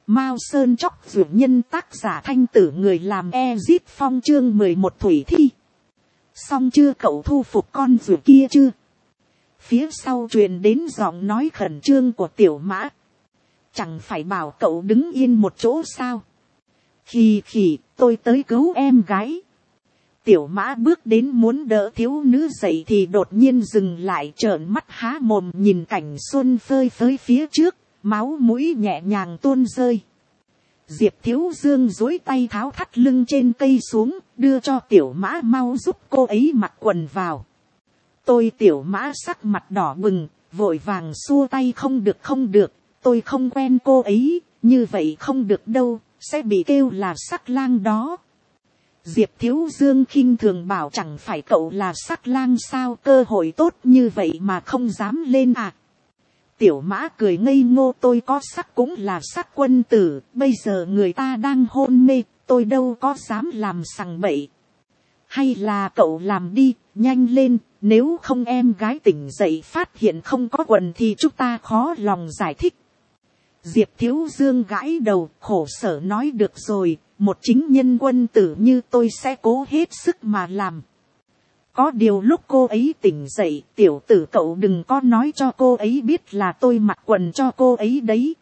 Mao Sơn Chóc Dược Nhân, tác giả Thanh Tử, người làm Ezit Phong, chương 11 Thủy Thi. Xong chưa, cậu thu phục con dược kia chưa? Phía sau truyền đến giọng nói khẩn trương của Tiểu Mã. Chẳng phải bảo cậu đứng yên một chỗ sao? Khì khì, tôi tới cứu em gái. Tiểu Mã bước đến muốn đỡ thiếu nữ dậy thì đột nhiên dừng lại, trợn mắt há mồm nhìn cảnh xuân phơi phới phía trước, máu mũi nhẹ nhàng tuôn rơi. Diệp Thiếu Dương duỗi tay tháo thắt lưng trên cây xuống, đưa cho Tiểu Mã, mau giúp cô ấy mặc quần vào. Tiểu Mã sắc mặt đỏ bừng, vội vàng xua tay, không được không được, tôi không quen cô ấy, như vậy không được đâu, sẽ bị kêu là sắc lang đó. Diệp Thiếu Dương khinh thường bảo, chẳng phải cậu là sắc lang sao, cơ hội tốt như vậy mà không dám lên à. Tiểu Mã cười ngây ngô, tôi có sắc cũng là sắc quân tử, bây giờ người ta đang hôn mê, tôi đâu có dám làm sằng bậy. Hay là cậu làm đi, nhanh lên, nếu không em gái tỉnh dậy phát hiện không có quần thì chúng ta khó lòng giải thích. Diệp Thiếu Dương gãi đầu, khổ sở nói, được rồi, một chính nhân quân tử như tôi sẽ cố hết sức mà làm. Có điều lúc cô ấy tỉnh dậy, tiểu tử cậu đừng có nói cho cô ấy biết là tôi mặc quần cho cô ấy đấy.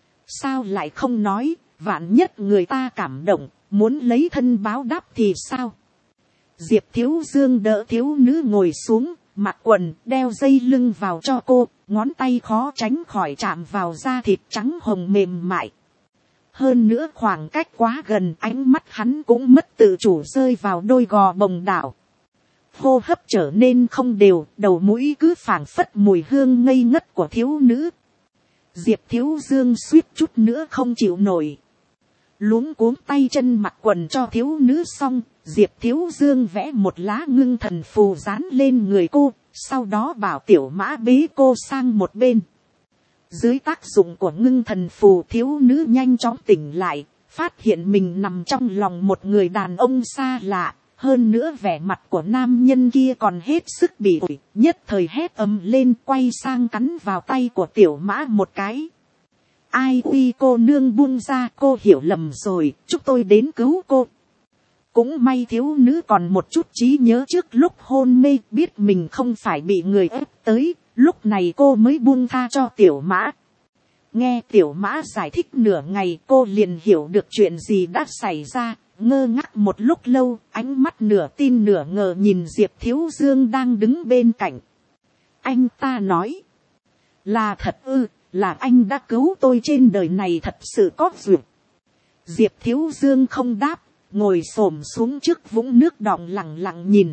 Sao lại không nói, vạn nhất người ta cảm động, muốn lấy thân báo đáp thì sao? Diệp Thiếu Dương đỡ thiếu nữ ngồi xuống, mặc quần, đeo dây lưng vào cho cô, ngón tay khó tránh khỏi chạm vào da thịt trắng hồng mềm mại. Hơn nữa khoảng cách quá gần, ánh mắt hắn cũng mất tự chủ rơi vào đôi gò bồng đảo. Hô hấp trở nên không đều, đầu mũi cứ phảng phất mùi hương ngây ngất của thiếu nữ. Diệp Thiếu Dương suýt chút nữa không chịu nổi. Luống cuống tay chân mặc quần cho thiếu nữ xong, Diệp Thiếu Dương vẽ một lá ngưng thần phù dán lên người cô, sau đó bảo Tiểu Mã bế cô sang một bên. Dưới tác dụng của ngưng thần phù, thiếu nữ nhanh chóng tỉnh lại, phát hiện mình nằm trong lòng một người đàn ông xa lạ. Hơn nữa vẻ mặt của nam nhân kia còn hết sức bị ủi, nhất thời hét ầm lên, quay sang cắn vào tay của Tiểu Mã một cái. Ai uy, cô nương buông ra, cô hiểu lầm rồi, chúng tôi đến cứu cô. Cũng may thiếu nữ còn một chút trí nhớ trước lúc hôn mê, biết mình không phải bị người ép tới, lúc này cô mới buông tha cho Tiểu Mã. Nghe Tiểu Mã giải thích nửa ngày, cô liền hiểu được chuyện gì đã xảy ra. Ngơ ngác một lúc lâu, ánh mắt nửa tin nửa ngờ nhìn Diệp Thiếu Dương đang đứng bên cạnh. Anh ta nói, là thật ư, là anh đã cứu tôi trên đời này, thật sự có duyên. Diệp Thiếu Dương không đáp, ngồi xổm xuống trước vũng nước đọng lặng lặng nhìn.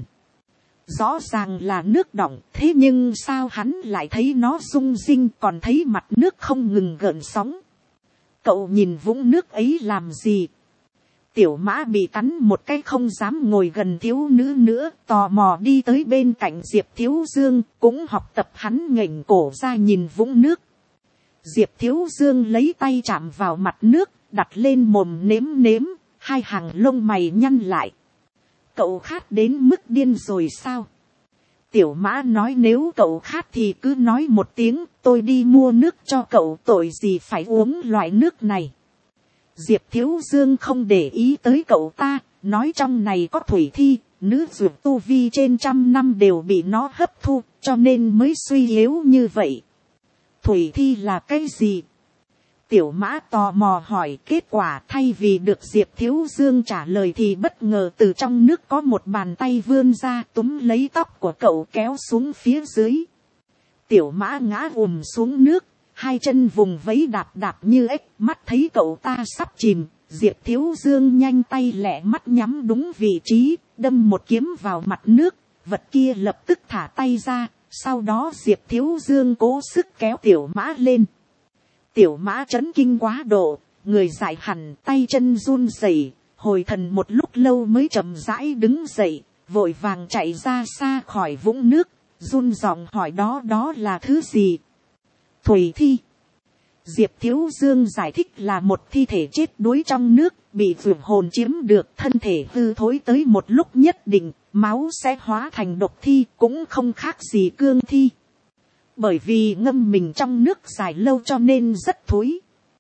Rõ ràng là nước đọng, thế nhưng sao hắn lại thấy nó rung rinh, còn thấy mặt nước không ngừng gợn sóng. Cậu nhìn vũng nước ấy làm gì? Tiểu Mã bị cắn một cái, không dám ngồi gần thiếu nữ nữa, tò mò đi tới bên cạnh Diệp Thiếu Dương, cũng học tập hắn nghển cổ ra nhìn vũng nước. Diệp Thiếu Dương lấy tay chạm vào mặt nước, đặt lên mồm nếm nếm, hai hàng lông mày nhăn lại. Cậu khát đến mức điên rồi sao? Tiểu Mã nói, nếu cậu khát thì cứ nói một tiếng, tôi đi mua nước cho cậu, tội gì phải uống loại nước này. Diệp Thiếu Dương không để ý tới cậu ta, nói trong này có thủy thi, nữ dược tu vi trên 100 năm đều bị nó hấp thu, cho nên mới suy yếu như vậy. Thủy thi là cái gì? Tiểu Mã tò mò hỏi, kết quả thay vì được Diệp Thiếu Dương trả lời thì bất ngờ từ trong nước có một bàn tay vươn ra, túm lấy tóc của cậu kéo xuống phía dưới. Tiểu Mã ngã xuống nước. Hai chân vùng vẫy đạp đạp như ếch, mắt thấy cậu ta sắp chìm, Diệp Thiếu Dương nhanh tay lẹ mắt nhắm đúng vị trí, đâm một kiếm vào mặt nước, vật kia lập tức thả tay ra, sau đó Diệp Thiếu Dương cố sức kéo Tiểu Mã lên. Tiểu Mã chấn kinh quá độ, người dại hẳn, tay chân run rẩy, hồi thần một lúc lâu mới chậm rãi đứng dậy, vội vàng chạy ra xa khỏi vũng nước, run giọng hỏi, đó là thứ gì? Thủy thi. Diệp Thiếu Dương giải thích là một thi thể chết đuối trong nước, bị vượt hồn chiếm được, thân thể hư thối tới một lúc nhất định, máu sẽ hóa thành độc thi, cũng không khác gì cương thi. Bởi vì ngâm mình trong nước dài lâu cho nên rất thối.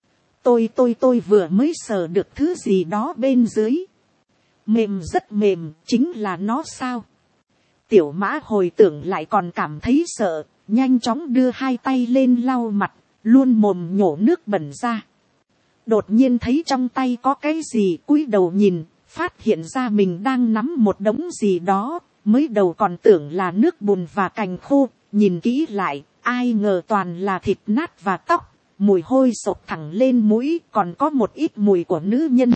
Tôi vừa mới sờ được thứ gì đó bên dưới. Mềm, rất mềm, chính là nó sao? Tiểu mã hồi tưởng lại còn cảm thấy sợ, nhanh chóng đưa hai tay lên lau mặt, luôn mồm nhổ nước bẩn ra. Đột nhiên thấy trong tay có cái gì, cúi đầu nhìn, phát hiện ra mình đang nắm một đống gì đó, mới đầu còn tưởng là nước bùn và cành khô, nhìn kỹ lại, ai ngờ toàn là thịt nát và tóc, mùi hôi sộc thẳng lên mũi, còn có một ít mùi của nữ nhân.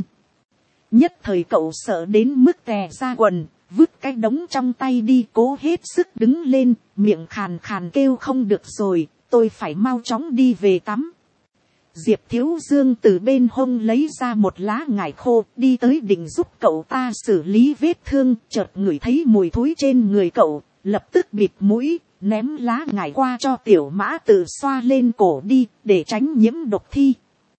Nhất thời cậu sợ đến mức tè ra quần, vứt cái đống trong tay đi, cố hết sức đứng lên, miệng khàn khàn kêu không được rồi, tôi phải mau chóng đi về tắm. Diệp Thiếu Dương từ bên hông lấy ra một lá ngải khô, đi tới định giúp cậu ta xử lý vết thương, chợt ngửi thấy mùi thối trên người cậu, lập tức bịt mũi, ném lá ngải qua cho tiểu mã tự xoa lên cổ đi, để tránh nhiễm độc thi.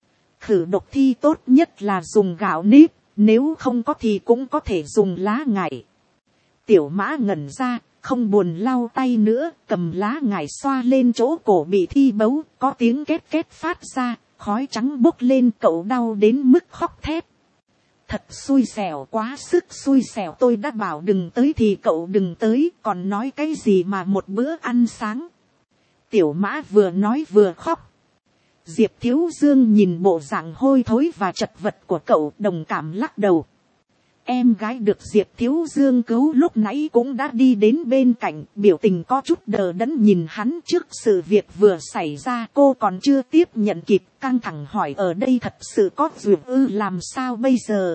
Khử độc thi tốt nhất là dùng gạo nếp, nếu không có thì cũng có thể dùng lá ngải. Tiểu mã ngẩn ra, không buồn lau tay nữa, cầm lá ngải xoa lên chỗ cổ bị thi bấu, có tiếng két két phát ra, khói trắng bốc lên, cậu đau đến mức khóc thét. Thật xui xẻo, quá sức xui xẻo, tôi đã bảo đừng tới thì cậu đừng tới, còn nói cái gì mà một bữa ăn sáng. Tiểu mã vừa nói vừa khóc. Diệp Thiếu Dương nhìn bộ dạng hôi thối và chật vật của cậu, đồng cảm lắc đầu. Em gái được Diệp Thiếu Dương cứu lúc nãy cũng đã đi đến bên cạnh, biểu tình có chút đờ đẫn nhìn hắn. Trước sự việc vừa xảy ra, cô còn chưa tiếp nhận kịp, căng thẳng hỏi ở đây thật sự có duyệt ư, làm sao bây giờ?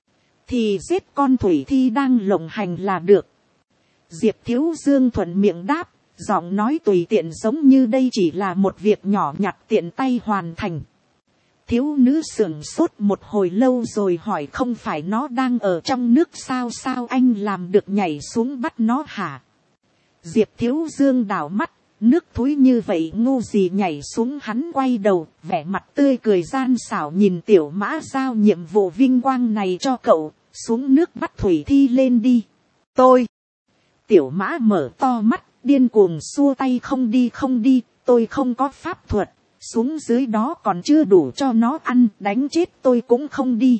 Thì giết con thủy thi đang lộng hành là được. Diệp Thiếu Dương thuận miệng đáp, giọng nói tùy tiện giống như đây chỉ là một việc nhỏ nhặt tiện tay hoàn thành. Thiếu nữ sửng sốt một hồi lâu rồi hỏi, không phải nó đang ở trong nước sao, sao anh làm được nhảy xuống bắt nó hả? Diệp Thiếu Dương đảo mắt, nước thúi như vậy ngu gì nhảy xuống. Hắn quay đầu, vẻ mặt tươi cười gian xảo nhìn tiểu mã, giao nhiệm vụ vinh quang này cho cậu, xuống nước bắt thủy thi lên đi. Tôi. Tiểu mã mở to mắt, điên cuồng xua tay, không đi không đi, tôi không có pháp thuật. Xuống dưới đó còn chưa đủ cho nó ăn, đánh chết tôi cũng không đi.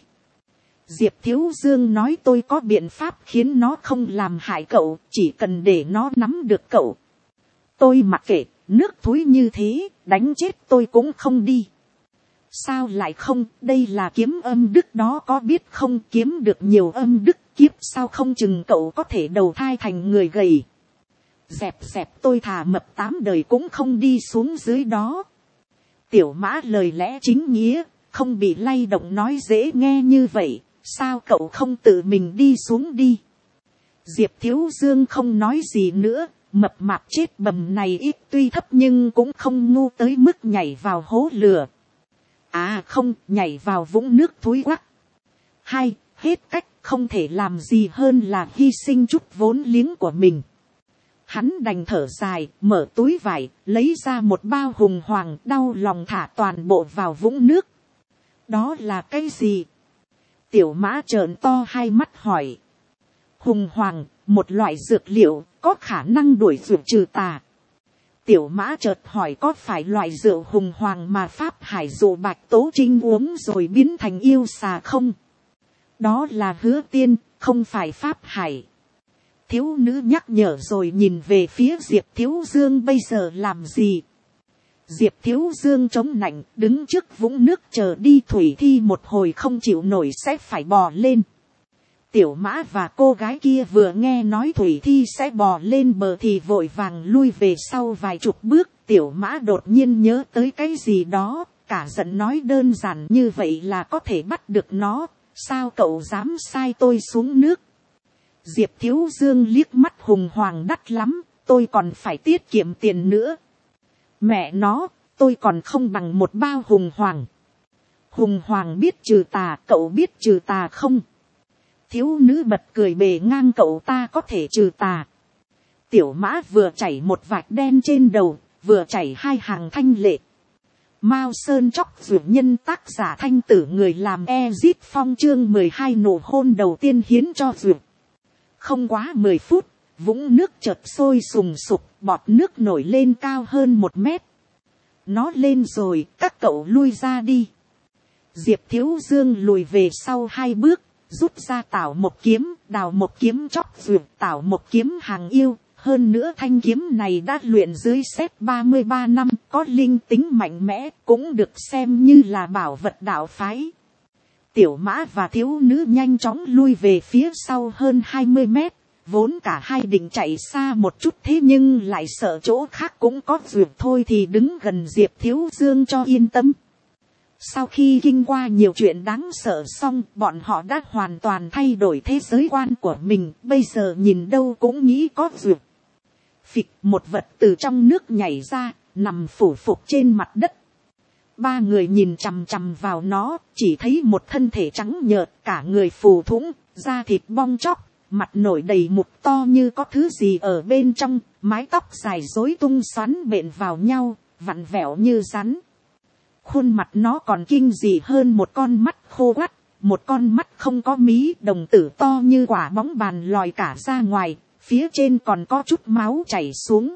Diệp Thiếu Dương nói, tôi có biện pháp khiến nó không làm hại cậu, chỉ cần để nó nắm được cậu. Tôi mặc kệ, nước thúi như thế, đánh chết tôi cũng không đi. Sao lại không, đây là kiếm âm đức đó, có biết không, kiếm được nhiều âm đức kiếp sao không chừng cậu có thể đầu thai thành người gầy. Dẹp dẹp, tôi thà mập 8 đời cũng không đi xuống dưới đó. Tiểu mã lời lẽ chính nghĩa, không bị lay động nói dễ nghe như vậy, sao cậu không tự mình đi xuống đi. Diệp Thiếu Dương không nói gì nữa, mập mạp chết bầm này ít tuy thấp nhưng cũng không ngu tới mức nhảy vào hố lửa. À không, nhảy vào vũng nước thúi quắc. Hay, hết cách, không thể làm gì hơn là hy sinh chút vốn liếng của mình. Hắn đành thở dài, mở túi vải, lấy ra một bao hùng hoàng, đau lòng thả toàn bộ vào vũng nước. Đó là cái gì? Tiểu mã trợn to hai mắt hỏi. Hùng hoàng, một loại dược liệu, có khả năng đuổi dược trừ tà. Tiểu mã chợt hỏi, có phải loại rượu hùng hoàng mà Pháp Hải dụ Bạch Tố Trinh uống rồi biến thành yêu xà không? Đó là Hứa Tiên, không phải Pháp Hải. Thiếu nữ nhắc nhở rồi nhìn về phía Diệp Thiếu Dương, bây giờ làm gì? Diệp Thiếu Dương chống nạnh, đứng trước vũng nước chờ đi, thủy thi một hồi không chịu nổi sẽ phải bò lên. Tiểu mã và cô gái kia vừa nghe nói thủy thi sẽ bò lên bờ thì vội vàng lui về sau vài chục bước. Tiểu mã đột nhiên nhớ tới cái gì đó, cả giận nói, đơn giản như vậy là có thể bắt được nó, sao cậu dám sai tôi xuống nước? Diệp Thiếu Dương liếc mắt, hùng hoàng đắt lắm, tôi còn phải tiết kiệm tiền nữa. Mẹ nó, tôi còn không bằng một bao hùng hoàng. Hùng hoàng biết trừ tà, cậu biết trừ tà không? Thiếu nữ bật cười bề ngang, cậu ta có thể trừ tà. Tiểu mã vừa chảy một vạch đen trên đầu, vừa chảy hai hàng thanh lệ. Mao Sơn Chóc Dược Nhân, tác giả Thanh Tử, người làm Ezit Phong, chương 12 nụ hôn đầu tiên hiến cho dược. Không quá 10 phút, vũng nước chợt sôi sùng sục, bọt nước nổi lên cao hơn 1 mét. Nó lên rồi, các cậu lui ra đi. Diệp Thiếu Dương lùi về sau 2 bước, rút ra Tảo Một kiếm, Đào Một kiếm chóc ruột Tảo Một kiếm hàng yêu. Hơn nữa thanh kiếm này đã luyện dưới xét 33 năm, có linh tính mạnh mẽ, cũng được xem như là bảo vật đạo phái. Tiểu Mã và thiếu nữ nhanh chóng lui về phía sau hơn 20 mét, vốn cả hai định chạy xa một chút, thế nhưng lại sợ chỗ khác cũng có ruột thôi thì đứng gần Diệp Thiếu Dương cho yên tâm. Sau khi kinh qua nhiều chuyện đáng sợ xong, bọn họ đã hoàn toàn thay đổi thế giới quan của mình, bây giờ nhìn đâu cũng nghĩ có ruột. Phịch, một vật từ trong nước nhảy ra, nằm phủ phục trên mặt đất. 3 người nhìn chằm chằm vào nó, chỉ thấy một thân thể trắng nhợt, cả người phù thủng, da thịt bong tróc, mặt nổi đầy mụn to như có thứ gì ở bên trong, mái tóc dài rối tung xoắn bện vào nhau, vặn vẹo như rắn. Khuôn mặt nó còn kinh dị hơn một con mắt khô quắt, một con mắt không có mí, đồng tử to như quả bóng bàn lòi cả ra ngoài, phía trên còn có chút máu chảy xuống.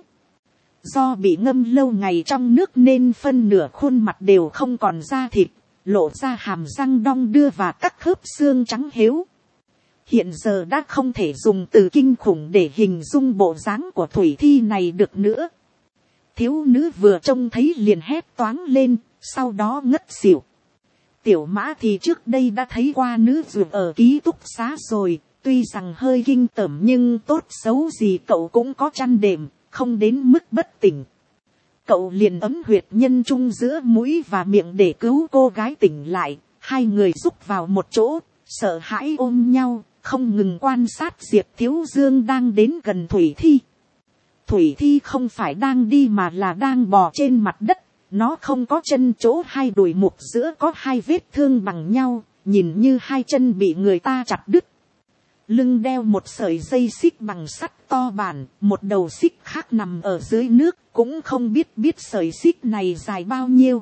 Do bị ngâm lâu ngày trong nước nên phân nửa khuôn mặt đều không còn da thịt, lộ ra hàm răng đong đưa và các khớp xương trắng héo. Hiện giờ đã không thể dùng từ kinh khủng để hình dung bộ dáng của thủy thi này được nữa. Thiếu nữ vừa trông thấy liền hét toáng lên, sau đó ngất xỉu. Tiểu Mã thì trước đây đã thấy qua nữ dược ở ký túc xá rồi, tuy rằng hơi kinh tởm nhưng tốt xấu gì cậu cũng có chăn đệm, không đến mức bất tỉnh. Cậu liền ấm huyệt nhân trung giữa mũi và miệng để cứu cô gái tỉnh lại, 2 người rúc vào một chỗ, sợ hãi ôm nhau, không ngừng quan sát Diệp Thiếu Dương đang đến gần thủy thi. Thủy thi không phải đang đi mà là đang bò trên mặt đất, nó không có chân, chỗ 2 đùi mục giữa có 2 vết thương bằng nhau, nhìn như 2 chân bị người ta chặt đứt. Lưng đeo một sợi dây xích bằng sắt to bản, một đầu xích khác nằm ở dưới nước, cũng không biết sợi xích này dài bao nhiêu.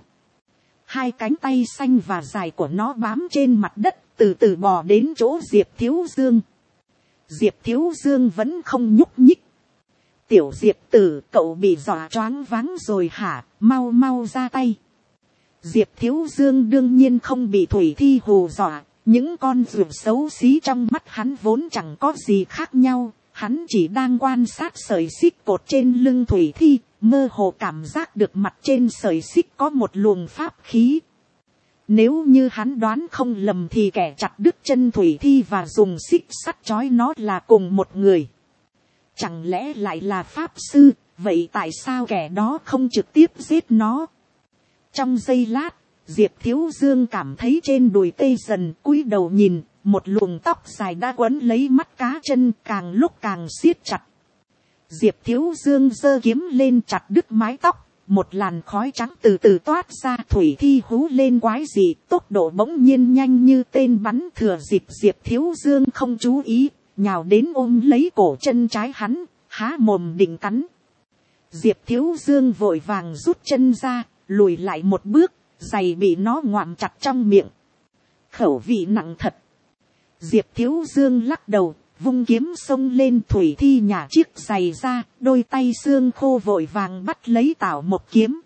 2 cánh tay xanh và dài của nó bám trên mặt đất, từ từ bò đến chỗ Diệp Thiếu Dương. Diệp Thiếu Dương vẫn không nhúc nhích. Tiểu Diệp tử, cậu bị dọa choáng váng rồi hả, mau mau ra tay. Diệp Thiếu Dương đương nhiên không bị thủy thi hù dọa. Những con ruột xấu xí trong mắt hắn vốn chẳng có gì khác nhau, hắn chỉ đang quan sát sợi xích cột trên lưng thủy thi, mơ hồ cảm giác được mặt trên sợi xích có một luồng pháp khí. Nếu như hắn đoán không lầm thì kẻ chặt đứt chân thủy thi và dùng xích sắt trói nó là cùng một người. Chẳng lẽ lại là pháp sư, vậy tại sao kẻ đó không trực tiếp giết nó? Trong giây lát, Diệp Thiếu Dương cảm thấy trên đùi tê dần, cúi đầu nhìn, một luồng tóc dài đã quấn lấy mắt cá chân, càng lúc càng siết chặt. Diệp Thiếu Dương giơ kiếm lên chặt đứt mái tóc, một làn khói trắng từ từ toát ra, thủy thi hú lên quái dị, tốc độ bỗng nhiên nhanh như tên bắn, thừa dịp Diệp Thiếu Dương không chú ý, nhào đến ôm lấy cổ chân trái hắn, há mồm định cắn. Diệp Thiếu Dương vội vàng rút chân ra, lùi lại một bước, giày bị nó ngoạm chặt trong miệng. Khẩu vị nặng thật. Diệp Thiếu Dương lắc đầu, vung kiếm xông lên, thủy thi nhả chiếc giày ra, đôi tay xương khô vội vàng bắt lấy Tảo Một kiếm.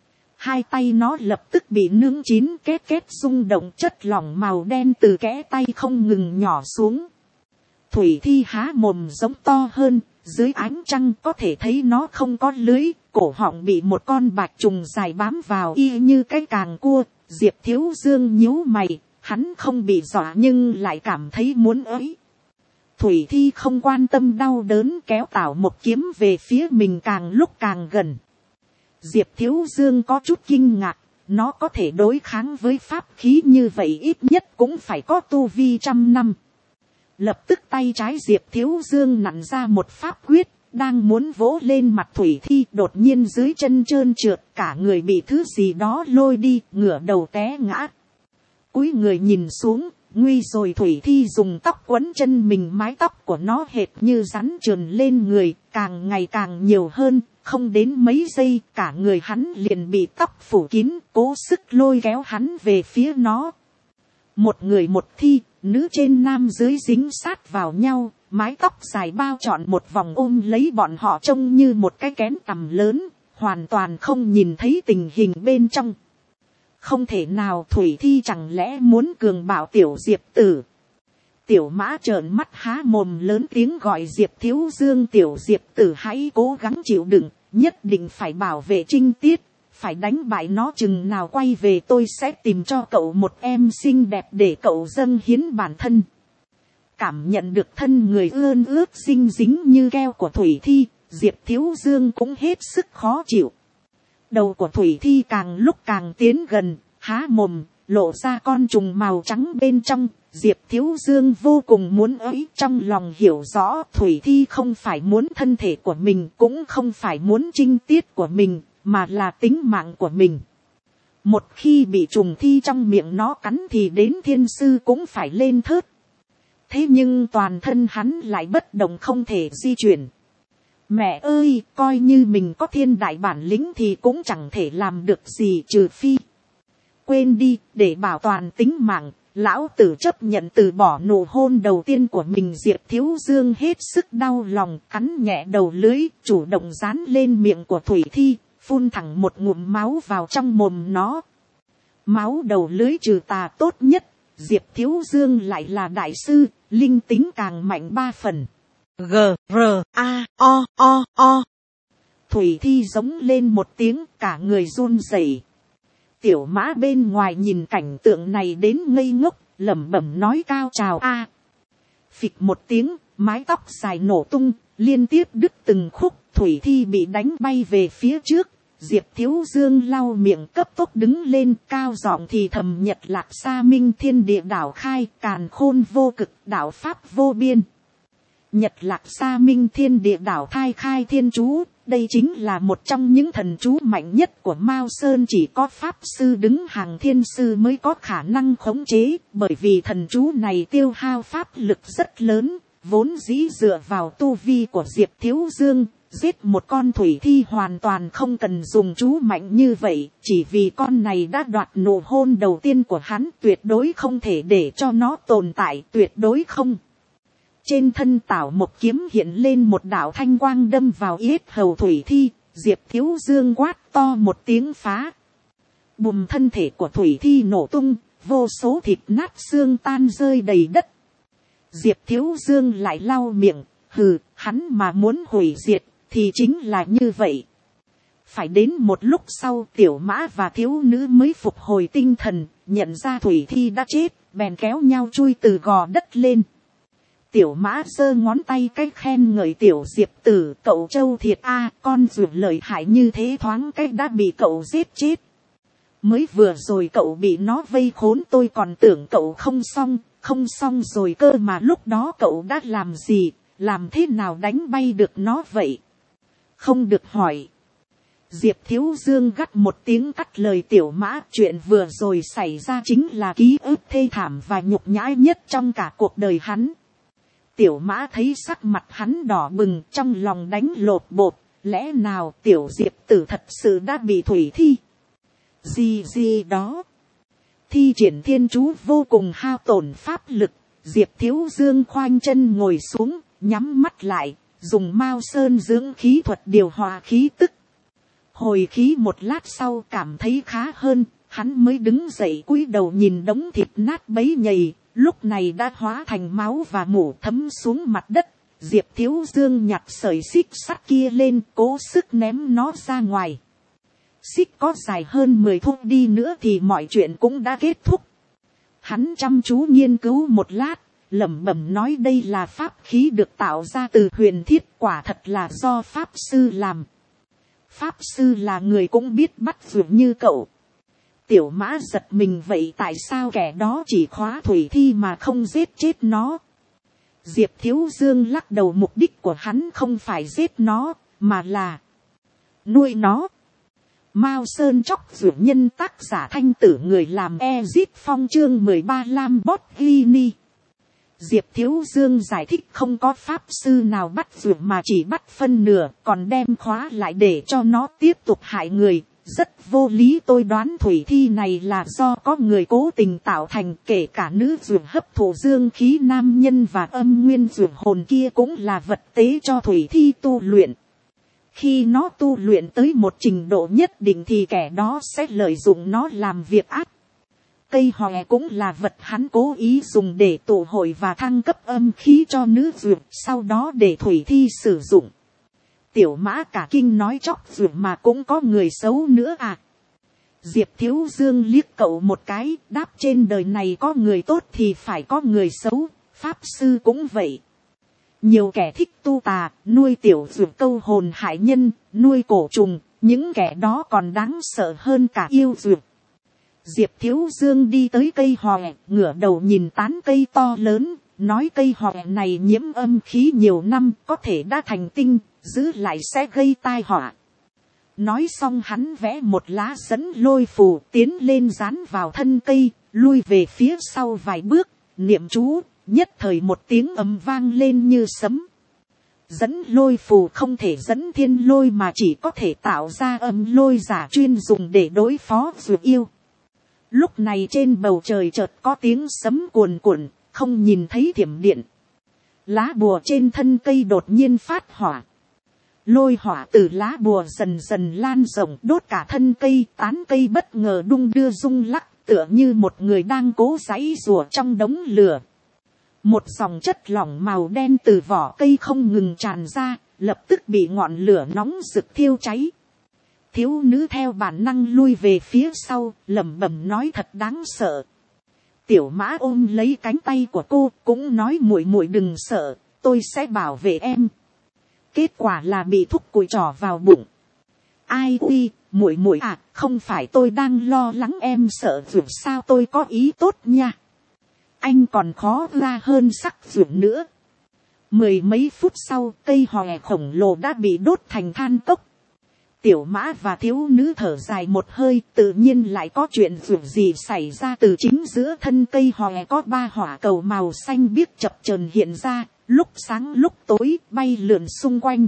2 tay nó lập tức bị nướng chín, két két rung động, chất lỏng màu đen từ kẽ tay không ngừng nhỏ xuống. Thủy thi há mồm giống to hơn, dưới ánh trăng có thể thấy nó không có lưới, cổ họng bị một con bạch trùng dài bám vào y như cái càng cua. Diệp Thiếu Dương nhíu mày, hắn không bị dọa nhưng lại cảm thấy muốn ới. Thủy thi không quan tâm đau đớn, kéo Tảo Một kiếm về phía mình càng lúc càng gần. Diệp Thiếu Dương có chút kinh ngạc, nó có thể đối kháng với pháp khí như vậy ít nhất cũng phải có tu vi 100 năm. Lập tức tay trái Diệp Thiếu Dương nặn ra một pháp quyết, đang muốn vỗ lên mặt thủy thi, đột nhiên dưới chân trơn trượt, cả người bị thứ gì đó lôi đi, ngửa đầu té ngã. Cúi người nhìn xuống, nguy rồi, thủy thi dùng tóc quấn chân mình, mái tóc của nó hệt như rắn trườn lên người, càng ngày càng nhiều hơn, không đến mấy giây cả người hắn liền bị tóc phủ kín, cố sức lôi kéo hắn về phía nó. Một người một thi, nữ trên nam dưới dính sát vào nhau, mái tóc dài bao trọn một vòng ôm lấy bọn họ, trông như một cái kén cằm lớn, hoàn toàn không nhìn thấy tình hình bên trong. không thể nào, thủy thi chẳng lẽ muốn cường bảo tiểu Diệp Tử. Tiểu Mã trợn mắt há mồm lớn tiếng gọi Diệp Thiếu Dương, tiểu Diệp Tử hãy cố gắng chịu đựng, nhất định phải bảo vệ Trinh Tiết, phải đánh bại nó, chừng nào quay về tôi sẽ tìm cho cậu một em xinh đẹp để cậu dâng hiến bản thân. Cảm nhận được thân người ươn ướt xinh dính như keo của thủy thi, Diệp Thiếu Dương cũng hết sức khó chịu. Đầu của thủy thi càng lúc càng tiến gần, há mồm, lộ ra con trùng màu trắng bên trong. Diệp Thiếu Dương vô cùng muốn ấy, trong lòng hiểu rõ thủy thi không phải muốn thân thể của mình, cũng không phải muốn Trinh Tiết của mình, mà là tính mạng của mình. Một khi bị trùng thi trong miệng nó cắn thì đến thiên sư cũng phải lên thớt. Thế nhưng toàn thân hắn lại bất động, không thể di chuyển. Mẹ ơi, coi như mình có thiên đại bản lĩnh thì cũng chẳng thể làm được gì, trừ phi. Quên đi, để bảo toàn tính mạng, lão tử chấp nhận từ bỏ nụ hôn đầu tiên của mình. Diệp Thiếu Dương hết sức đau lòng, cắn nhẹ đầu lưới, chủ động dán lên miệng của thủy thi, phun thẳng một ngụm máu vào trong mồm nó. Máu đầu lưới trừ tà tốt nhất, Diệp Thiếu Dương lại là đại sư, linh tính càng mạnh 3 phần. G-R-A-O-O-O. Thủy thi giống lên một tiếng, cả người run rẩy. Tiểu Mã bên ngoài nhìn cảnh tượng này đến ngây ngốc, lẩm bẩm nói cao trào a. Phịch một tiếng, mái tóc dài nổ tung, liên tiếp đứt từng khúc, thủy thi bị đánh bay về phía trước. Diệp Thiếu Dương lau miệng cấp tốc đứng lên, cao giọng thì thầm: Nhật Lạc Sa Minh Thiên Địa Đảo khai, càn khôn vô cực, đạo pháp vô biên. Nhật Lạc Sa Minh Thiên Địa Đảo thai khai thiên chú, đây chính là một trong những thần chú mạnh nhất của Mao Sơn, chỉ có pháp sư đứng hàng thiên sư mới có khả năng khống chế, bởi vì thần chú này tiêu hao pháp lực rất lớn, vốn dĩ dựa vào tu vi của Diệp Thiếu Dương, giết một con thủy thi hoàn toàn không cần dùng chú mạnh như vậy, chỉ vì con này đã đoạt nụ hôn đầu tiên của hắn, tuyệt đối không thể để cho nó tồn tại, tuyệt đối không. Trên thân Tảo Mộc kiếm hiện lên một đạo thanh quang đâm vào yết hầu thủy thi, Diệp Thiếu Dương quát to một tiếng phá. Bùm, thân thể của thủy thi nổ tung, vô số thịt nát xương tan rơi đầy đất. Diệp Thiếu Dương lại lau miệng, hừ, hắn mà muốn hủy diệt, thì chính là như vậy. Phải đến một lúc sau, Tiểu Mã và thiếu nữ mới phục hồi tinh thần, nhận ra thủy thi đã chết, bèn kéo nhau chui từ gò đất lên. Tiểu Mã giơ ngón tay cách khen ngợi Tiểu Diệp Tử, cậu trâu thiệt a, con ruột lợi hại như thế thoáng cách đã bị cậu giết chết. Mới vừa rồi cậu bị nó vây khốn, tôi còn tưởng cậu không xong rồi cơ mà, lúc đó cậu đã làm gì, làm thế nào đánh bay được nó vậy? Không được hỏi. Diệp Thiếu Dương gắt một tiếng cắt lời Tiểu Mã, chuyện vừa rồi xảy ra chính là ký ức thê thảm và nhục nhã nhất trong cả cuộc đời hắn. Tiểu Mã thấy sắc mặt hắn đỏ bừng, trong lòng đánh lột bột, lẽ nào Tiểu Diệp Tử thật sự đã bị thủy thi? Gì đó. Thi triển thiên chú vô cùng hao tổn pháp lực, Diệp Thiếu Dương khoanh chân ngồi xuống, nhắm mắt lại, dùng Mao Sơn dưỡng khí thuật điều hòa khí tức. Hồi khí một lát sau cảm thấy khá hơn, hắn mới đứng dậy cúi đầu nhìn đống thịt nát bấy nhầy, lúc này đã hóa thành máu và mủ thấm xuống mặt đất. Diệp Thiếu Dương nhặt sợi xích sắt kia lên, cố sức ném nó ra ngoài. Xích có dài hơn 10 thước đi nữa thì mọi chuyện cũng đã kết thúc. Hắn chăm chú nghiên cứu một lát, lẩm bẩm nói đây là pháp khí được tạo ra từ huyền thiết, quả thật là do pháp sư làm. Pháp sư là người cũng biết bắt vượt như cậu. Tiểu Mã giật mình, vậy tại sao kẻ đó chỉ khóa thủy thi mà không giết chết nó? Diệp Thiếu Dương lắc đầu, mục đích của hắn không phải giết nó, mà là nuôi nó. Mao Sơn Chóc Dược Nhân, tác giả Thanh Tử, người làm Ezit Phong, chương 13 Lamborghini. Diệp Thiếu Dương giải thích không có pháp sư nào bắt dược mà chỉ bắt phân nửa, còn đem khóa lại để cho nó tiếp tục hại người. Rất vô lý, tôi đoán thủy thi này là do có người cố tình tạo thành, kể cả nữ dược hấp thụ dương khí nam nhân và âm nguyên dược hồn kia cũng là vật tế cho thủy thi tu luyện. Khi nó tu luyện tới một trình độ nhất định thì kẻ đó sẽ lợi dụng nó làm việc ác. Cây hòe cũng là vật hắn cố ý dùng để tụ hội và thăng cấp âm khí cho nữ dược, sau đó để Thủy Thi sử dụng. Tiểu Mã cả kinh nói chóc dược mà cũng có người xấu nữa à. Diệp Thiếu Dương liếc cậu một cái, đáp trên đời này có người tốt thì phải có người xấu, pháp sư cũng vậy. Nhiều kẻ thích tu tà, nuôi tiểu dược câu hồn hại nhân, nuôi cổ trùng, những kẻ đó còn đáng sợ hơn cả yêu dược. Diệp Thiếu Dương đi tới cây hòe, ngửa đầu nhìn tán cây to lớn, nói cây hòe này nhiễm âm khí nhiều năm, có thể đã thành tinh, giữ lại sẽ gây tai họa. Nói xong hắn vẽ một lá dẫn lôi phù tiến lên dán vào thân cây, lui về phía sau vài bước, niệm chú, nhất thời một tiếng ầm vang lên như sấm. Dẫn lôi phù không thể dẫn thiên lôi mà chỉ có thể tạo ra âm lôi giả chuyên dùng để đối phó dược yêu. Lúc này trên bầu trời chợt có tiếng sấm cuồn cuộn, không nhìn thấy thiểm điện. Lá bùa trên thân cây đột nhiên phát hỏa. Lôi hỏa từ lá bùa dần dần lan rộng đốt cả thân cây, tán cây bất ngờ đung đưa rung lắc, tựa như một người đang cố giãy giụa trong đống lửa. Một dòng chất lỏng màu đen từ vỏ cây không ngừng tràn ra, lập tức bị ngọn lửa nóng rực thiêu cháy. Thiếu nữ theo bản năng lui về phía sau, lẩm bẩm nói thật đáng sợ. Tiểu Mã ôm lấy cánh tay của cô, cũng nói muội muội đừng sợ, tôi sẽ bảo vệ em. Kết quả là bị thúc cùi trỏ vào bụng. Ai uy, muội muội à, không phải tôi đang lo lắng em sợ vượt sao, tôi có ý tốt nha. Anh còn khó ra hơn sắc vượt nữa. Mười mấy phút sau, cây hòe khổng lồ đã bị đốt thành than cốc. Tiểu Mã và thiếu nữ thở dài một hơi, tự nhiên lại có chuyện vượt gì xảy ra. Từ chính giữa thân cây hòe có 3 hỏa cầu màu xanh biếc chập chờn hiện ra, lúc sáng lúc tối bay lượn xung quanh.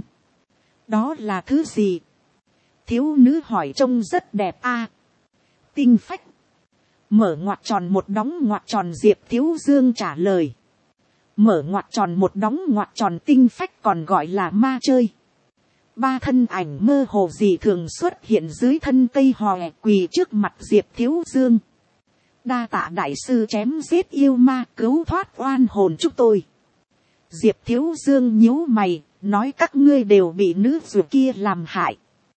Đó là thứ gì? Thiếu nữ hỏi. Trông rất đẹp a. Tinh phách. Mở ngoặc tròn một đóng ngoặc tròn, Diệp Thiếu Dương trả lời. Mở ngoặc tròn một đóng ngoặc tròn, tinh phách còn gọi là ma chơi. 3 thân ảnh mơ hồ dị thường xuất hiện dưới thân cây hòe, quỳ trước mặt Diệp Thiếu Dương. Đa tạ đại sư chém giết yêu ma, cứu thoát oan hồn chúng tôi. Diệp Thiếu Dương nhíu mày, nói các ngươi đều bị nữ dược kia làm hại.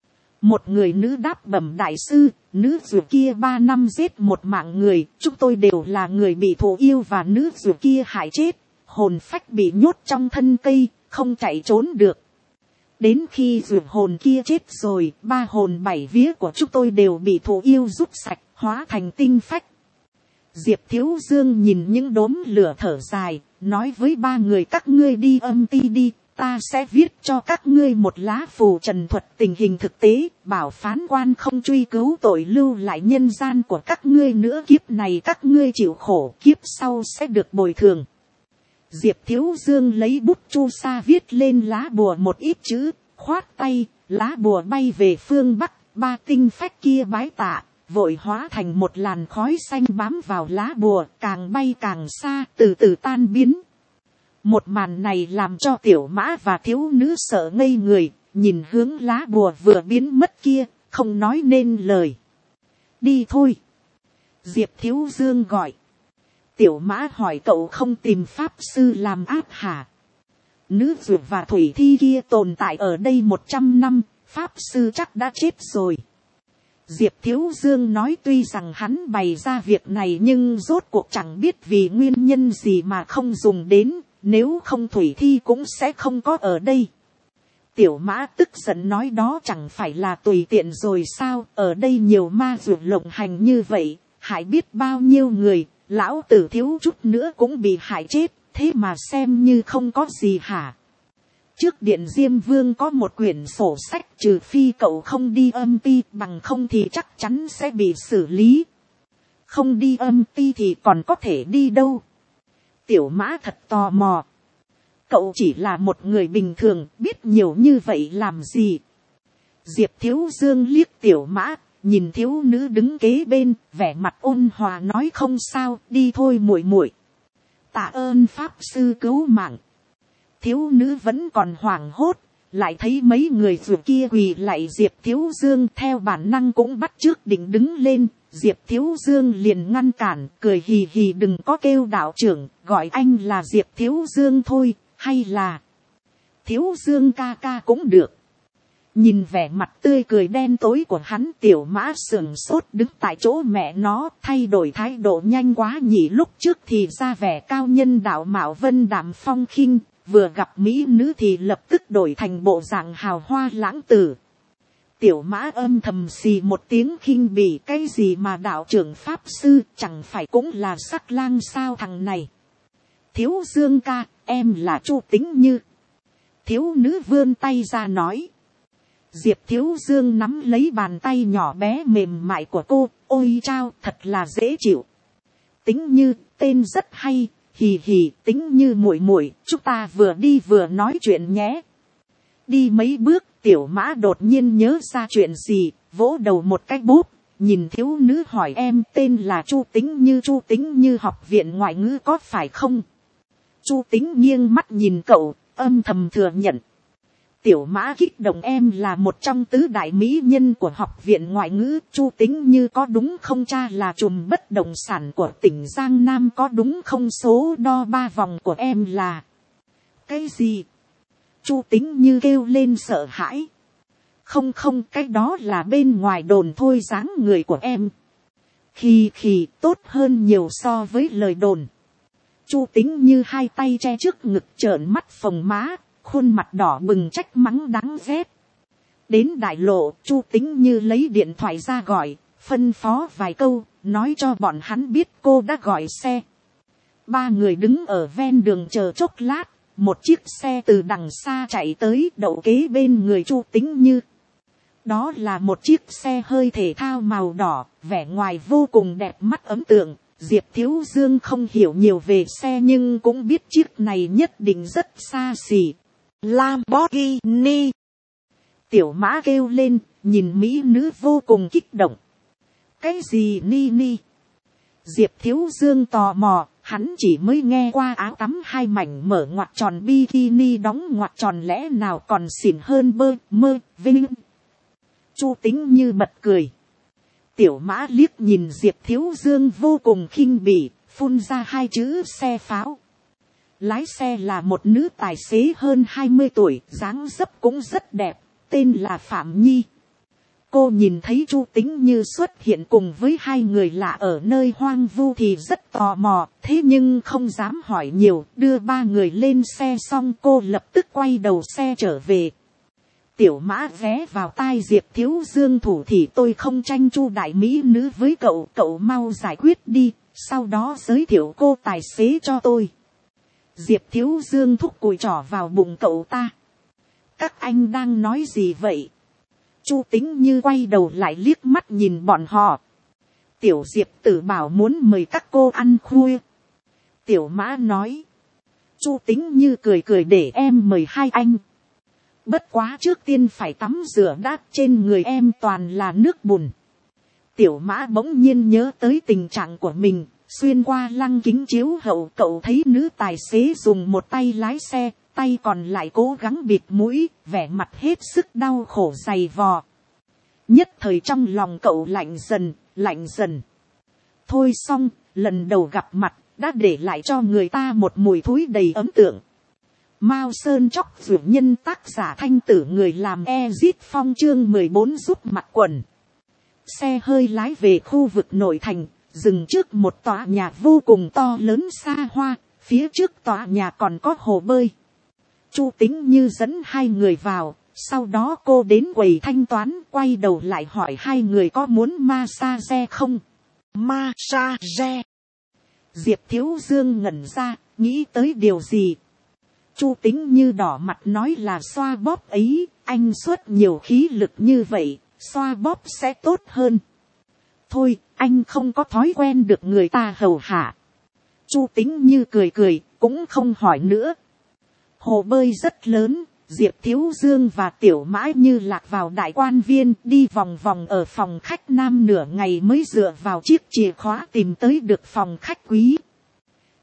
Một người nữ đáp bẩm đại sư, nữ dược kia 3 năm giết một mạng người, chúng tôi đều là người bị thổ yêu và nữ dược kia hại chết. Hồn phách bị nhốt trong thân cây, không chạy trốn được. Đến khi dược hồn kia chết rồi, 3 hồn 7 vía của chúng tôi đều bị thổ yêu rút sạch, hóa thành tinh phách. Diệp Thiếu Dương nhìn những đốm lửa thở dài, nói với 3 người các ngươi đi âm ti đi, ta sẽ viết cho các ngươi một lá phù trần thuật tình hình thực tế, bảo phán quan không truy cứu tội lưu lại nhân gian của các ngươi nữa, kiếp này các ngươi chịu khổ, kiếp sau sẽ được bồi thường. Diệp Thiếu Dương lấy bút chu sa viết lên lá bùa một ít chữ, khoát tay, lá bùa bay về phương Bắc, 3 tinh phách kia bái tạ, vội hóa thành một làn khói xanh bám vào lá bùa, càng bay càng xa, từ từ tan biến. Một màn này làm cho Tiểu Mã và thiếu nữ sợ ngây người, nhìn hướng lá bùa vừa biến mất kia, không nói nên lời. Đi thôi. Diệp Thiếu Dương gọi. Tiểu Mã hỏi cậu không tìm pháp sư làm áp hả? Nữ dược và Thủy Thi kia tồn tại ở đây 100 năm, pháp sư chắc đã chết rồi. Diệp Thiếu Dương nói tuy rằng hắn bày ra việc này nhưng rốt cuộc chẳng biết vì nguyên nhân gì mà không dùng đến, nếu không Thủy Thi cũng sẽ không có ở đây. Tiểu Mã tức giận nói đó chẳng phải là tùy tiện rồi sao, ở đây nhiều ma dược lộng hành như vậy, hại biết bao nhiêu người, lão tử thiếu chút nữa cũng bị hại chết, thế mà xem như không có gì hả? Trước điện Diêm Vương có một quyển sổ sách, trừ phi cậu không đi âm ti, bằng không thì chắc chắn sẽ bị xử lý. Không đi âm ti thì còn có thể đi đâu? Tiểu Mã thật tò mò. Cậu chỉ là một người bình thường, biết nhiều như vậy làm gì? Diệp Thiếu Dương liếc Tiểu Mã, nhìn thiếu nữ đứng kế bên, vẻ mặt ôn hòa nói không sao, đi thôi muội muội. Tạ ơn pháp sư cứu mạng. Thiếu nữ vẫn còn hoảng hốt, lại thấy mấy người ruột kia quỳ lại Diệp Thiếu Dương, theo bản năng cũng bắt trước định đứng lên. Diệp Thiếu Dương liền ngăn cản, cười hì hì, đừng có kêu đạo trưởng, gọi anh là Diệp Thiếu Dương thôi, hay là Thiếu Dương ca ca cũng được. Nhìn vẻ mặt tươi cười đen tối của hắn, Tiểu Mã sườn sốt đứng tại chỗ, mẹ nó thay đổi thái độ nhanh quá nhỉ, lúc trước thì ra vẻ cao nhân đạo mạo vân đạm phong khinh, vừa gặp mỹ nữ thì lập tức đổi thành bộ dạng hào hoa lãng tử. Tiểu Mã âm thầm xì một tiếng khinh bỉ, cái gì mà đạo trưởng pháp sư, chẳng phải cũng là sắc lang sao thằng này. Thiếu Dương ca, em là Chu Tính Như. Thiếu nữ vươn tay ra nói. Diệp Thiếu Dương nắm lấy bàn tay nhỏ bé mềm mại của cô, ôi chao, thật là dễ chịu. Tính Như, tên rất hay, hì hì, Tính Như muội muội, chúng ta vừa đi vừa nói chuyện nhé. Đi mấy bước, Tiểu Mã đột nhiên nhớ ra chuyện gì, vỗ đầu một cái bốp, nhìn thiếu nữ hỏi, em tên là Chu Tính Như. Chu Tính Như học viện ngoại ngữ có phải không? Chu Tính nghiêng mắt nhìn cậu, âm thầm thừa nhận. Tiểu Mã kích động, em là một trong tứ đại mỹ nhân của học viện ngoại ngữ. Chu Tính Như có đúng không? Cha là trùm bất động sản của tỉnh Giang Nam có đúng không? Số đo 3 vòng của em là cái gì? Chu Tính Như kêu lên sợ hãi. Không không, cái đó là bên ngoài đồn thôi, dáng người của em khì khì tốt hơn nhiều so với lời đồn. Chu Tính Như hai tay che trước ngực, trợn mắt phồng má, khuôn mặt đỏ bừng trách mắng đáng ghét. Đến đại lộ, Chu Tính Như lấy điện thoại ra gọi, phân phó vài câu, nói cho bọn hắn biết cô đã gọi xe. Ba người đứng ở ven đường chờ chốc lát, một chiếc xe từ đằng xa chạy tới, đậu kế bên người Chu Tính Như. Đó là một chiếc xe hơi thể thao màu đỏ, vẻ ngoài vô cùng đẹp mắt ấn tượng. Diệp Thiếu Dương không hiểu nhiều về xe nhưng cũng biết chiếc này nhất định rất xa xỉ. Lamborghini. Tiểu Mã kêu lên, nhìn mỹ nữ vô cùng kích động. Cái gì ni ni? Diệp Thiếu Dương tò mò, hắn chỉ mới nghe qua áo tắm hai mảnh mở ngoặc tròn bikini đóng ngoặc tròn, lẽ nào còn xỉn hơn bơ mơ vinh. Chu Tính Như bật cười. Tiểu Mã liếc nhìn Diệp Thiếu Dương vô cùng khinh bỉ, phun ra hai chữ xe pháo. Lái xe là một nữ tài xế hơn 20 tuổi, dáng dấp cũng rất đẹp, tên là Phạm Nhi. Cô nhìn thấy Chu Tính Như xuất hiện cùng với hai người lạ ở nơi hoang vu thì rất tò mò, thế nhưng không dám hỏi nhiều, đưa ba người lên xe xong cô lập tức quay đầu xe trở về. Tiểu Mã ghé vào tai Diệp Thiếu Dương thủ thì tôi không tranh Chu đại mỹ nữ với cậu, cậu mau giải quyết đi, sau đó giới thiệu cô tài xế cho tôi. Diệp Thiếu Dương thúc cùi trỏ vào bụng cậu ta. Các anh đang nói gì vậy? Chu Tính Như quay đầu lại liếc mắt nhìn bọn họ. Tiểu Diệp Tử bảo muốn mời các cô ăn khuya. Tiểu Mã nói. Chu Tính Như cười cười, để em mời hai anh. Bất quá trước tiên phải tắm rửa đã, trên người em toàn là nước bùn. Tiểu Mã bỗng nhiên nhớ tới tình trạng của mình. Xuyên qua lăng kính chiếu hậu, cậu thấy nữ tài xế dùng một tay lái xe, tay còn lại cố gắng bịt mũi, vẻ mặt hết sức đau khổ dày vò. Nhất thời trong lòng cậu lạnh dần, lạnh dần. Thôi xong, lần đầu gặp mặt, đã để lại cho người ta một mùi thối đầy ấn tượng. Mao Sơn Chóc Dược Nhân, tác giả Thanh Tử, người làm Ezit Phong, chương 14 giúp mặc quần. Xe hơi lái về khu vực nội thành, dừng trước một tòa nhà vô cùng to lớn xa hoa, phía trước tòa nhà còn có hồ bơi. Chu Tính Như dẫn hai người vào, sau đó cô đến quầy thanh toán, quay đầu lại hỏi hai người có muốn massage không? Massage. Diệp Thiếu Dương ngẩn ra, nghĩ tới điều gì? Chu Tính Như đỏ mặt nói là xoa bóp ấy, anh xuất nhiều khí lực như vậy, xoa bóp sẽ tốt hơn. Thôi, anh không có thói quen được người ta hầu hạ. Chu Tính Như cười cười, cũng không hỏi nữa. Hồ bơi rất lớn, Diệp Thiếu Dương và Tiểu Mã như lạc vào đại quan viên, đi vòng vòng ở phòng khách nam nửa ngày mới dựa vào chiếc chìa khóa tìm tới được phòng khách quý.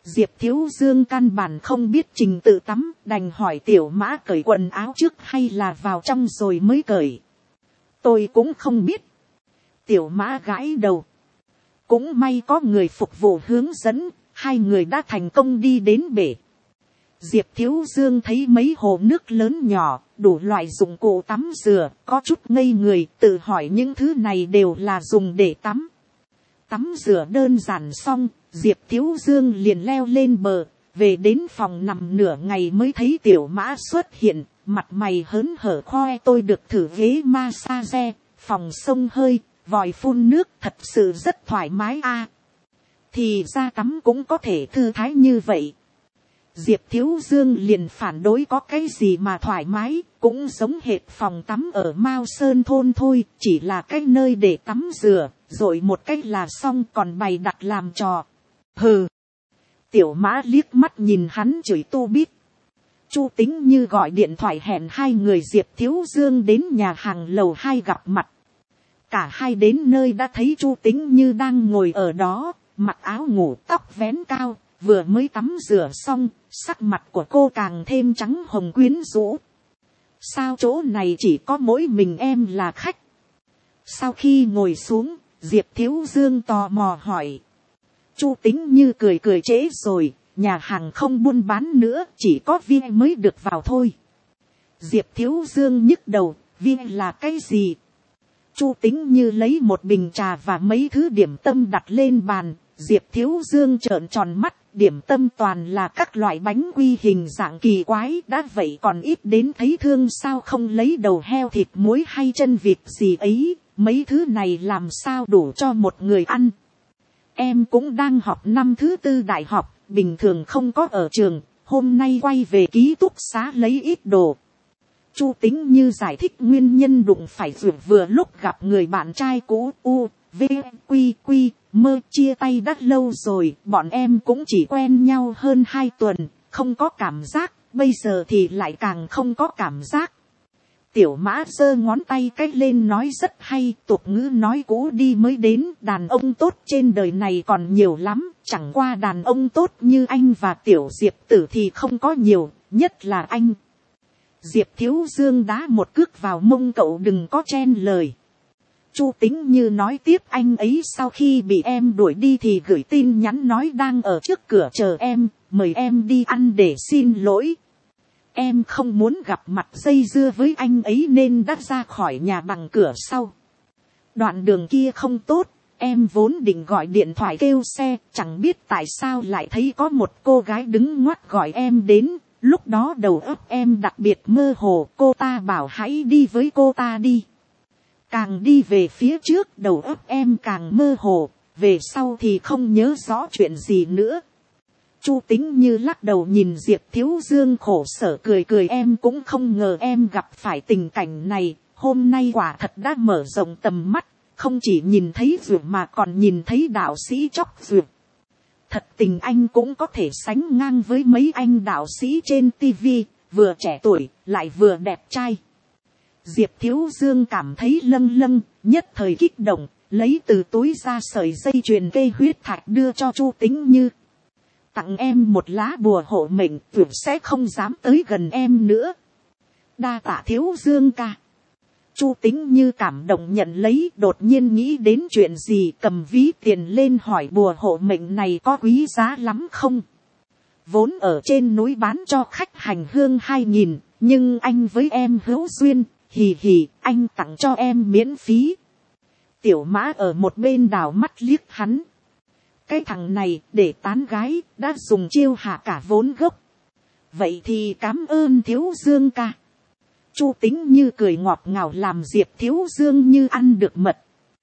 Diệp Thiếu Dương căn bản không biết trình tự tắm, đành hỏi Tiểu Mã cởi quần áo trước hay là vào trong rồi mới cởi. Tôi cũng không biết. Tiểu Mã gãi đầu. Cũng may có người phục vụ hướng dẫn, hai người đã thành công đi đến bể. Diệp Thiếu Dương thấy mấy hồ nước lớn nhỏ, đủ loại dụng cụ tắm rửa, có chút ngây người, tự hỏi những thứ này đều là dùng để tắm. Tắm rửa đơn giản xong, Diệp Thiếu Dương liền leo lên bờ, về đến phòng nằm nửa ngày mới thấy Tiểu Mã xuất hiện, mặt mày hớn hở khoe tôi được thử ghế massage, phòng xông hơi, vòi phun nước, thật sự rất thoải mái a. Thì ra tắm cũng có thể thư thái như vậy. Diệp Thiếu Dương liền phản đối có cái gì mà thoải mái, cũng giống hệt phòng tắm ở Mao Sơn thôn thôi, chỉ là cái nơi để tắm rửa, rồi một cách là xong, còn bày đặt làm trò. Hừ. Tiểu Mã liếc mắt nhìn hắn chửi tu bít. Chu Tính Như gọi điện thoại hẹn hai người Diệp Thiếu Dương đến nhà hàng lầu 2 gặp mặt. Cả hai đến nơi đã thấy Chu Tính Như đang ngồi ở đó, mặc áo ngủ, tóc vén cao, vừa mới tắm rửa xong, sắc mặt của cô càng thêm trắng hồng quyến rũ. Sao chỗ này chỉ có mỗi mình em là khách? Sau khi ngồi xuống, Diệp Thiếu Dương tò mò hỏi. Chu Tính Như cười cười, trễ rồi, nhà hàng không buôn bán nữa, chỉ có viên mới được vào thôi. Diệp Thiếu Dương nhức đầu, viên là cái gì? Chu Tính Như lấy một bình trà và mấy thứ điểm tâm đặt lên bàn. Diệp Thiếu Dương trợn tròn mắt, điểm tâm toàn là các loại bánh quy hình dạng kỳ quái, đã vậy còn ít đến thấy thương sao không lấy đầu heo, thịt muối hay chân vịt gì ấy, mấy thứ này làm sao đủ cho một người ăn. Em cũng đang học năm thứ 4 đại học, bình thường không có ở trường, hôm nay quay về ký túc xá lấy ít đồ. Chu Tính Như giải thích nguyên nhân đụng phải vừa lúc gặp người bạn trai cũ. V, Quy, Mơ chia tay đã lâu rồi, bọn em cũng chỉ quen nhau hơn 2 tuần, không có cảm giác, bây giờ thì lại càng không có cảm giác. Tiểu Mã giơ ngón tay cái lên nói rất hay, tục ngữ nói cũ đi mới đến, đàn ông tốt trên đời này còn nhiều lắm, chẳng qua đàn ông tốt như anh và Tiểu Diệp Tử thì không có nhiều, nhất là anh. Diệp Thiếu Dương đá một cước vào mông cậu, đừng có chen lời. Chu Tính Như nói tiếp, anh ấy sau khi bị em đuổi đi thì gửi tin nhắn nói đang ở trước cửa chờ em, mời em đi ăn để xin lỗi. Em không muốn gặp mặt dây dưa với anh ấy nên đã ra khỏi nhà bằng cửa sau. Đoạn đường kia không tốt, em vốn định gọi điện thoại kêu xe, chẳng biết tại sao lại thấy có một cô gái đứng ngoắt gọi em đến. Lúc đó đầu óc em đặc biệt mơ hồ, cô ta bảo hãy đi với cô ta đi. Càng đi về phía trước đầu óc em càng mơ hồ, về sau thì không nhớ rõ chuyện gì nữa. Chu Tính Như lắc đầu nhìn Diệp Thiếu Dương khổ sở cười cười, em cũng không ngờ em gặp phải tình cảnh này, hôm nay quả thật đã mở rộng tầm mắt, không chỉ nhìn thấy ruột mà còn nhìn thấy đạo sĩ chóc ruột. Thật tình anh cũng có thể sánh ngang với mấy anh đạo sĩ trên tivi, vừa trẻ tuổi, lại vừa đẹp trai. Diệp Thiếu Dương cảm thấy lâng lâng, nhất thời kích động, lấy từ túi ra sợi dây chuyền cây huyết thạch đưa cho Chu Tính Như. Tặng em một lá bùa hộ mệnh, tuyệt sẽ không dám tới gần em nữa. Đa tạ Thiếu Dương ca. Chu Tính Như cảm động nhận lấy, đột nhiên nghĩ đến chuyện gì, cầm ví tiền lên hỏi bùa hộ mệnh này có quý giá lắm không? Vốn ở trên núi bán cho khách hành hương 2.000, nhưng anh với em hữu duyên, hì hì, anh tặng cho em miễn phí. Tiểu Mã ở một bên đảo mắt liếc hắn. Cái thằng này để tán gái đã dùng chiêu hạ cả vốn gốc. Vậy thì cảm ơn Thiếu Dương ca. Chu Tính Như cười ngọt ngào làm Diệp Thiếu Dương như ăn được mật.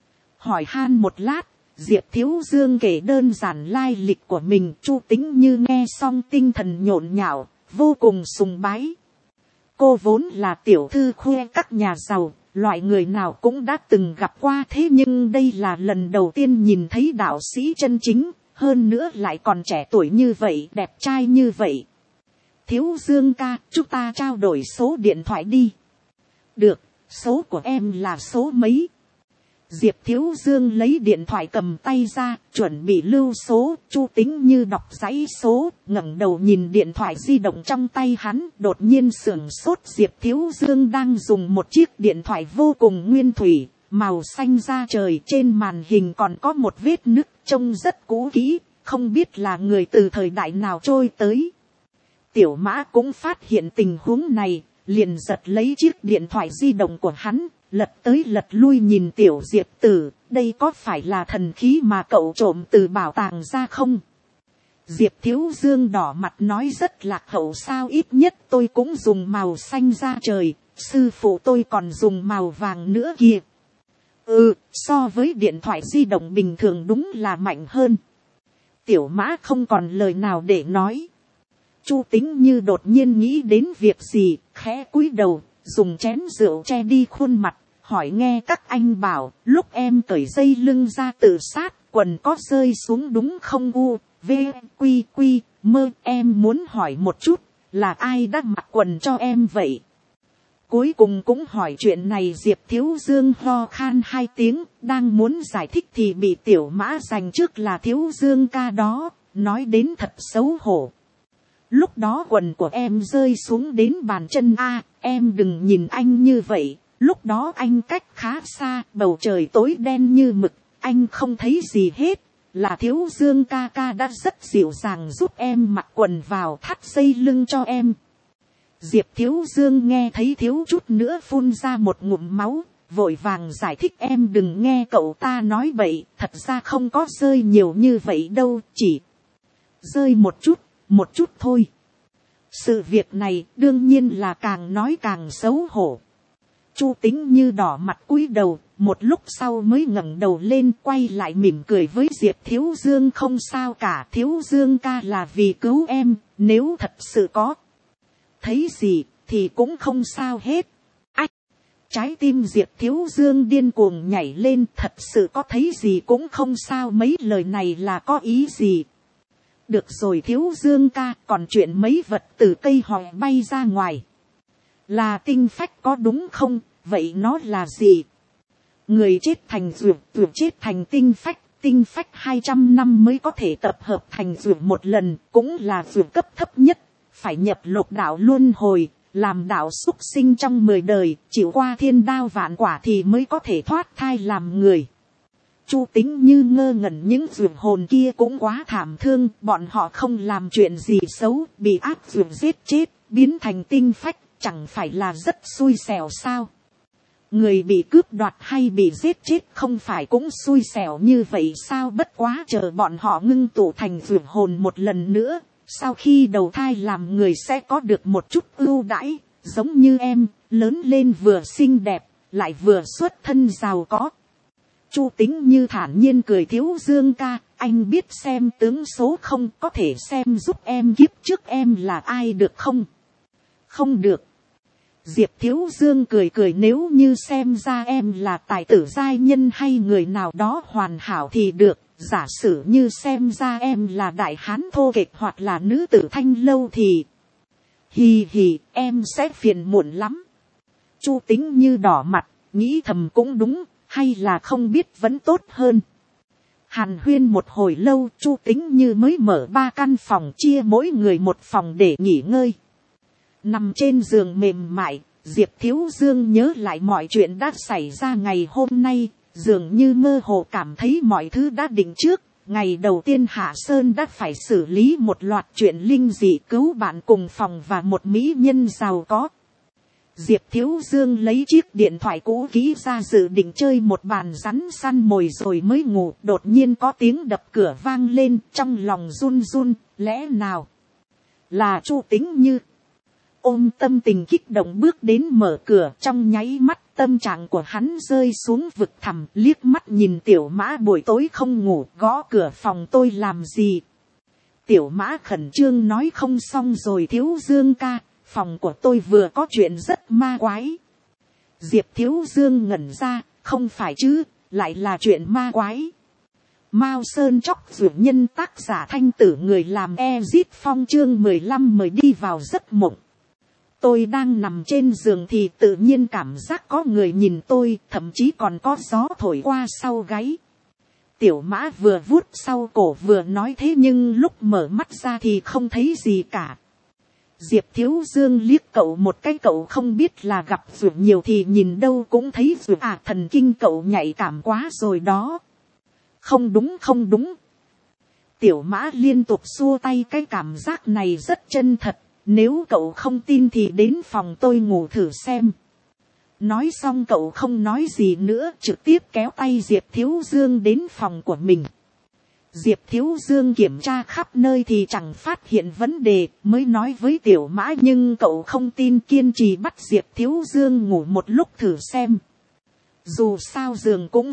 Hỏi han một lát, Diệp Thiếu Dương kể đơn giản lai lịch của mình. Chu Tính Như nghe xong tinh thần nhộn nhạo, vô cùng sùng bái. Cô vốn là tiểu thư khuê các nhà giàu, loại người nào cũng đã từng gặp qua, thế nhưng đây là lần đầu tiên nhìn thấy đạo sĩ chân chính, hơn nữa lại còn trẻ tuổi như vậy, đẹp trai như vậy. Thiếu Dương ca, chúng ta trao đổi số điện thoại đi. Được, số của em là số mấy? Diệp Thiếu Dương lấy điện thoại cầm tay ra, chuẩn bị lưu số. Chu Tính Như đọc dãy số, ngẩng đầu nhìn điện thoại di động trong tay hắn, đột nhiên sửng sốt. Diệp Thiếu Dương đang dùng một chiếc điện thoại vô cùng nguyên thủy, màu xanh da trời, trên màn hình còn có một vết nứt, trông rất cũ kỹ, không biết là người từ thời đại nào trôi tới. Tiểu Mã cũng phát hiện tình huống này, liền giật lấy chiếc điện thoại di động của hắn, lật tới lật lui nhìn Tiểu Diệp Tử, đây có phải là thần khí mà cậu trộm từ bảo tàng ra không? Diệp Thiếu Dương đỏ mặt nói rất lạc hậu sao, ít nhất tôi cũng dùng màu xanh da trời, sư phụ tôi còn dùng màu vàng nữa kìa. So với điện thoại di động bình thường đúng là mạnh hơn. Tiểu Mã không còn lời nào để nói. Chu Tính Như đột nhiên nghĩ đến việc gì, khẽ cúi đầu, dùng chén rượu che đi khuôn mặt, hỏi nghe các anh bảo, lúc em cởi dây lưng ra tự sát, quần có rơi xuống đúng không? V Quy Quy Mơ, em muốn hỏi một chút, là ai đã mặc quần cho em vậy? Cuối cùng cũng hỏi chuyện này. Diệp Thiếu Dương ho khan 2 tiếng, đang muốn giải thích thì bị Tiểu Mã giành trước là Thiếu Dương ca đó, nói đến thật xấu hổ. Lúc đó quần của em rơi xuống đến bàn chân em đừng nhìn anh như vậy, lúc đó anh cách khá xa, bầu trời tối đen như mực, anh không thấy gì hết, là Thiếu Dương ca ca đã rất dịu dàng giúp em mặc quần vào, thắt dây lưng cho em. Diệp Thiếu Dương nghe thấy thiếu chút nữa phun ra một ngụm máu, vội vàng giải thích em đừng nghe cậu ta nói bậy, thật ra không có rơi nhiều như vậy đâu, chỉ rơi một chút thôi. Sự việc này đương nhiên là càng nói càng xấu hổ. Chu Tính Như đỏ mặt cúi đầu, một lúc sau mới ngẩng đầu lên, quay lại mỉm cười với Diệp Thiếu Dương, không sao cả, Thiếu Dương ca là vì cứu em, nếu thật sự có thấy gì thì cũng không sao hết. Trái tim Diệp Thiếu Dương điên cuồng nhảy lên, thật sự có thấy gì cũng không sao, mấy lời này là có ý gì? Được rồi Thiếu Dương ca, còn chuyện mấy vật từ cây hòe bay ra ngoài là tinh phách có đúng không? Vậy nó là gì? Người chết thành dược, chết thành tinh phách 200 năm mới có thể tập hợp thành dược một lần, cũng là dược cấp thấp nhất, phải nhập lục đạo luân hồi, làm đạo súc sinh trong 10 đời, chịu qua thiên đao vạn quả thì mới có thể thoát thai làm người. Chu Tính Như ngơ ngẩn, những dược hồn kia cũng quá thảm thương, bọn họ không làm chuyện gì xấu, bị ác dược giết chết, biến thành tinh phách, chẳng phải là rất xui xẻo sao? Người bị cướp đoạt hay bị giết chết không phải cũng xui xẻo như vậy sao? Bất quá chờ bọn họ ngưng tụ thành dược hồn một lần nữa, sau khi đầu thai làm người sẽ có được một chút ưu đãi, giống như em, lớn lên vừa xinh đẹp, lại vừa xuất thân giàu có. Chu Tính Như thản nhiên cười, Thiếu Dương ca, anh biết xem tướng số không, có thể xem giúp em kiếp trước em là ai được không? Không được. Diệp Thiếu Dương cười cười, nếu như xem ra em là tài tử giai nhân hay người nào đó hoàn hảo thì được, giả sử như xem ra em là đại hán thô kệch hoặc là nữ tử thanh lâu thì hì hì, em sẽ phiền muộn lắm. Chu Tính Như đỏ mặt, nghĩ thầm cũng đúng, hay là không biết vẫn tốt hơn. Hàn huyên một hồi lâu, Chu Tính Như mới mở 3 căn phòng, chia mỗi người một phòng để nghỉ ngơi. Nằm trên giường mềm mại, Diệp Thiếu Dương nhớ lại mọi chuyện đã xảy ra ngày hôm nay, dường như mơ hồ cảm thấy mọi thứ đã định trước. Ngày đầu tiên Hạ Sơn đã phải xử lý một loạt chuyện linh dị, cứu bạn cùng phòng và một mỹ nhân giàu có. Diệp Thiếu Dương lấy chiếc điện thoại cũ kỹ ra dự định chơi một bàn rắn săn mồi rồi mới ngủ. Đột nhiên có tiếng đập cửa vang lên, trong lòng run run, lẽ nào là Chu Tính Như? Ôm tâm tình kích động bước đến mở cửa, trong nháy mắt tâm trạng của hắn rơi xuống vực thẳm, liếc mắt nhìn Tiểu Mã buổi tối không ngủ, gõ cửa phòng tôi làm gì? Tiểu Mã khẩn trương nói không xong rồi Thiếu Dương ca, phòng của tôi vừa có chuyện rất ma quái. Diệp Thiếu Dương ngẩn ra, không phải chứ, lại là chuyện ma quái. Mao Sơn Chóc Dược Nhân, tác giả Thanh Tử, người làm Ezit Phong, chương 15, mời đi vào giấc mộng. Tôi đang nằm trên giường thì tự nhiên cảm giác có người nhìn tôi, thậm chí còn có gió thổi qua sau gáy. Tiểu Mã vừa vuốt sau cổ vừa nói thế, nhưng lúc mở mắt ra thì không thấy gì cả. Diệp Thiếu Dương liếc cậu một cái, cậu không biết là gặp ruột nhiều thì nhìn đâu cũng thấy ruột à, thần kinh cậu nhạy cảm quá rồi đó. Không đúng không đúng. Tiểu Mã liên tục xua tay, cái cảm giác này rất chân thật. Nếu cậu không tin thì đến phòng tôi ngủ thử xem. Nói xong cậu không nói gì nữa, trực tiếp kéo tay Diệp Thiếu Dương đến phòng của mình. Diệp Thiếu Dương kiểm tra khắp nơi thì chẳng phát hiện vấn đề, mới nói với Tiểu Mã, nhưng cậu không tin, kiên trì bắt Diệp Thiếu Dương ngủ một lúc thử xem. Dù sao giường cũng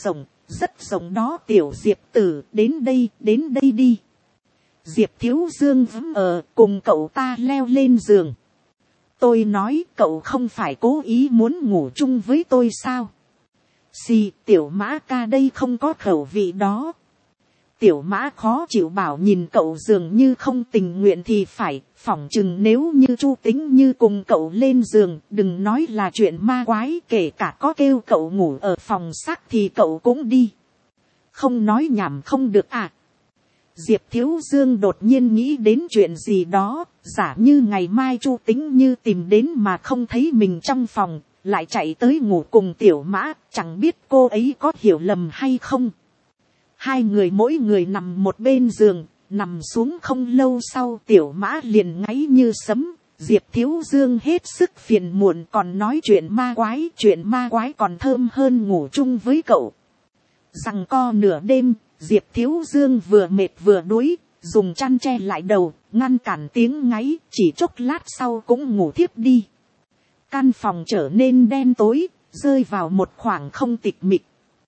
rất rộng đó Tiểu Diệp tử, đến đây đi. Diệp Thiếu Dương vững cùng cậu ta leo lên giường. Tôi nói, cậu không phải cố ý muốn ngủ chung với tôi sao? Xì, Tiểu Mã ca đây không có khẩu vị đó. Tiểu Mã khó chịu bảo, nhìn cậu dường như không tình nguyện thì phải, phỏng chừng nếu như Chu Tính Như cùng cậu lên giường, đừng nói là chuyện ma quái, kể cả có kêu cậu ngủ ở phòng xác thì cậu cũng đi. Không nói nhảm không được à? Diệp Thiếu Dương đột nhiên nghĩ đến chuyện gì đó, giả như ngày mai Chu Tính Như tìm đến mà không thấy mình trong phòng, lại chạy tới ngủ cùng Tiểu Mã, chẳng biết cô ấy có hiểu lầm hay không. Hai người mỗi người nằm một bên giường, nằm xuống không lâu sau Tiểu Mã liền ngáy như sấm. Diệp Thiếu Dương hết sức phiền muộn, còn nói chuyện ma quái còn thơm hơn ngủ chung với cậu. Giằng co nửa đêm, Diệp Thiếu Dương vừa mệt vừa đuối, dùng chăn che lại đầu, ngăn cản tiếng ngáy, chỉ chốc lát sau cũng ngủ thiếp đi. Căn phòng trở nên đen tối, rơi vào một khoảng không tịch mịch.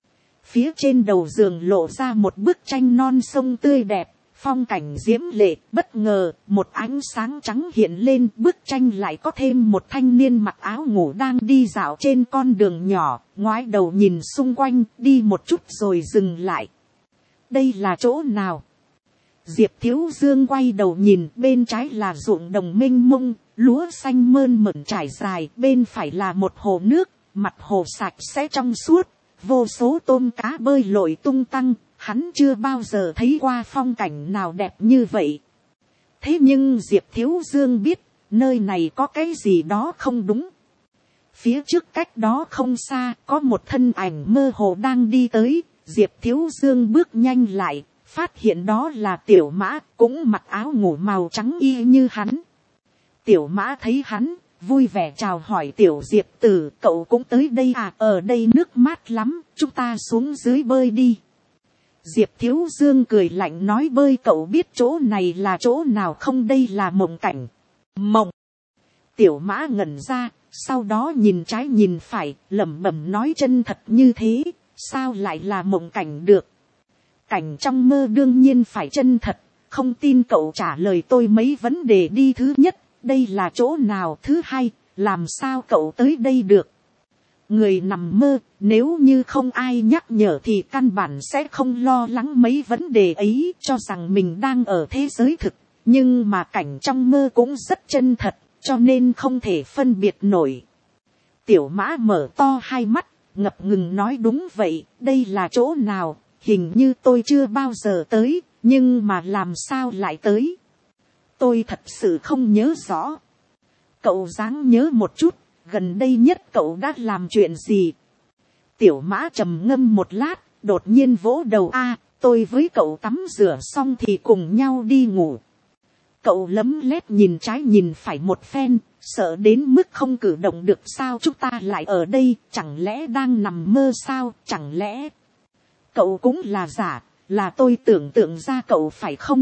Phía trên đầu giường lộ ra một bức tranh non sông tươi đẹp, phong cảnh diễm lệ. Bất ngờ, một ánh sáng trắng hiện lên, bức tranh lại có thêm một thanh niên mặc áo ngủ đang đi dạo trên con đường nhỏ, ngoái đầu nhìn xung quanh, đi một chút rồi dừng lại. Đây là chỗ nào? Diệp Thiếu Dương quay đầu nhìn, bên trái là ruộng đồng mênh mông, lúa xanh mơn mởn trải dài, bên phải là một hồ nước, mặt hồ sạch sẽ trong suốt, vô số tôm cá bơi lội tung tăng, hắn chưa bao giờ thấy qua phong cảnh nào đẹp như vậy. Thế nhưng Diệp Thiếu Dương biết, nơi này có cái gì đó không đúng. Phía trước cách đó không xa, có một thân ảnh mơ hồ đang đi tới. Diệp Thiếu Dương bước nhanh lại, phát hiện đó là Tiểu Mã, cũng mặc áo ngủ màu trắng y như hắn. Tiểu Mã thấy hắn, vui vẻ chào hỏi, Tiểu Diệp tử, cậu cũng tới đây à? Ở đây nước mát lắm, chúng ta xuống dưới bơi đi. Diệp Thiếu Dương cười lạnh nói, bơi? Cậu biết chỗ này là chỗ nào không? Đây là mộng cảnh. Mộng. Tiểu Mã ngẩn ra, sau đó nhìn trái nhìn phải, lẩm bẩm nói, chân thật như thế, sao lại là mộng cảnh được? Cảnh trong mơ đương nhiên phải chân thật, không tin cậu trả lời tôi mấy vấn đề đi. Thứ nhất, đây là chỗ nào? Thứ hai, làm sao cậu tới đây được? Người nằm mơ, nếu như không ai nhắc nhở thì căn bản sẽ không lo lắng mấy vấn đề ấy, cho rằng mình đang ở thế giới thực. Nhưng mà cảnh trong mơ cũng rất chân thật, cho nên không thể phân biệt nổi. Tiểu Mã mở to hai mắt, ngập ngừng nói, đúng vậy, đây là chỗ nào? Hình như tôi chưa bao giờ tới, nhưng mà làm sao lại tới? Tôi thật sự không nhớ rõ. Cậu ráng nhớ một chút, gần đây nhất cậu đã làm chuyện gì? Tiểu Mã trầm ngâm một lát, đột nhiên vỗ đầu, tôi với cậu tắm rửa xong thì cùng nhau đi ngủ. Cậu lấm lét nhìn trái nhìn phải một phen, sợ đến mức không cử động được. Sao chúng ta lại ở đây? Chẳng lẽ đang nằm mơ sao? Chẳng lẽ cậu cũng là giả, là tôi tưởng tượng ra cậu phải không?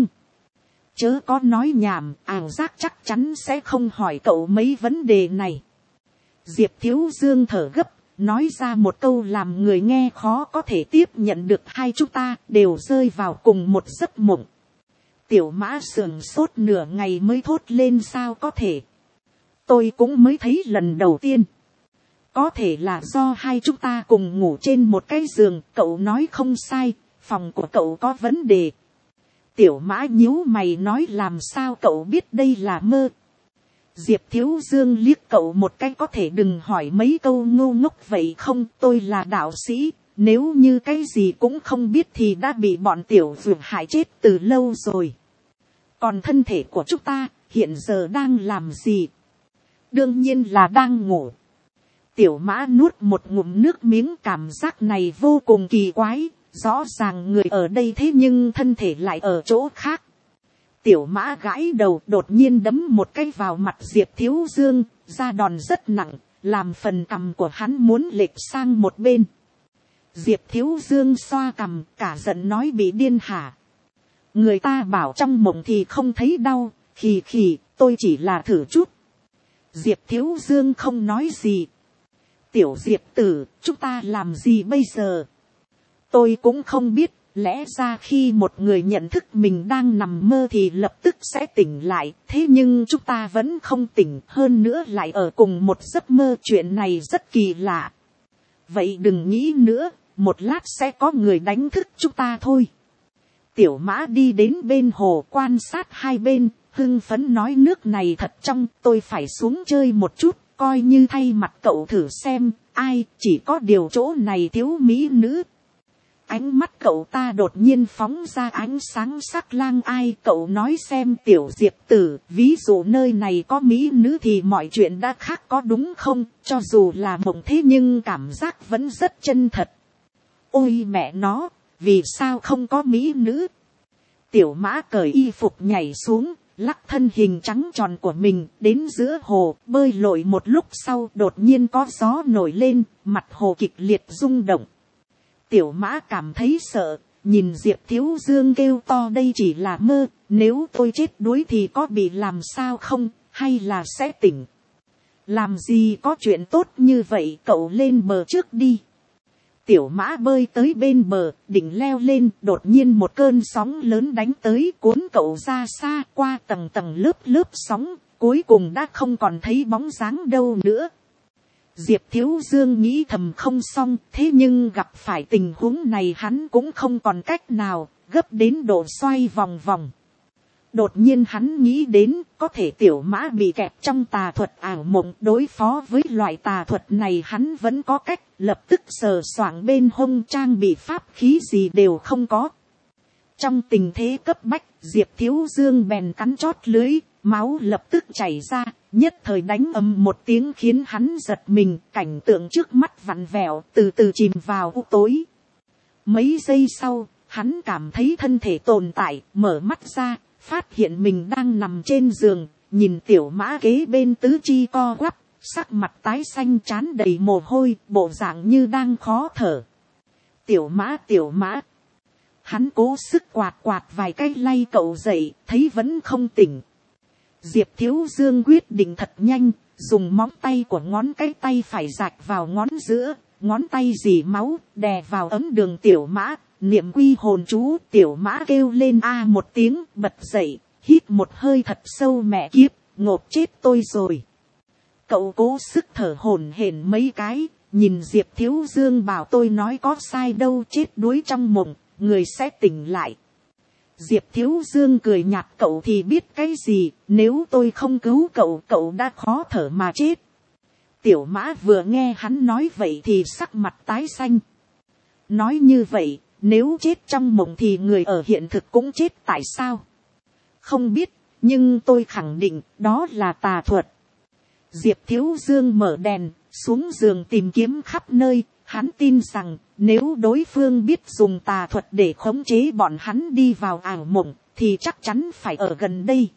Chớ có nói nhảm, ảo giác chắc chắn sẽ không hỏi cậu mấy vấn đề này. Diệp Thiếu Dương thở gấp, nói ra một câu làm người nghe khó có thể tiếp nhận được. Hai chúng ta đều rơi vào cùng một giấc mộng. Tiểu Mã sườn sốt nửa ngày mới thốt lên, sao có thể? Tôi cũng mới thấy lần đầu tiên. Có thể là do hai chúng ta cùng ngủ trên một cái giường. Cậu nói không sai, phòng của cậu có vấn đề. Tiểu Mã nhíu mày nói, làm sao cậu biết đây là mơ? Diệp Thiếu Dương liếc cậu một cái, có thể đừng hỏi mấy câu ngô ngốc vậy không, tôi là đạo sĩ, nếu như cái gì cũng không biết thì đã bị bọn tiểu dược hại chết từ lâu rồi. Còn thân thể của chúng ta hiện giờ đang làm gì? Đương nhiên là đang ngủ. Tiểu Mã nuốt một ngụm nước miếng, cảm giác này vô cùng kỳ quái, rõ ràng người ở đây thế nhưng thân thể lại ở chỗ khác. Tiểu Mã gãi đầu, đột nhiên đấm một cái vào mặt Diệp Thiếu Dương, ra đòn rất nặng, làm phần cằm của hắn muốn lệch sang một bên. Diệp Thiếu Dương xoa cằm, cả giận nói bị điên hả? Người ta bảo trong mộng thì không thấy đau, khì khì, tôi chỉ là thử chút. Diệp Thiếu Dương không nói gì. Tiểu Diệp tử, chúng ta làm gì bây giờ? Tôi cũng không biết, lẽ ra khi một người nhận thức mình đang nằm mơ thì lập tức sẽ tỉnh lại, thế nhưng chúng ta vẫn không tỉnh, hơn nữa lại ở cùng một giấc mơ, chuyện này rất kỳ lạ. Vậy đừng nghĩ nữa, một lát sẽ có người đánh thức chúng ta thôi. Tiểu Mã đi đến bên hồ quan sát hai bên, hưng phấn nói nước này thật trong, tôi phải xuống chơi một chút, coi như thay mặt cậu thử xem, ai, chỉ có điều chỗ này thiếu mỹ nữ. Ánh mắt cậu ta đột nhiên phóng ra ánh sáng sắc lang, ai, cậu nói xem Tiểu Diệp tử, ví dụ nơi này có mỹ nữ thì mọi chuyện đã khác có đúng không, cho dù là mộng thế nhưng cảm giác vẫn rất chân thật. Ôi mẹ nó, vì sao không có mỹ nữ? Tiểu Mã cởi y phục nhảy xuống, lắc thân hình trắng tròn của mình đến giữa hồ, bơi lội một lúc sau đột nhiên có gió nổi lên, mặt hồ kịch liệt rung động. Tiểu Mã cảm thấy sợ, nhìn Diệp Thiếu Dương kêu to đây chỉ là mơ, nếu tôi chết đuối thì có bị làm sao không, hay là sẽ tỉnh. Làm gì có chuyện tốt như vậy, cậu lên bờ trước đi. Tiểu Mã bơi tới bên bờ, định leo lên, đột nhiên một cơn sóng lớn đánh tới, cuốn cậu ra xa, qua tầng tầng lớp lớp sóng, cuối cùng đã không còn thấy bóng dáng đâu nữa. Diệp Thiếu Dương nghĩ thầm không xong, thế nhưng gặp phải tình huống này hắn cũng không còn cách nào, gấp đến độ xoay vòng vòng. Đột nhiên hắn nghĩ đến, có thể Tiểu Mã bị kẹp trong tà thuật ảo mộng, đối phó với loại tà thuật này hắn vẫn có cách, lập tức sờ soạng bên hông, trang bị pháp khí gì đều không có. Trong tình thế cấp bách, Diệp Thiếu Dương bèn cắn chót lưới, máu lập tức chảy ra, nhất thời đánh ầm một tiếng khiến hắn giật mình, cảnh tượng trước mắt vặn vẹo, từ từ chìm vào u tối. Mấy giây sau, hắn cảm thấy thân thể tồn tại, mở mắt ra, phát hiện mình đang nằm trên giường, nhìn Tiểu Mã kế bên tứ chi co quắp, sắc mặt tái xanh trán đầy mồ hôi, bộ dạng như đang khó thở. Tiểu Mã. Hắn cố sức quạt vài cái lay cậu dậy, thấy vẫn không tỉnh. Diệp Thiếu Dương quyết định thật nhanh, dùng móng tay của ngón cái tay phải rạch vào ngón giữa, ngón tay dì máu, đè vào ấm đường Tiểu Mã, niệm quy hồn chú. Tiểu Mã kêu lên a một tiếng, bật dậy, hít một hơi thật sâu, mẹ kiếp, ngộp chết tôi rồi. Cậu cố sức thở hổn hển mấy cái, nhìn Diệp Thiếu Dương bảo tôi nói có sai đâu, chết đuối trong mộng, người sẽ tỉnh lại. Diệp Thiếu Dương cười nhạt, cậu thì biết cái gì, nếu tôi không cứu cậu, cậu đã khó thở mà chết. Tiểu Mã vừa nghe hắn nói vậy thì sắc mặt tái xanh. Nói như vậy, nếu chết trong mộng thì người ở hiện thực cũng chết tại sao? Không biết, nhưng tôi khẳng định đó là tà thuật. Diệp Thiếu Dương mở đèn, xuống giường tìm kiếm khắp nơi. Hắn tin rằng, nếu đối phương biết dùng tà thuật để khống chế bọn hắn đi vào ảo mộng, thì chắc chắn phải ở gần đây.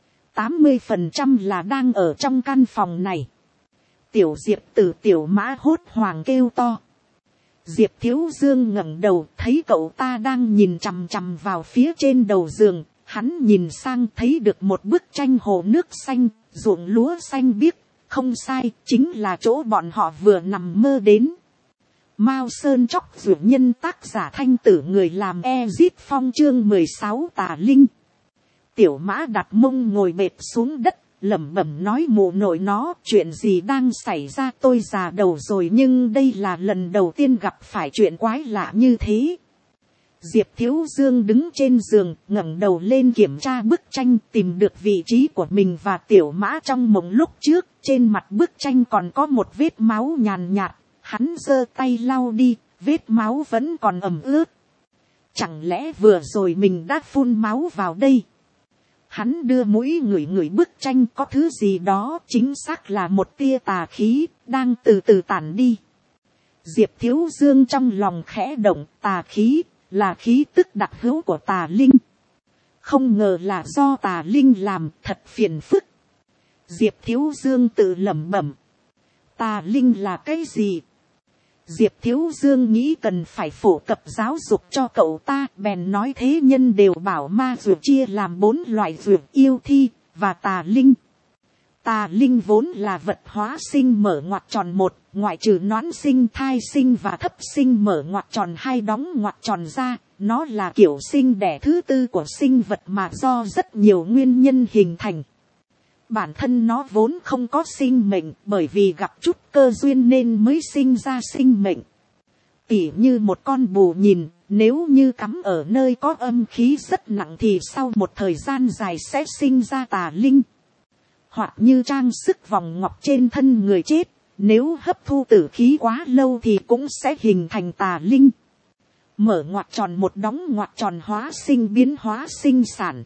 80% là đang ở trong căn phòng này. Tiểu Diệp tử, Tiểu Mã hốt hoảng kêu to. Diệp Thiếu Dương ngẩng đầu, thấy cậu ta đang nhìn chằm chằm vào phía trên đầu giường. Hắn nhìn sang thấy được một bức tranh hồ nước xanh, ruộng lúa xanh biếc. Không sai, chính là chỗ bọn họ vừa nằm mơ đến. Mao Sơn Chóc Dược Nhân, tác giả Thanh Tử, người làm Ezit Phong, chương 16 Tà Linh. Tiểu Mã đặt mông ngồi bệt xuống đất, lẩm bẩm nói mụ nội nó, chuyện gì đang xảy ra, tôi già đầu rồi nhưng đây là lần đầu tiên gặp phải chuyện quái lạ như thế. Diệp Thiếu Dương đứng trên giường, ngẩng đầu lên kiểm tra bức tranh, tìm được vị trí của mình và Tiểu Mã trong mộng lúc trước. Trên mặt bức tranh còn có một vết máu nhàn nhạt, hắn giơ tay lau đi, vết máu vẫn còn ẩm ướt. Chẳng lẽ vừa rồi mình đã phun máu vào đây? Hắn đưa mũi ngửi ngửi bức tranh, có thứ gì đó, chính xác là một tia tà khí, đang từ từ tản đi. Diệp Thiếu Dương trong lòng khẽ động, tà khí, là khí tức đặc hữu của tà linh. Không ngờ là do tà linh làm, thật phiền phức. Diệp Thiếu Dương tự lẩm bẩm. Tà linh là cái gì? Diệp Thiếu Dương nghĩ cần phải phổ cập giáo dục cho cậu ta, bèn nói thế nhân đều bảo ma dược chia làm 4 loại dược: yêu thi và tà linh. Tà linh vốn là vật hóa sinh mở ngoặc tròn 1, ngoại trừ noãn sinh, thai sinh và thấp sinh mở ngoặc tròn 2 đóng ngoặc tròn ra, nó là kiểu sinh đẻ thứ tư của sinh vật mà do rất nhiều nguyên nhân hình thành. Bản thân nó vốn không có sinh mệnh, bởi vì gặp chút cơ duyên nên mới sinh ra sinh mệnh. Tỉ như một con bù nhìn, nếu như cắm ở nơi có âm khí rất nặng thì sau một thời gian dài sẽ sinh ra tà linh. Hoặc như trang sức vòng ngọc trên thân người chết, nếu hấp thu tử khí quá lâu thì cũng sẽ hình thành tà linh. Mở ngoặc tròn 1 đóng ngoặc tròn hóa sinh biến hóa sinh sản.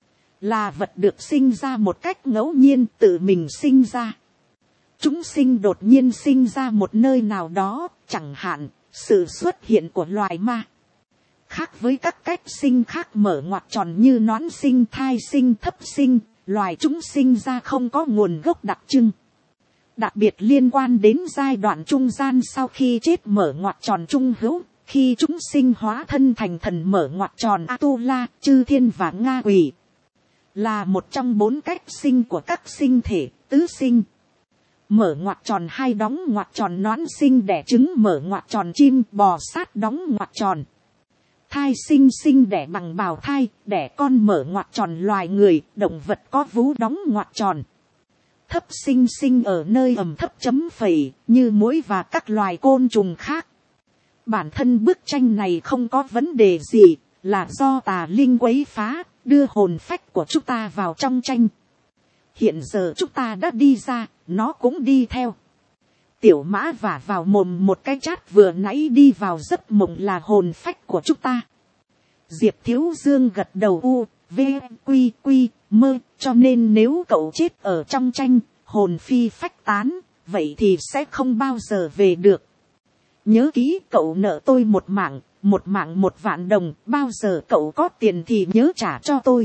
Là vật được sinh ra một cách ngẫu nhiên, tự mình sinh ra. Chúng sinh đột nhiên sinh ra một nơi nào đó, chẳng hạn, sự xuất hiện của loài ma. Khác với các cách sinh khác mở ngoặc tròn như noãn sinh, thai sinh, thấp sinh, loài chúng sinh ra không có nguồn gốc đặc trưng. Đặc biệt liên quan đến giai đoạn trung gian sau khi chết mở ngoặc tròn trung hữu, khi chúng sinh hóa thân thành thần mở ngoặc tròn Atula, chư thiên và Nga quỷ. Là một trong 4 cách sinh của các sinh thể, tứ sinh. Mở ngoặc tròn 2 đóng ngoặc tròn noãn sinh đẻ trứng mở ngoặc tròn chim bò sát đóng ngoặc tròn. Thai sinh sinh đẻ bằng bào thai, đẻ con mở ngoặc tròn loài người, động vật có vú đóng ngoặc tròn. Thấp sinh sinh ở nơi ẩm thấp chấm phẩy, như muỗi và các loài côn trùng khác. Bản thân bức tranh này không có vấn đề gì, là do tà linh quấy phá, đưa hồn phách của chúng ta vào trong tranh. Hiện giờ chúng ta đã đi ra, nó cũng đi theo. Tiểu Mã vả vào mồm một cái chát vừa nãy đi vào giấc mộng là hồn phách của chúng ta. Diệp Thiếu Dương gật đầu u, v, quy quy, mơ, cho nên nếu cậu chết ở trong tranh, hồn phi phách tán, vậy thì sẽ không bao giờ về được. Nhớ kỹ, cậu nợ tôi 1 mạng 1 vạn đồng, bao giờ cậu có tiền thì nhớ trả cho tôi.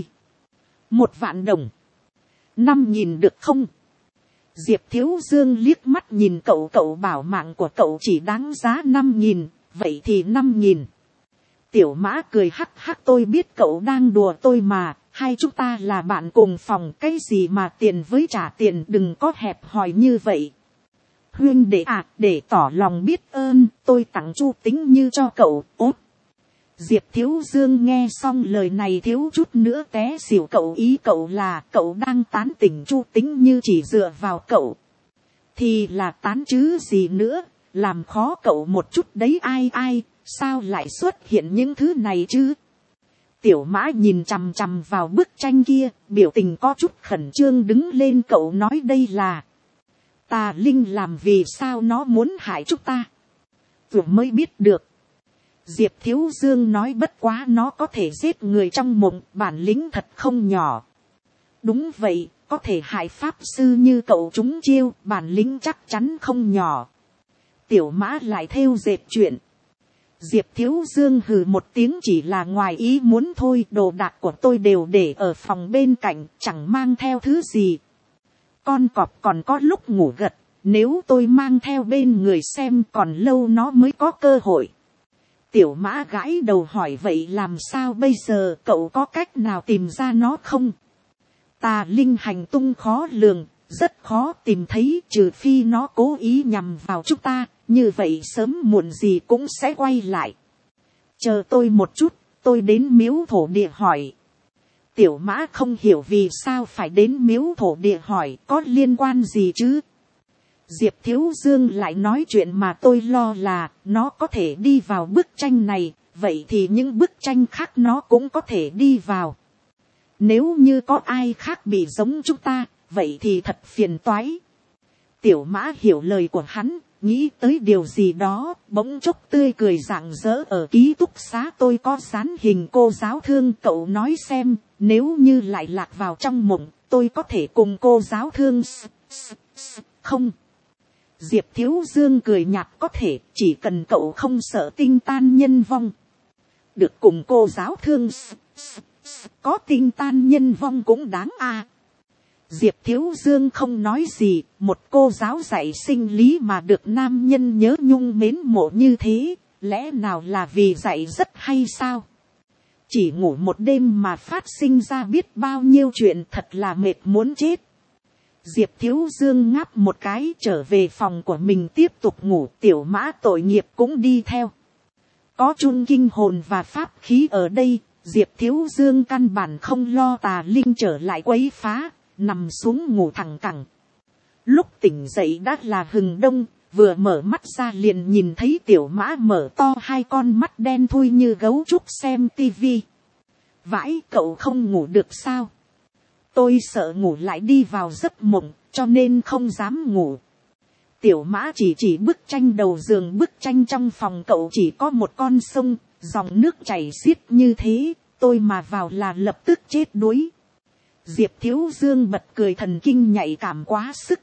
1 vạn đồng. 5.000 được không? Diệp Thiếu Dương liếc mắt nhìn cậu, cậu bảo mạng của cậu chỉ đáng giá 5.000, vậy thì 5.000. Tiểu Mã cười hắc hắc, tôi biết cậu đang đùa tôi mà, hai chúng ta là bạn cùng phòng, cái gì mà tiền với trả tiền, đừng có hẹp hòi như vậy. Huynh đệ à, để tỏ lòng biết ơn, tôi tặng Chu Tính Như cho cậu. Ốt. Diệp Thiếu Dương nghe xong lời này thiếu chút nữa té xỉu, cậu ý cậu là cậu đang tán tỉnh Chu Tính Như chỉ dựa vào cậu. Thì là tán chứ gì nữa, làm khó cậu một chút đấy, ai, sao lại xuất hiện những thứ này chứ? Tiểu Mã nhìn chằm chằm vào bức tranh kia, biểu tình có chút khẩn trương đứng lên, cậu nói đây là tà linh làm, vì sao nó muốn hại chúng ta? Vừa mới biết được. Diệp Thiếu Dương nói bất quá nó có thể giết người trong mộng, bản lĩnh thật không nhỏ. Đúng vậy, có thể hại pháp sư như cậu trúng chiêu, bản lĩnh chắc chắn không nhỏ. Tiểu Mã lại thêu dệt chuyện. Diệp Thiếu Dương hừ một tiếng, chỉ là ngoài ý muốn thôi, đồ đạc của tôi đều để ở phòng bên cạnh, chẳng mang theo thứ gì. Con cọp còn có lúc ngủ gật, nếu tôi mang theo bên người xem còn lâu nó mới có cơ hội. Tiểu Mã gãi đầu hỏi vậy làm sao bây giờ, cậu có cách nào tìm ra nó không? Tà linh hành tung khó lường, rất khó tìm thấy, trừ phi nó cố ý nhằm vào chúng ta, như vậy sớm muộn gì cũng sẽ quay lại. Chờ tôi một chút, tôi đến miếu thổ địa hỏi. Tiểu Mã không hiểu vì sao phải đến miếu thổ địa hỏi, có liên quan gì chứ? Diệp Thiếu Dương lại nói chuyện mà tôi lo là nó có thể đi vào bức tranh này, vậy thì những bức tranh khác nó cũng có thể đi vào. Nếu như có ai khác bị giống chúng ta, vậy thì thật phiền toái. Tiểu Mã hiểu lời của hắn, nghĩ tới điều gì đó, bỗng chốc tươi cười rạng rỡ. Ở ký túc xá tôi có dán hình cô giáo thương, cậu nói xem, nếu như lại lạc vào trong mộng, tôi có thể cùng cô giáo thương không? Diệp Thiếu Dương cười nhạt, có thể, chỉ cần cậu không sợ tinh tan nhân vong. Được cùng cô giáo thương có tinh tan nhân vong cũng đáng à. Diệp Thiếu Dương không nói gì, một cô giáo dạy sinh lý mà được nam nhân nhớ nhung mến mộ như thế, lẽ nào là vì dạy rất hay sao? Chỉ ngủ một đêm mà phát sinh ra biết bao nhiêu chuyện, thật là mệt muốn chết. Diệp Thiếu Dương ngáp một cái, trở về phòng của mình tiếp tục ngủ. Tiểu Mã tội nghiệp cũng đi theo. Có chun kinh hồn và pháp khí ở đây, Diệp Thiếu Dương căn bản không lo tà linh trở lại quấy phá, nằm xuống ngủ thẳng cẳng. Lúc tỉnh dậy đã là hừng đông, vừa mở mắt ra liền nhìn thấy Tiểu Mã mở to hai con mắt đen thui như gấu trúc xem tivi. Vãi, cậu không ngủ được sao? Tôi sợ ngủ lại đi vào giấc mộng, cho nên không dám ngủ. Tiểu Mã chỉ bức tranh đầu giường, bức tranh trong phòng cậu chỉ có một con sông, dòng nước chảy xiết như thế, tôi mà vào là lập tức chết đuối. Diệp Thiếu Dương bật cười, thần kinh nhạy cảm quá sức.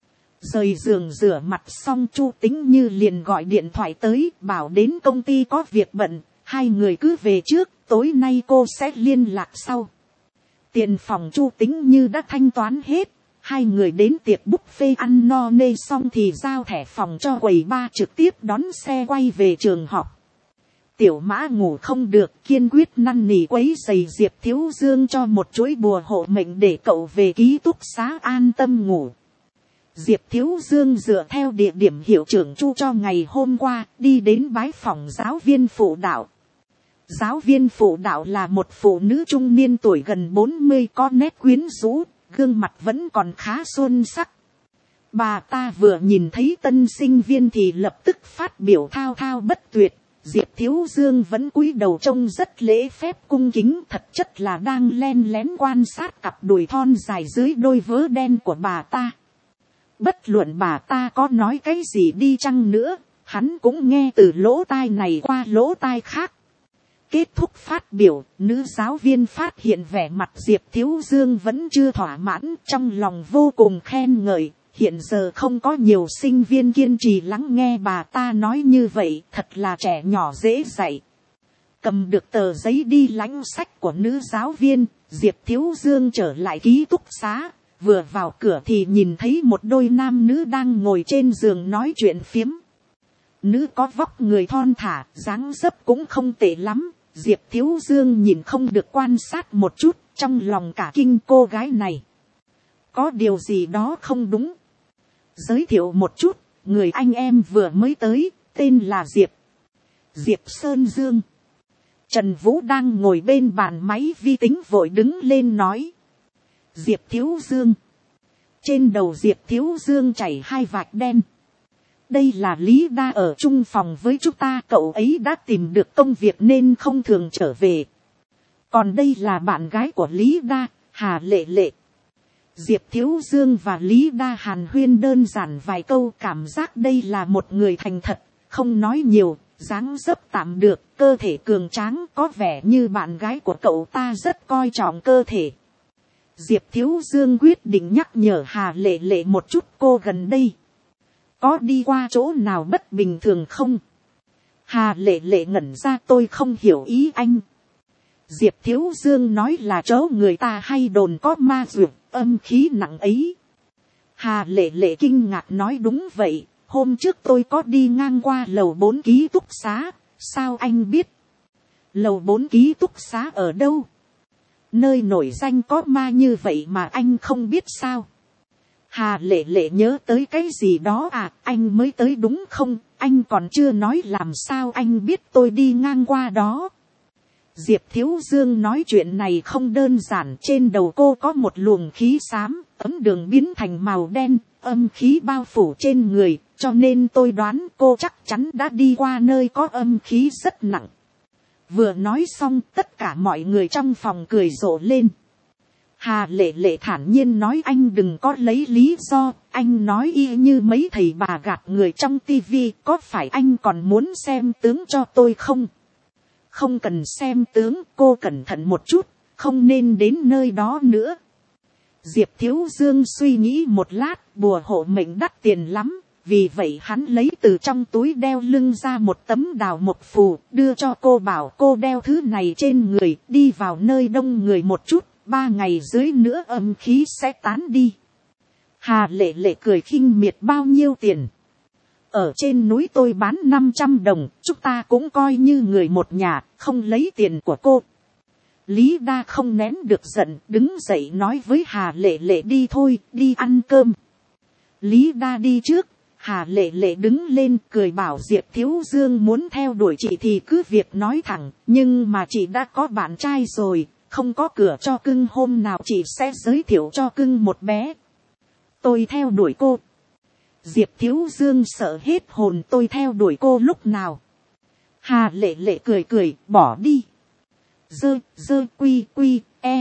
Rời giường rửa mặt xong, Chu Tính Như liền gọi điện thoại tới, bảo đến công ty có việc bận, hai người cứ về trước, tối nay cô sẽ liên lạc sau. Tiền phòng Chu Tính Như đã thanh toán hết, hai người đến tiệc buffet ăn no nê xong thì giao thẻ phòng cho quầy ba, trực tiếp đón xe quay về trường học. Tiểu Mã ngủ không được, kiên quyết năn nỉ quấy giày Diệp Thiếu Dương cho một chuỗi bùa hộ mệnh để cậu về ký túc xá an tâm ngủ. Diệp Thiếu Dương dựa theo địa điểm hiệu trưởng Chu cho ngày hôm qua, đi đến bái phòng giáo viên phụ đạo. Giáo viên phụ đạo là một phụ nữ trung niên tuổi gần 40, có nét quyến rũ, gương mặt vẫn còn khá xuân sắc. Bà ta vừa nhìn thấy tân sinh viên thì lập tức phát biểu thao thao bất tuyệt. Diệp Thiếu Dương vẫn cúi đầu trông rất lễ phép cung kính, thật chất là đang len lén quan sát cặp đùi thon dài dưới đôi vớ đen của bà ta. Bất luận bà ta có nói cái gì đi chăng nữa, hắn cũng nghe từ lỗ tai này qua lỗ tai khác. Kết thúc phát biểu, nữ giáo viên phát hiện vẻ mặt Diệp Thiếu Dương vẫn chưa thỏa mãn, trong lòng vô cùng khen ngợi. Hiện giờ không có nhiều sinh viên kiên trì lắng nghe bà ta nói như vậy, thật là trẻ nhỏ dễ dạy. Cầm được tờ giấy đi lãnh sách của nữ giáo viên, Diệp Thiếu Dương trở lại ký túc xá. Vừa vào cửa thì nhìn thấy một đôi nam nữ đang ngồi trên giường nói chuyện phiếm. Nữ có vóc người thon thả, dáng dấp cũng không tệ lắm. Diệp Thiếu Dương nhìn không được quan sát một chút, trong lòng cả kinh, cô gái này có điều gì đó không đúng. Giới thiệu một chút, người anh em vừa mới tới, tên là Diệp Sơn Dương. Trần Vũ đang ngồi bên bàn máy vi tính vội đứng lên nói. Diệp Thiếu Dương. Trên đầu Diệp Thiếu Dương chảy hai vạch đen. Đây là Lý Đa ở chung phòng với chúng ta, cậu ấy đã tìm được công việc nên không thường trở về. Còn đây là bạn gái của Lý Đa, Hà Lệ Lệ. Diệp Thiếu Dương và Lý Đa hàn huyên đơn giản vài câu, cảm giác đây là một người thành thật, không nói nhiều, dáng dấp tạm được, cơ thể cường tráng, có vẻ như bạn gái của cậu ta rất coi trọng cơ thể. Diệp Thiếu Dương quyết định nhắc nhở Hà Lệ Lệ một chút, cô gần đây có đi qua chỗ nào bất bình thường không? Hà Lệ Lệ ngẩn ra, tôi không hiểu ý anh. Diệp Thiếu Dương nói là chỗ người ta hay đồn có ma dược, âm khí nặng ấy. Hà Lệ Lệ kinh ngạc nói, đúng vậy, hôm trước tôi có đi ngang qua lầu 4 ký túc xá, sao anh biết? Lầu 4 ký túc xá ở đâu? Nơi nổi danh có ma như vậy mà anh không biết sao? Hà Lệ Lệ nhớ tới cái gì đó à, anh mới tới đúng không? Anh còn chưa nói làm sao anh biết tôi đi ngang qua đó. Diệp Thiếu Dương nói chuyện này không đơn giản, trên đầu cô có một luồng khí xám, ấm đường biến thành màu đen, âm khí bao phủ trên người, cho nên tôi đoán cô chắc chắn đã đi qua nơi có âm khí rất nặng. Vừa nói xong tất cả mọi người trong phòng cười rộ lên. Hà Lệ Lệ thản nhiên nói anh đừng có lấy lý do, anh nói y như mấy thầy bà gạt người trong tivi, có phải anh còn muốn xem tướng cho tôi không? Không cần xem tướng, cô cẩn thận một chút, không nên đến nơi đó nữa. Diệp Thiếu Dương suy nghĩ một lát, bùa hộ mệnh đắt tiền lắm, vì vậy hắn lấy từ trong túi đeo lưng ra một tấm đào mộc phù, đưa cho cô bảo cô đeo thứ này trên người, đi vào nơi đông người một chút, 3 ngày dưới nữa âm khí sẽ tán đi. Hà Lệ Lệ cười khinh miệt bao nhiêu tiền? Ở trên núi tôi bán 500 đồng, chúng ta cũng coi như người một nhà, không lấy tiền của cô. Lý Đa không nén được giận, đứng dậy nói với Hà Lệ Lệ đi thôi, đi ăn cơm. Lý Đa đi trước, Hà Lệ Lệ đứng lên cười bảo Diệp Thiếu Dương muốn theo đuổi chị thì cứ việc nói thẳng, nhưng mà chị đã có bạn trai rồi, không có cửa cho cưng, hôm nào chị sẽ giới thiệu cho cưng một bé. Tôi theo đuổi cô. Diệp Thiếu Dương sợ hết hồn, tôi theo đuổi cô lúc nào? Hà Lệ Lệ cười cười, bỏ đi. Quy,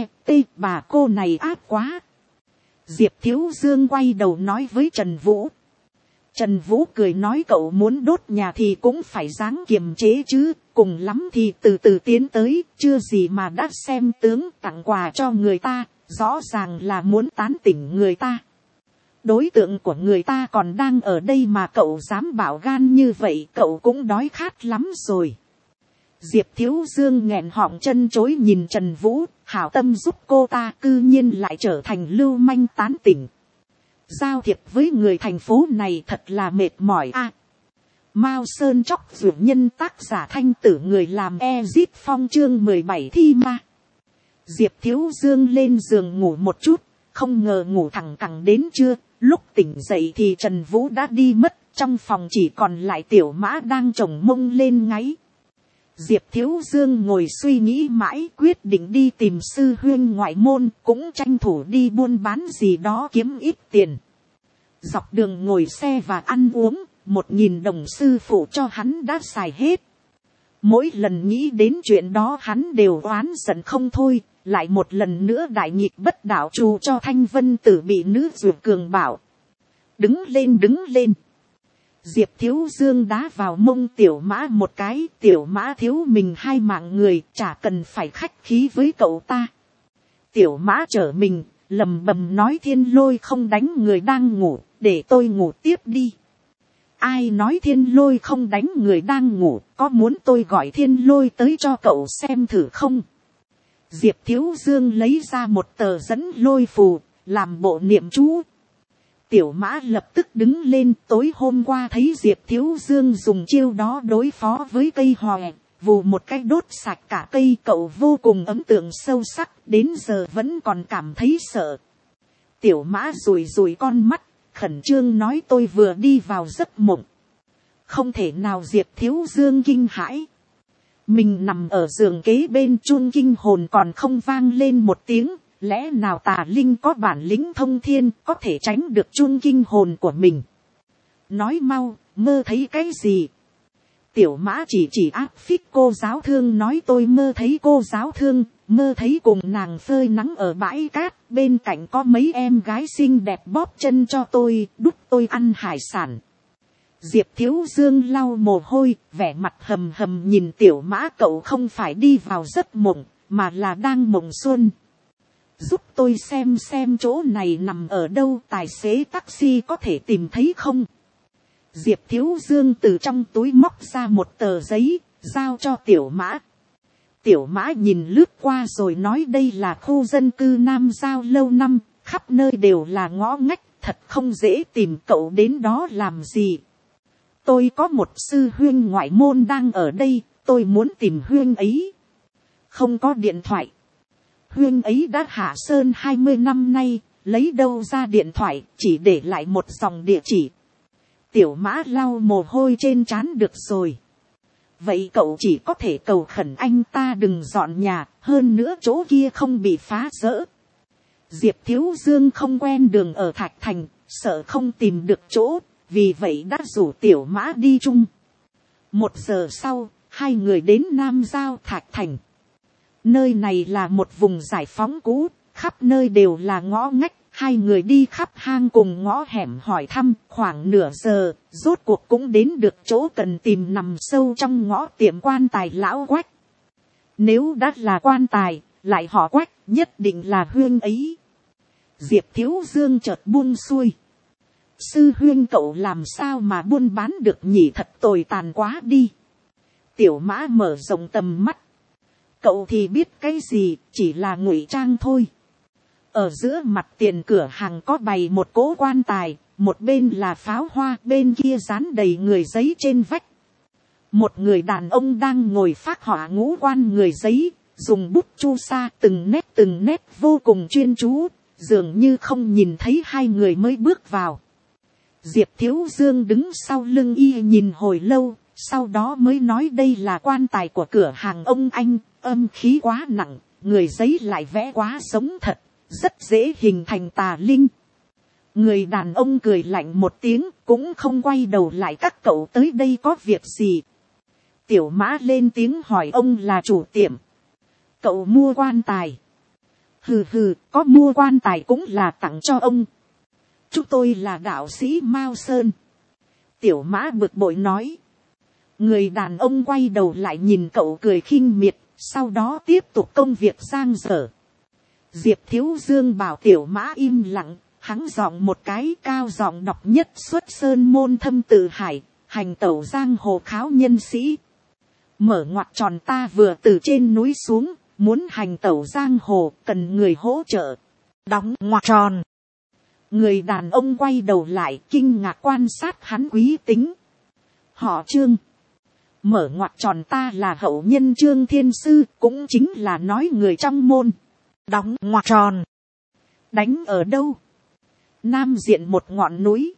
bà cô này ác quá. Diệp Thiếu Dương quay đầu nói với Trần Vũ. Trần Vũ cười nói cậu muốn đốt nhà thì cũng phải dáng kiềm chế chứ, cùng lắm thì từ từ tiến tới, chưa gì mà đã xem tướng tặng quà cho người ta, rõ ràng là muốn tán tỉnh người ta. Đối tượng của người ta còn đang ở đây mà cậu dám bảo gan như vậy, cậu cũng đói khát lắm rồi. Diệp Thiếu Dương nghẹn họng chân chối nhìn Trần Vũ, hảo tâm giúp cô ta cư nhiên lại trở thành lưu manh tán tỉnh. Giao thiệp với người thành phố này thật là mệt mỏi a. Mao Sơn Chóc Dược Nhân, tác giả Thanh Tử, người làm Ezit Phong, chương 17 thi ma. Diệp Thiếu Dương lên giường ngủ một chút, không ngờ ngủ thẳng cẳng đến trưa, lúc tỉnh dậy thì Trần Vũ đã đi mất, trong phòng chỉ còn lại Tiểu Mã đang chồng mông lên ngáy. Diệp Thiếu Dương ngồi suy nghĩ mãi, quyết định đi tìm sư huynh ngoại môn, cũng tranh thủ đi buôn bán gì đó kiếm ít tiền. Dọc đường ngồi xe và ăn uống, 1.000 đồng sư phụ cho hắn đã xài hết. Mỗi lần nghĩ đến chuyện đó hắn đều oán giận không thôi, lại một lần nữa đại nghịch bất đạo trù cho Thanh Vân Tử bị nữ dược cường bảo. Đứng lên. Diệp Thiếu Dương đá vào mông Tiểu Mã một cái, Tiểu Mã thiếu mình 2 mạng người, chả cần phải khách khí với cậu ta. Tiểu Mã trở mình, lầm bầm nói Thiên Lôi không đánh người đang ngủ, để tôi ngủ tiếp đi. Ai nói Thiên Lôi không đánh người đang ngủ, có muốn tôi gọi Thiên Lôi tới cho cậu xem thử không? Diệp Thiếu Dương lấy ra một tờ dẫn lôi phù, làm bộ niệm chú. Tiểu Mã lập tức đứng lên, tối hôm qua thấy Diệp Thiếu Dương dùng chiêu đó đối phó với cây hòe, vù một cái đốt sạch cả cây, cậu vô cùng ấn tượng sâu sắc, đến giờ vẫn còn cảm thấy sợ. Tiểu Mã rùi con mắt, khẩn trương nói tôi vừa đi vào giấc mộng. Không thể nào. Diệp Thiếu Dương kinh hãi. Mình nằm ở giường kế bên, chuông kinh hồn còn không vang lên một tiếng. Lẽ nào tà linh có bản lĩnh thông thiên, có thể tránh được chuông kinh hồn của mình? Nói mau, mơ thấy cái gì? Tiểu Mã chỉ áp phích cô giáo thương nói tôi mơ thấy cô giáo thương, mơ thấy cùng nàng phơi nắng ở bãi cát, bên cạnh có mấy em gái xinh đẹp bóp chân cho tôi, đút tôi ăn hải sản. Diệp Thiếu Dương lau mồ hôi, vẻ mặt hầm hầm nhìn Tiểu Mã, cậu không phải đi vào giấc mộng, mà là đang mộng xuân. Giúp tôi xem chỗ này nằm ở đâu, tài xế taxi có thể tìm thấy không? Diệp Thiếu Dương từ trong túi móc ra một tờ giấy, giao cho Tiểu Mã. Tiểu Mã nhìn lướt qua rồi nói đây là khu dân cư Nam Giao lâu năm, khắp nơi đều là ngõ ngách, thật không dễ tìm, cậu đến đó làm gì? Tôi có một sư huynh ngoại môn đang ở đây, tôi muốn tìm huynh ấy. Không có điện thoại. Huynh ấy đã hạ sơn 20 năm nay, lấy đâu ra điện thoại, chỉ để lại một dòng địa chỉ. Tiểu Mã lau mồ hôi trên trán. Được rồi. Vậy cậu chỉ có thể cầu khẩn anh ta đừng dọn nhà, hơn nữa chỗ kia không bị phá rỡ. Diệp Thiếu Dương không quen đường ở Thạch Thành, sợ không tìm được chỗ, vì vậy đã rủ Tiểu Mã đi chung. 1 giờ sau, hai người đến Nam Giao Thạch Thành. Nơi này là một vùng giải phóng cũ, khắp nơi đều là ngõ ngách. Hai người đi khắp hang cùng ngõ hẻm hỏi thăm, khoảng nửa giờ, rốt cuộc cũng đến được chỗ cần tìm nằm sâu trong ngõ tiệm quan tài lão Quách. Nếu đã là quan tài, lại họ Quách, nhất định là huyên ấy. Diệp Thiếu Dương chợt buông xuôi. Sư huyên cậu làm sao mà buôn bán được nhỉ, thật tồi tàn quá đi. Tiểu Mã mở rộng tầm mắt. Cậu thì biết cái gì, chỉ là ngụy trang thôi. Ở giữa mặt tiền cửa hàng có bày một cỗ quan tài, một bên là pháo hoa, bên kia dán đầy người giấy trên vách. Một người đàn ông đang ngồi phác họa ngũ quan người giấy, dùng bút chu sa từng nét vô cùng chuyên chú, dường như không nhìn thấy hai người mới bước vào. Diệp Thiếu Dương đứng sau lưng y nhìn hồi lâu, sau đó mới nói đây là quan tài của cửa hàng ông anh, âm khí quá nặng, người giấy lại vẽ quá sống thật, rất dễ hình thành tà linh. Người đàn ông cười lạnh một tiếng, cũng không quay đầu lại, các cậu tới đây có việc gì. Tiểu Mã lên tiếng hỏi, ông là chủ tiệm, cậu mua quan tài. Hừ hừ, có mua quan tài cũng là tặng cho ông. Chúng tôi là đạo sĩ Mao Sơn. Tiểu Mã bực bội nói. Người đàn ông quay đầu lại nhìn cậu cười khinh miệt, sau đó tiếp tục công việc giang dở. Diệp Thiếu Dương bảo Tiểu Mã im lặng, hắn giọng một cái, cao giọng đọc nhất xuất sơn môn thâm tự hải, hành tẩu giang hồ kháo nhân sĩ. Mở ngoặc tròn, ta vừa từ trên núi xuống, muốn hành tẩu giang hồ, cần người hỗ trợ. Đóng ngoặc tròn. Người đàn ông quay đầu lại, kinh ngạc quan sát hắn quý tính. Họ Trương. Mở ngoặc tròn, ta là hậu nhân Trương Thiên Sư, cũng chính là nói người trong môn. Đóng ngoặc tròn. Đánh ở đâu? Nam diện một ngọn núi.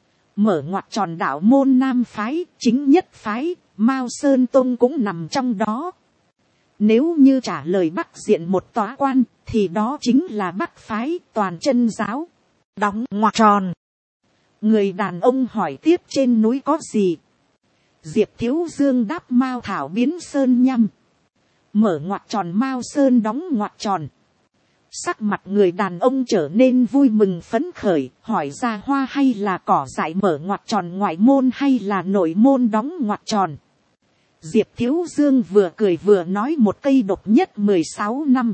Mở ngoặc tròn, đạo môn Nam phái, chính nhất phái, Mao Sơn Tông cũng nằm trong đó. Nếu như trả lời Bắc diện một tòa quan, thì đó chính là Bắc phái, toàn chân giáo. Đóng ngoặc tròn. Người đàn ông hỏi tiếp, trên núi có gì? Diệp Thiếu Dương đáp, Mao thảo biến sơn nhăm. Mở ngoặc tròn, Mao Sơn đóng ngoặc tròn. Sắc mặt người đàn ông trở nên vui mừng phấn khởi, hỏi ra hoa hay là cỏ dại mở ngoặc tròn, ngoại môn hay là nội môn đóng ngoặc tròn. Diệp Thiếu Dương vừa cười vừa nói, một cây độc nhất 16 năm.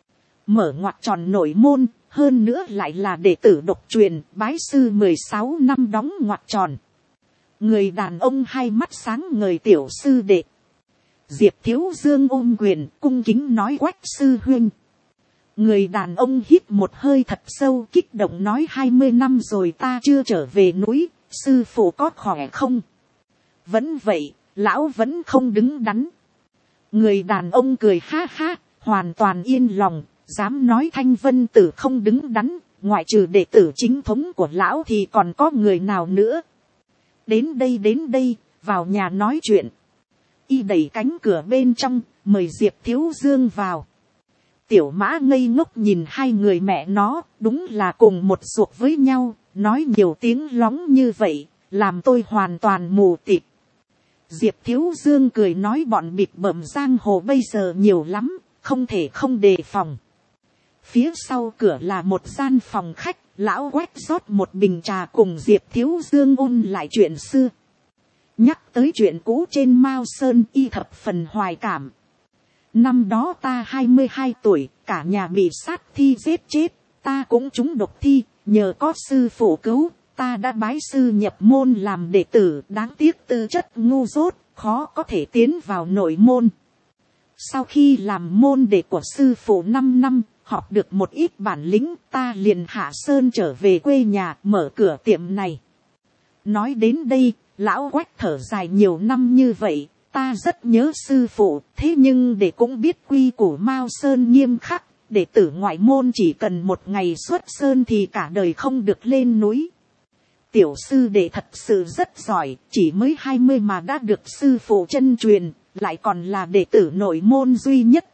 Mở ngoặc tròn nội môn, hơn nữa lại là đệ tử độc truyền, bái sư 16 năm đóng ngoặc tròn. Người đàn ông hai mắt sáng ngời, tiểu sư đệ. Diệp Thiếu Dương ôm quyền cung kính nói, Quách sư huynh. Người đàn ông hít một hơi thật sâu, kích động nói, 20 năm rồi ta chưa trở về núi, sư phụ có khỏe không? Vẫn vậy, lão vẫn không đứng đắn. Người đàn ông cười ha ha, hoàn toàn yên lòng, dám nói Thanh Vân Tử không đứng đắn, ngoại trừ đệ tử chính thống của lão thì còn có người nào nữa. Đến đây, vào nhà nói chuyện. Y đẩy cánh cửa bên trong, mời Diệp Thiếu Dương vào. Tiểu Mã ngây ngốc nhìn hai người mẹ nó, đúng là cùng một ruột với nhau, nói nhiều tiếng lóng như vậy, làm tôi hoàn toàn mù tịt. Diệp Thiếu Dương cười nói, bọn bịp bợm giang hồ bây giờ nhiều lắm, không thể không đề phòng. Phía sau cửa là một gian phòng khách, lão Quách rót một bình trà cùng Diệp Thiếu Dương ôn lại chuyện xưa. Nhắc tới chuyện cũ trên Mao Sơn, y thập phần hoài cảm. Năm đó ta 22 tuổi, cả nhà bị sát thi giết chết, ta cũng trúng độc thi, nhờ có sư phụ cứu, ta đã bái sư nhập môn làm đệ tử, đáng tiếc tư chất ngu dốt, khó có thể tiến vào nội môn. Sau khi làm môn đệ của sư phụ 5 năm, học được một ít bản lĩnh, ta liền hạ sơn trở về quê nhà, mở cửa tiệm này. Nói đến đây, lão Quách thở dài, nhiều năm như vậy, ta rất nhớ sư phụ, thế nhưng để cũng biết quy củ Mao Sơn nghiêm khắc, đệ tử ngoại môn chỉ cần một ngày xuất sơn thì cả đời không được lên núi. Tiểu sư đệ thật sự rất giỏi, chỉ mới 20 mà đã được sư phụ chân truyền, lại còn là đệ tử nội môn duy nhất.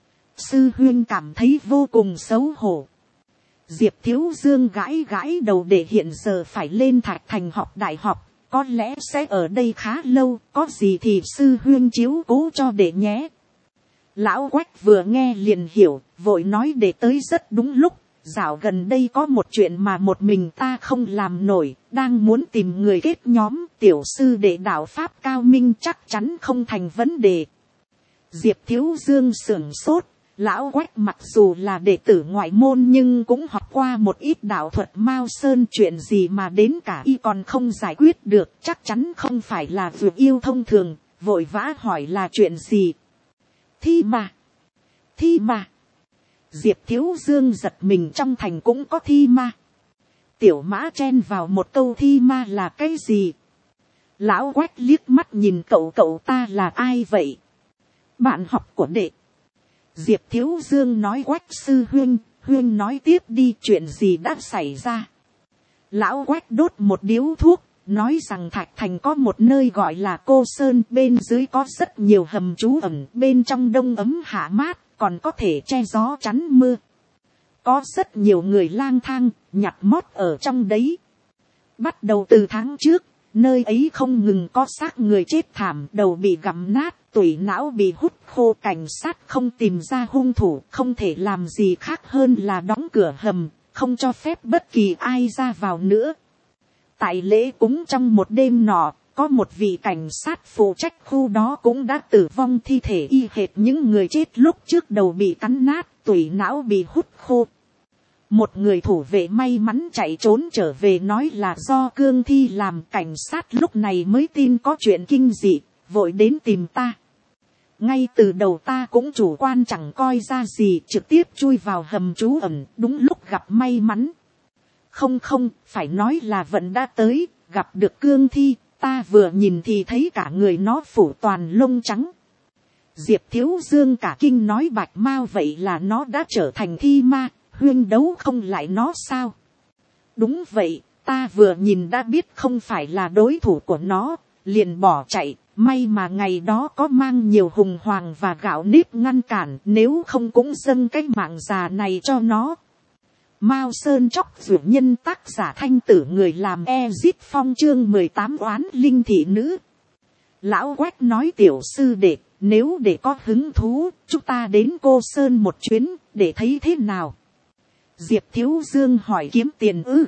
Sư huynh cảm thấy vô cùng xấu hổ. Diệp Thiếu Dương gãi gãi đầu, để hiện giờ phải lên Thạch Thành học đại học, có lẽ sẽ ở đây khá lâu, có gì thì sư huyên chiếu cố cho đệ nhé. Lão Quách vừa nghe liền hiểu, vội nói đệ tới rất đúng lúc. Dạo gần đây có một chuyện mà một mình ta không làm nổi, đang muốn tìm người kết nhóm, tiểu sư đệ đạo pháp cao minh chắc chắn không thành vấn đề. Diệp Thiếu Dương sưởng sốt, lão Quách mặc dù là đệ tử ngoại môn nhưng cũng học qua một ít đạo thuật Mao Sơn, chuyện gì mà đến cả y còn không giải quyết được, chắc chắn không phải là việc yêu thông thường, vội vã hỏi là chuyện gì. Thi ma. Diệp Thiếu Dương giật mình, trong thành cũng có thi ma. Tiểu Mã chen vào một câu thi ma là cái gì. Lão Quách liếc mắt nhìn cậu ta là ai vậy? Bạn học của đệ. Diệp Thiếu Dương nói Quách sư huyên nói tiếp đi, chuyện gì đã xảy ra. Lão Quách đốt một điếu thuốc, nói rằng Thạch Thành có một nơi gọi là Cô Sơn, bên dưới có rất nhiều hầm trú ẩn, bên trong đông ấm hạ mát, còn có thể che gió chắn mưa. Có rất nhiều người lang thang, nhặt mót ở trong đấy. Bắt đầu từ tháng trước, nơi ấy không ngừng có xác người chết thảm, đầu bị gặm nát, tủy não bị hút khô. Cảnh sát không tìm ra hung thủ, không thể làm gì khác hơn là đóng cửa hầm, không cho phép bất kỳ ai ra vào nữa. Tại lễ cúng trong một đêm nọ, có một vị cảnh sát phụ trách khu đó cũng đã tử vong, thi thể y hệt những người chết lúc trước, đầu bị cắn nát, tủy não bị hút khô. Một người thủ vệ may mắn chạy trốn trở về nói là do cương thi làm. Cảnh sát lúc này mới tin có chuyện kinh dị, vội đến tìm ta. Ngay từ đầu ta cũng chủ quan chẳng coi ra gì, trực tiếp chui vào hầm trú ẩn, đúng lúc gặp may mắn. Không, phải nói là vận đã tới, gặp được cương thi, ta vừa nhìn thì thấy cả người nó phủ toàn lông trắng. Diệp Thiếu Dương cả kinh nói Bạch Mao vậy là nó đã trở thành thi ma, huyên đấu không lại nó sao? Đúng vậy, ta vừa nhìn đã biết không phải là đối thủ của nó, liền bỏ chạy. May mà ngày đó có mang nhiều hùng hoàng và gạo nếp ngăn cản, nếu không cũng dâng cái mạng già này cho nó. Mao Sơn Chóc Dược Nhân, tác giả Thanh Tử, người làm Ezit Phong, chương 18 oán linh thị nữ. Lão Quách nói tiểu sư đệ, nếu để có hứng thú, chúng ta đến Cô Sơn một chuyến, để thấy thế nào. Diệp Thiếu Dương hỏi kiếm tiền ư?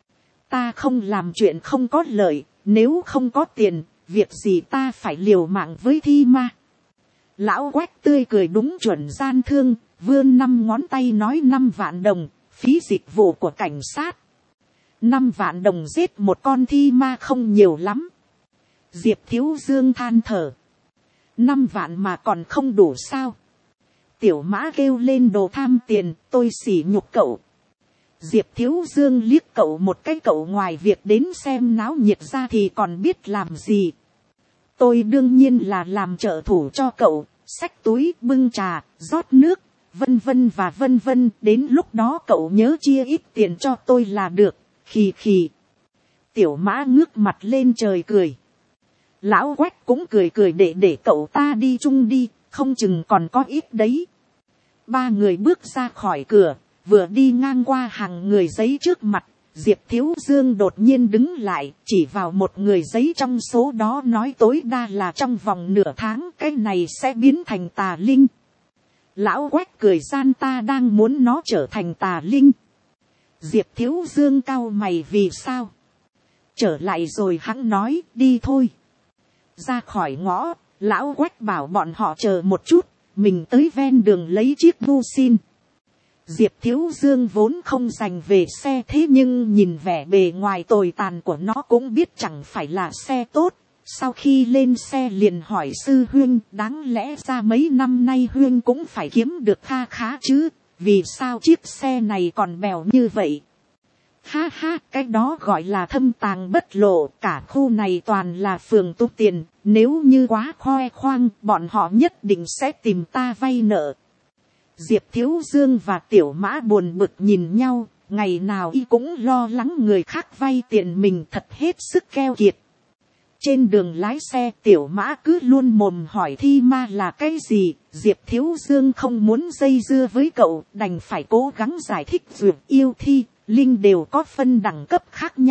Ta không làm chuyện không có lợi, nếu không có tiền, việc gì ta phải liều mạng với thi ma. Lão Quách tươi cười đúng chuẩn gian thương, vươn 5 ngón tay nói 5 vạn đồng, phí dịch vụ của cảnh sát. 5 vạn đồng giết một con thi ma không nhiều lắm. Diệp Thiếu Dương than thở. 5 vạn mà còn không đủ sao? Tiểu Mã kêu lên đồ tham tiền, tôi sỉ nhục cậu. Diệp Thiếu Dương liếc cậu một cái, cậu ngoài việc đến xem náo nhiệt ra thì còn biết làm gì. Tôi đương nhiên là làm trợ thủ cho cậu, xách túi, bưng trà, rót nước, vân vân và vân vân. Đến lúc đó cậu nhớ chia ít tiền cho tôi là được. Khì khì. Tiểu Mã ngước mặt lên trời cười. Lão Quách cũng cười để cậu ta đi chung đi, không chừng còn có ít đấy. 3 người bước ra khỏi cửa, vừa đi ngang qua hàng người giấy trước mặt, Diệp Thiếu Dương đột nhiên đứng lại, chỉ vào một người giấy trong số đó nói tối đa là trong vòng nửa tháng cái này sẽ biến thành tà linh. Lão Quách cười gian, ta đang muốn nó trở thành tà linh. Diệp Thiếu Dương cau mày, vì sao? Trở lại rồi hắn nói, đi thôi. Ra khỏi ngõ, Lão Quách bảo bọn họ chờ một chút, mình tới ven đường lấy chiếc bu xin. Diệp Thiếu Dương vốn không dành về xe, thế nhưng nhìn vẻ bề ngoài tồi tàn của nó cũng biết chẳng phải là xe tốt. Sau khi lên xe liền hỏi sư huynh, đáng lẽ ra mấy năm nay huynh cũng phải kiếm được kha khá chứ, vì sao chiếc xe này còn bèo như vậy? Ha ha, cái đó gọi là thâm tàng bất lộ, cả khu này toàn là phường tu tiền, nếu như quá khoe khoang, bọn họ nhất định sẽ tìm ta vay nợ. Diệp Thiếu Dương và Tiểu Mã buồn bực nhìn nhau, ngày nào y cũng lo lắng người khác vay tiền mình, thật hết sức keo kiệt. Trên đường lái xe, Tiểu Mã cứ luôn mồm hỏi thi ma là cái gì. Diệp Thiếu Dương không muốn dây dưa với cậu, đành phải cố gắng giải thích. Dược yêu thi, linh đều có phân đẳng cấp khác nhau,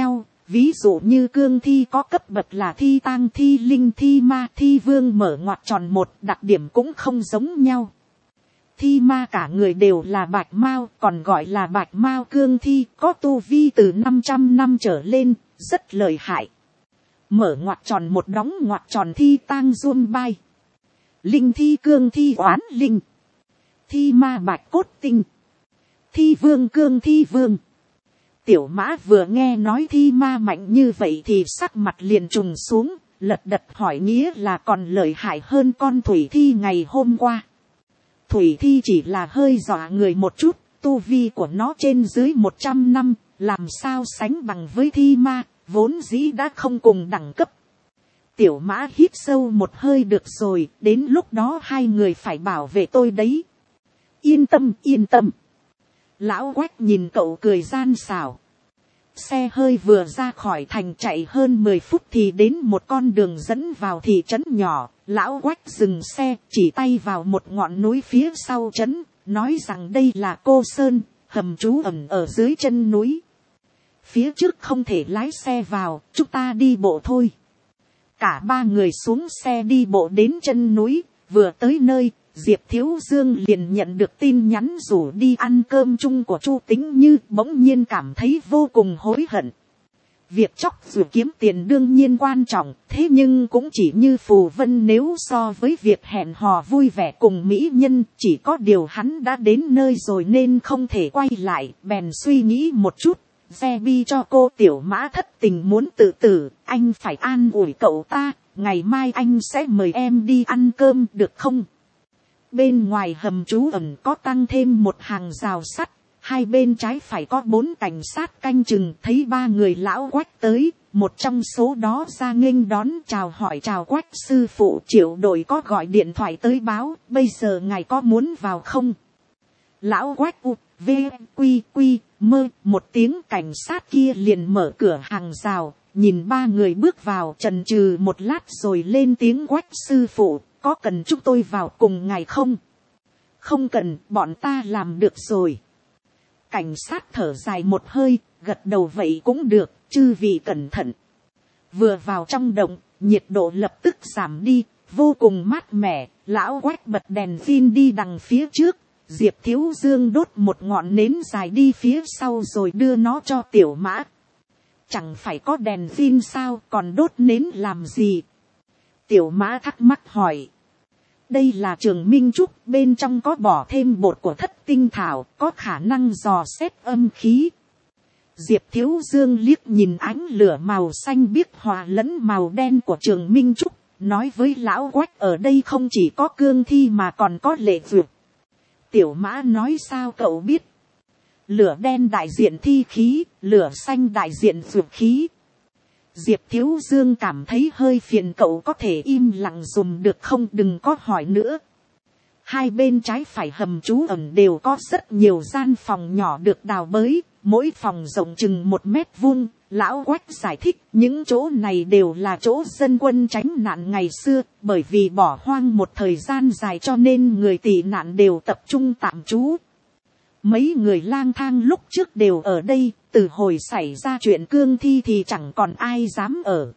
Ví dụ như cương thi có cấp bậc là thi tang, thi linh, thi ma, thi vương mở ngoặc tròn một, đặc điểm cũng không giống nhau. Thi ma cả người đều là bạch mao, còn gọi là bạch mao cương thi, có tu vi từ 500 năm trở lên, rất lợi hại. Mở ngoặc tròn một, đóng ngoặc tròn thi tang run bay. Linh thi cương thi oán linh. Thi ma bạch cốt tinh. Thi vương cương thi vương. Tiểu mã vừa nghe nói thi ma mạnh như vậy thì sắc mặt liền trùng xuống, lật đật hỏi nghĩa là còn lợi hại hơn con thủy thi ngày hôm qua. Thủy thi chỉ là hơi dọa người một chút, tu vi của nó trên dưới 100 năm, làm sao sánh bằng với thi ma, vốn dĩ đã không cùng đẳng cấp. Tiểu mã hít sâu một hơi, được rồi, đến lúc đó hai người phải bảo vệ tôi đấy. Yên tâm, yên tâm. Lão Quách nhìn cậu cười gian xảo. Xe hơi vừa ra khỏi thành, chạy hơn 10 phút thì đến một con đường dẫn vào thị trấn nhỏ. Lão Quách dừng xe, chỉ tay vào một ngọn núi phía sau trấn, nói rằng đây là Cô Sơn, hầm trú ẩn ở dưới chân núi. Phía trước không thể lái xe vào, chúng ta đi bộ thôi. Cả ba người xuống xe đi bộ đến chân núi, vừa tới nơi, Diệp Thiếu Dương liền nhận được tin nhắn rủ đi ăn cơm chung của Chu Tĩnh Như, bỗng nhiên cảm thấy vô cùng hối hận. Việc chóc dù kiếm tiền đương nhiên quan trọng, thế nhưng cũng chỉ như phù vân nếu so với việc hẹn hò vui vẻ cùng mỹ nhân, chỉ có điều hắn đã đến nơi rồi nên không thể quay lại, bèn suy nghĩ một chút. Xe bi cho cô Tiểu Mã thất tình muốn tự tử, anh phải an ủi cậu ta, ngày mai anh sẽ mời em đi ăn cơm được không? Bên ngoài hầm trú ẩn có tăng thêm một hàng rào sắt, hai bên trái phải có 4 cảnh sát canh chừng. Thấy ba người Lão Quách tới, một trong số đó ra nghênh đón chào hỏi. Chào Quách sư phụ, Triệu đội có gọi điện thoại tới báo, bây giờ ngài có muốn vào không? Lão Quách u, v, quy quy, mơ, một tiếng cảnh sát kia liền mở cửa hàng rào, nhìn ba người bước vào, chần chừ một lát rồi lên tiếng: Quách sư phụ, có cần chúng tôi vào cùng ngài không? Không cần, bọn ta làm được rồi. Cảnh sát thở dài một hơi, gật đầu vậy cũng được, chư vị cẩn thận. Vừa vào trong động, nhiệt độ lập tức giảm đi, vô cùng mát mẻ. Lão Quách bật đèn pin đi đằng phía trước, Diệp Thiếu Dương đốt một ngọn nến dài đi phía sau rồi đưa nó cho Tiểu Mã. Chẳng phải có đèn pin sao, còn đốt nến làm gì? Tiểu Mã thắc mắc hỏi. Đây là trường minh trúc, bên trong có bỏ thêm bột của thất tinh thảo, có khả năng dò xét âm khí. Diệp Thiếu Dương liếc nhìn ánh lửa màu xanh biếc hòa lẫn màu đen của trường minh trúc, nói với Lão Quách ở đây không chỉ có cương thi mà còn có lệ dược. Tiểu Mã nói sao cậu biết? Lửa đen đại diện thi khí, lửa xanh đại diện dược khí. Diệp Thiếu Dương cảm thấy hơi phiền, cậu có thể im lặng dùm được không, đừng có hỏi nữa. Hai bên trái phải hầm trú ẩn đều có rất nhiều gian phòng nhỏ được đào bới, mỗi phòng rộng chừng 1 mét vuông. Lão Quách giải thích những chỗ này đều là chỗ dân quân tránh nạn ngày xưa, bởi vì bỏ hoang một thời gian dài cho nên người tị nạn đều tập trung tạm trú. Mấy người lang thang lúc trước đều ở đây, từ hồi xảy ra chuyện cương thi thì chẳng còn ai dám ở.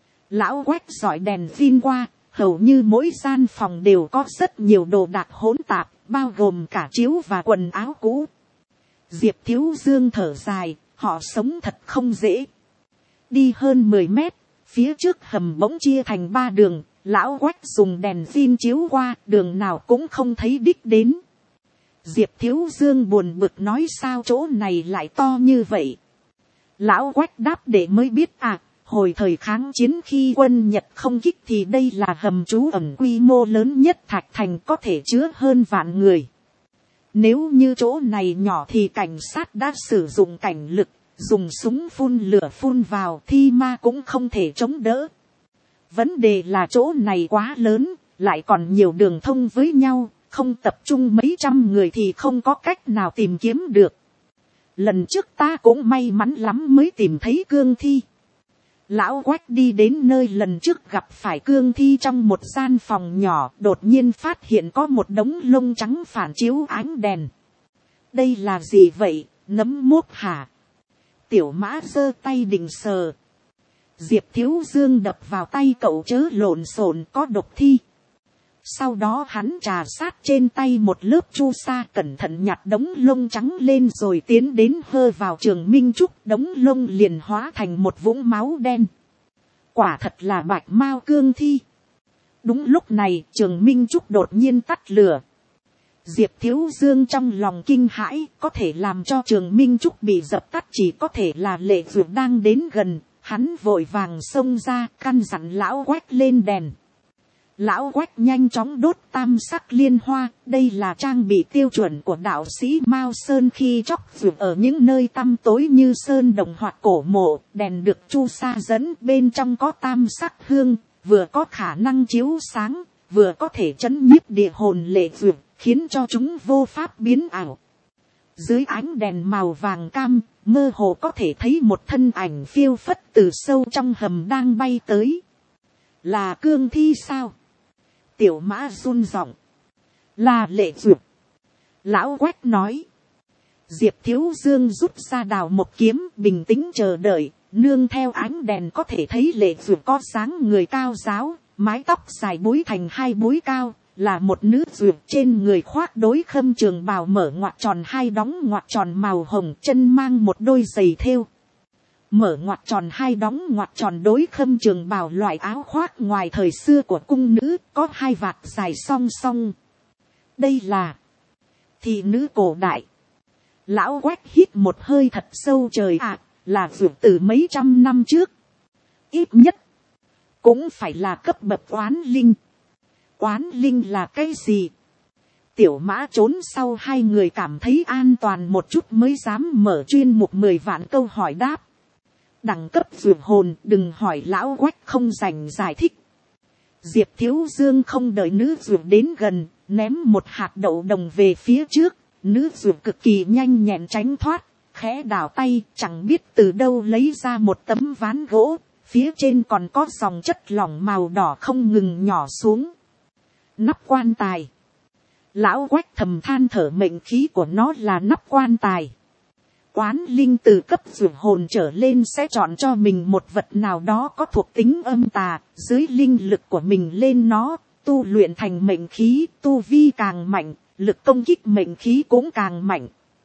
Lão Quách dọi đèn pin qua, hầu như mỗi gian phòng đều có rất nhiều đồ đạc hỗn tạp, bao gồm cả chiếu và quần áo cũ. Diệp Thiếu Dương thở dài, họ sống thật không dễ. Đi hơn 10 mét, phía trước hầm bỗng chia thành 3 đường, Lão Quách dùng đèn pin chiếu qua, đường nào cũng không thấy đích đến. Diệp Thiếu Dương buồn bực nói sao chỗ này lại to như vậy. Lão Quách đáp để mới biết à, hồi thời kháng chiến khi quân Nhật không kích thì đây là hầm trú ẩn quy mô lớn nhất Thạch Thành, có thể chứa hơn vạn người. Nếu như chỗ này nhỏ thì cảnh sát đã sử dụng cảnh lực, dùng súng phun lửa phun vào, thi ma cũng không thể chống đỡ. Vấn đề là chỗ này quá lớn, lại còn nhiều đường thông với nhau, không tập trung mấy trăm người thì không có cách nào tìm kiếm được. Lần trước ta cũng may mắn lắm mới tìm thấy cương thi. Lão Quách đi đến nơi lần trước gặp phải cương thi trong một gian phòng nhỏ, đột nhiên phát hiện có một đống lông trắng phản chiếu ánh đèn. Đây là gì vậy, nấm mốc hả? Tiểu mã giơ tay định sờ. Diệp Thiếu Dương đập vào tay cậu chớ lộn xộn có độc thi. Sau đó hắn trà sát trên tay một lớp chu sa, cẩn thận nhặt đống lông trắng lên rồi tiến đến hơ vào Trường Minh Trúc. Đống lông liền hóa thành một vũng máu đen. Quả thật là bạch mao cương thi. Đúng lúc này Trường Minh Trúc đột nhiên tắt lửa. Diệp Thiếu Dương trong lòng kinh hãi, có thể làm cho Trường Minh Trúc bị dập tắt chỉ có thể là Lệ Duyệt đang đến gần. Hắn vội vàng xông ra, căn dặn lão Quách lên đèn. Lão Quách nhanh chóng đốt tam sắc liên hoa, đây là trang bị tiêu chuẩn của đạo sĩ Mao Sơn khi chóc ruột ở những nơi tăm tối như sơn đồng hoặc cổ mộ. Đèn được chu sa dẫn, bên trong có tam sắc hương, vừa có khả năng chiếu sáng, vừa có thể trấn nhiếp địa hồn Lệ Duyệt, khiến cho chúng vô pháp biến ảo. Dưới ánh đèn màu vàng cam, mơ hồ có thể thấy một thân ảnh phiêu phất từ sâu trong hầm đang bay tới. Là cương thi sao? Tiểu mã run giọng. Là Lệ Duyệt. Lão Quách nói. Diệp Thiếu Dương rút ra đào một kiếm, bình tĩnh chờ đợi. Nương theo ánh đèn có thể thấy Lệ Duyệt có dáng người cao ráo, mái tóc dài búi thành hai búi cao. Là một nữ duyệt, trên người khoác đối khâm trường bào mở ngoặt tròn hai đóng ngoặt tròn màu hồng, chân mang một đôi giày thêu. Mở ngoặt tròn hai đóng ngoặt tròn đối khâm trường bào loại áo khoác ngoài thời xưa của cung nữ, có hai vạt dài song song. Đây là thị nữ cổ đại. Lão Quách hít một hơi thật sâu, trời ạ, là duyệt từ mấy trăm năm trước. Ít nhất cũng phải là cấp bậc oán linh. Oán linh là cái gì? Tiểu mã trốn sau hai người cảm thấy an toàn một chút mới dám mở chuyên mục 10 vạn câu hỏi đáp. Đẳng cấp dược hồn, đừng hỏi lão Quách không dành giải thích. Diệp Thiếu Dương không đợi nữ dược đến gần, ném một hạt đậu đồng về phía trước. Nữ dược cực kỳ nhanh nhẹn tránh thoát, khẽ đảo tay, chẳng biết từ đâu lấy ra một tấm ván gỗ, phía trên còn có dòng chất lỏng màu đỏ không ngừng nhỏ xuống. Nắp quan tài. Lão Quách thầm than thở, mệnh khí của nó là nắp quan tài. Oán linh từ cấp dược hồn trở lên sẽ chọn cho mình một vật nào đó có thuộc tính âm tà, dưới linh lực của mình lên nó, tu luyện thành mệnh khí, tu vi càng mạnh, lực công kích mệnh khí cũng càng mạnh.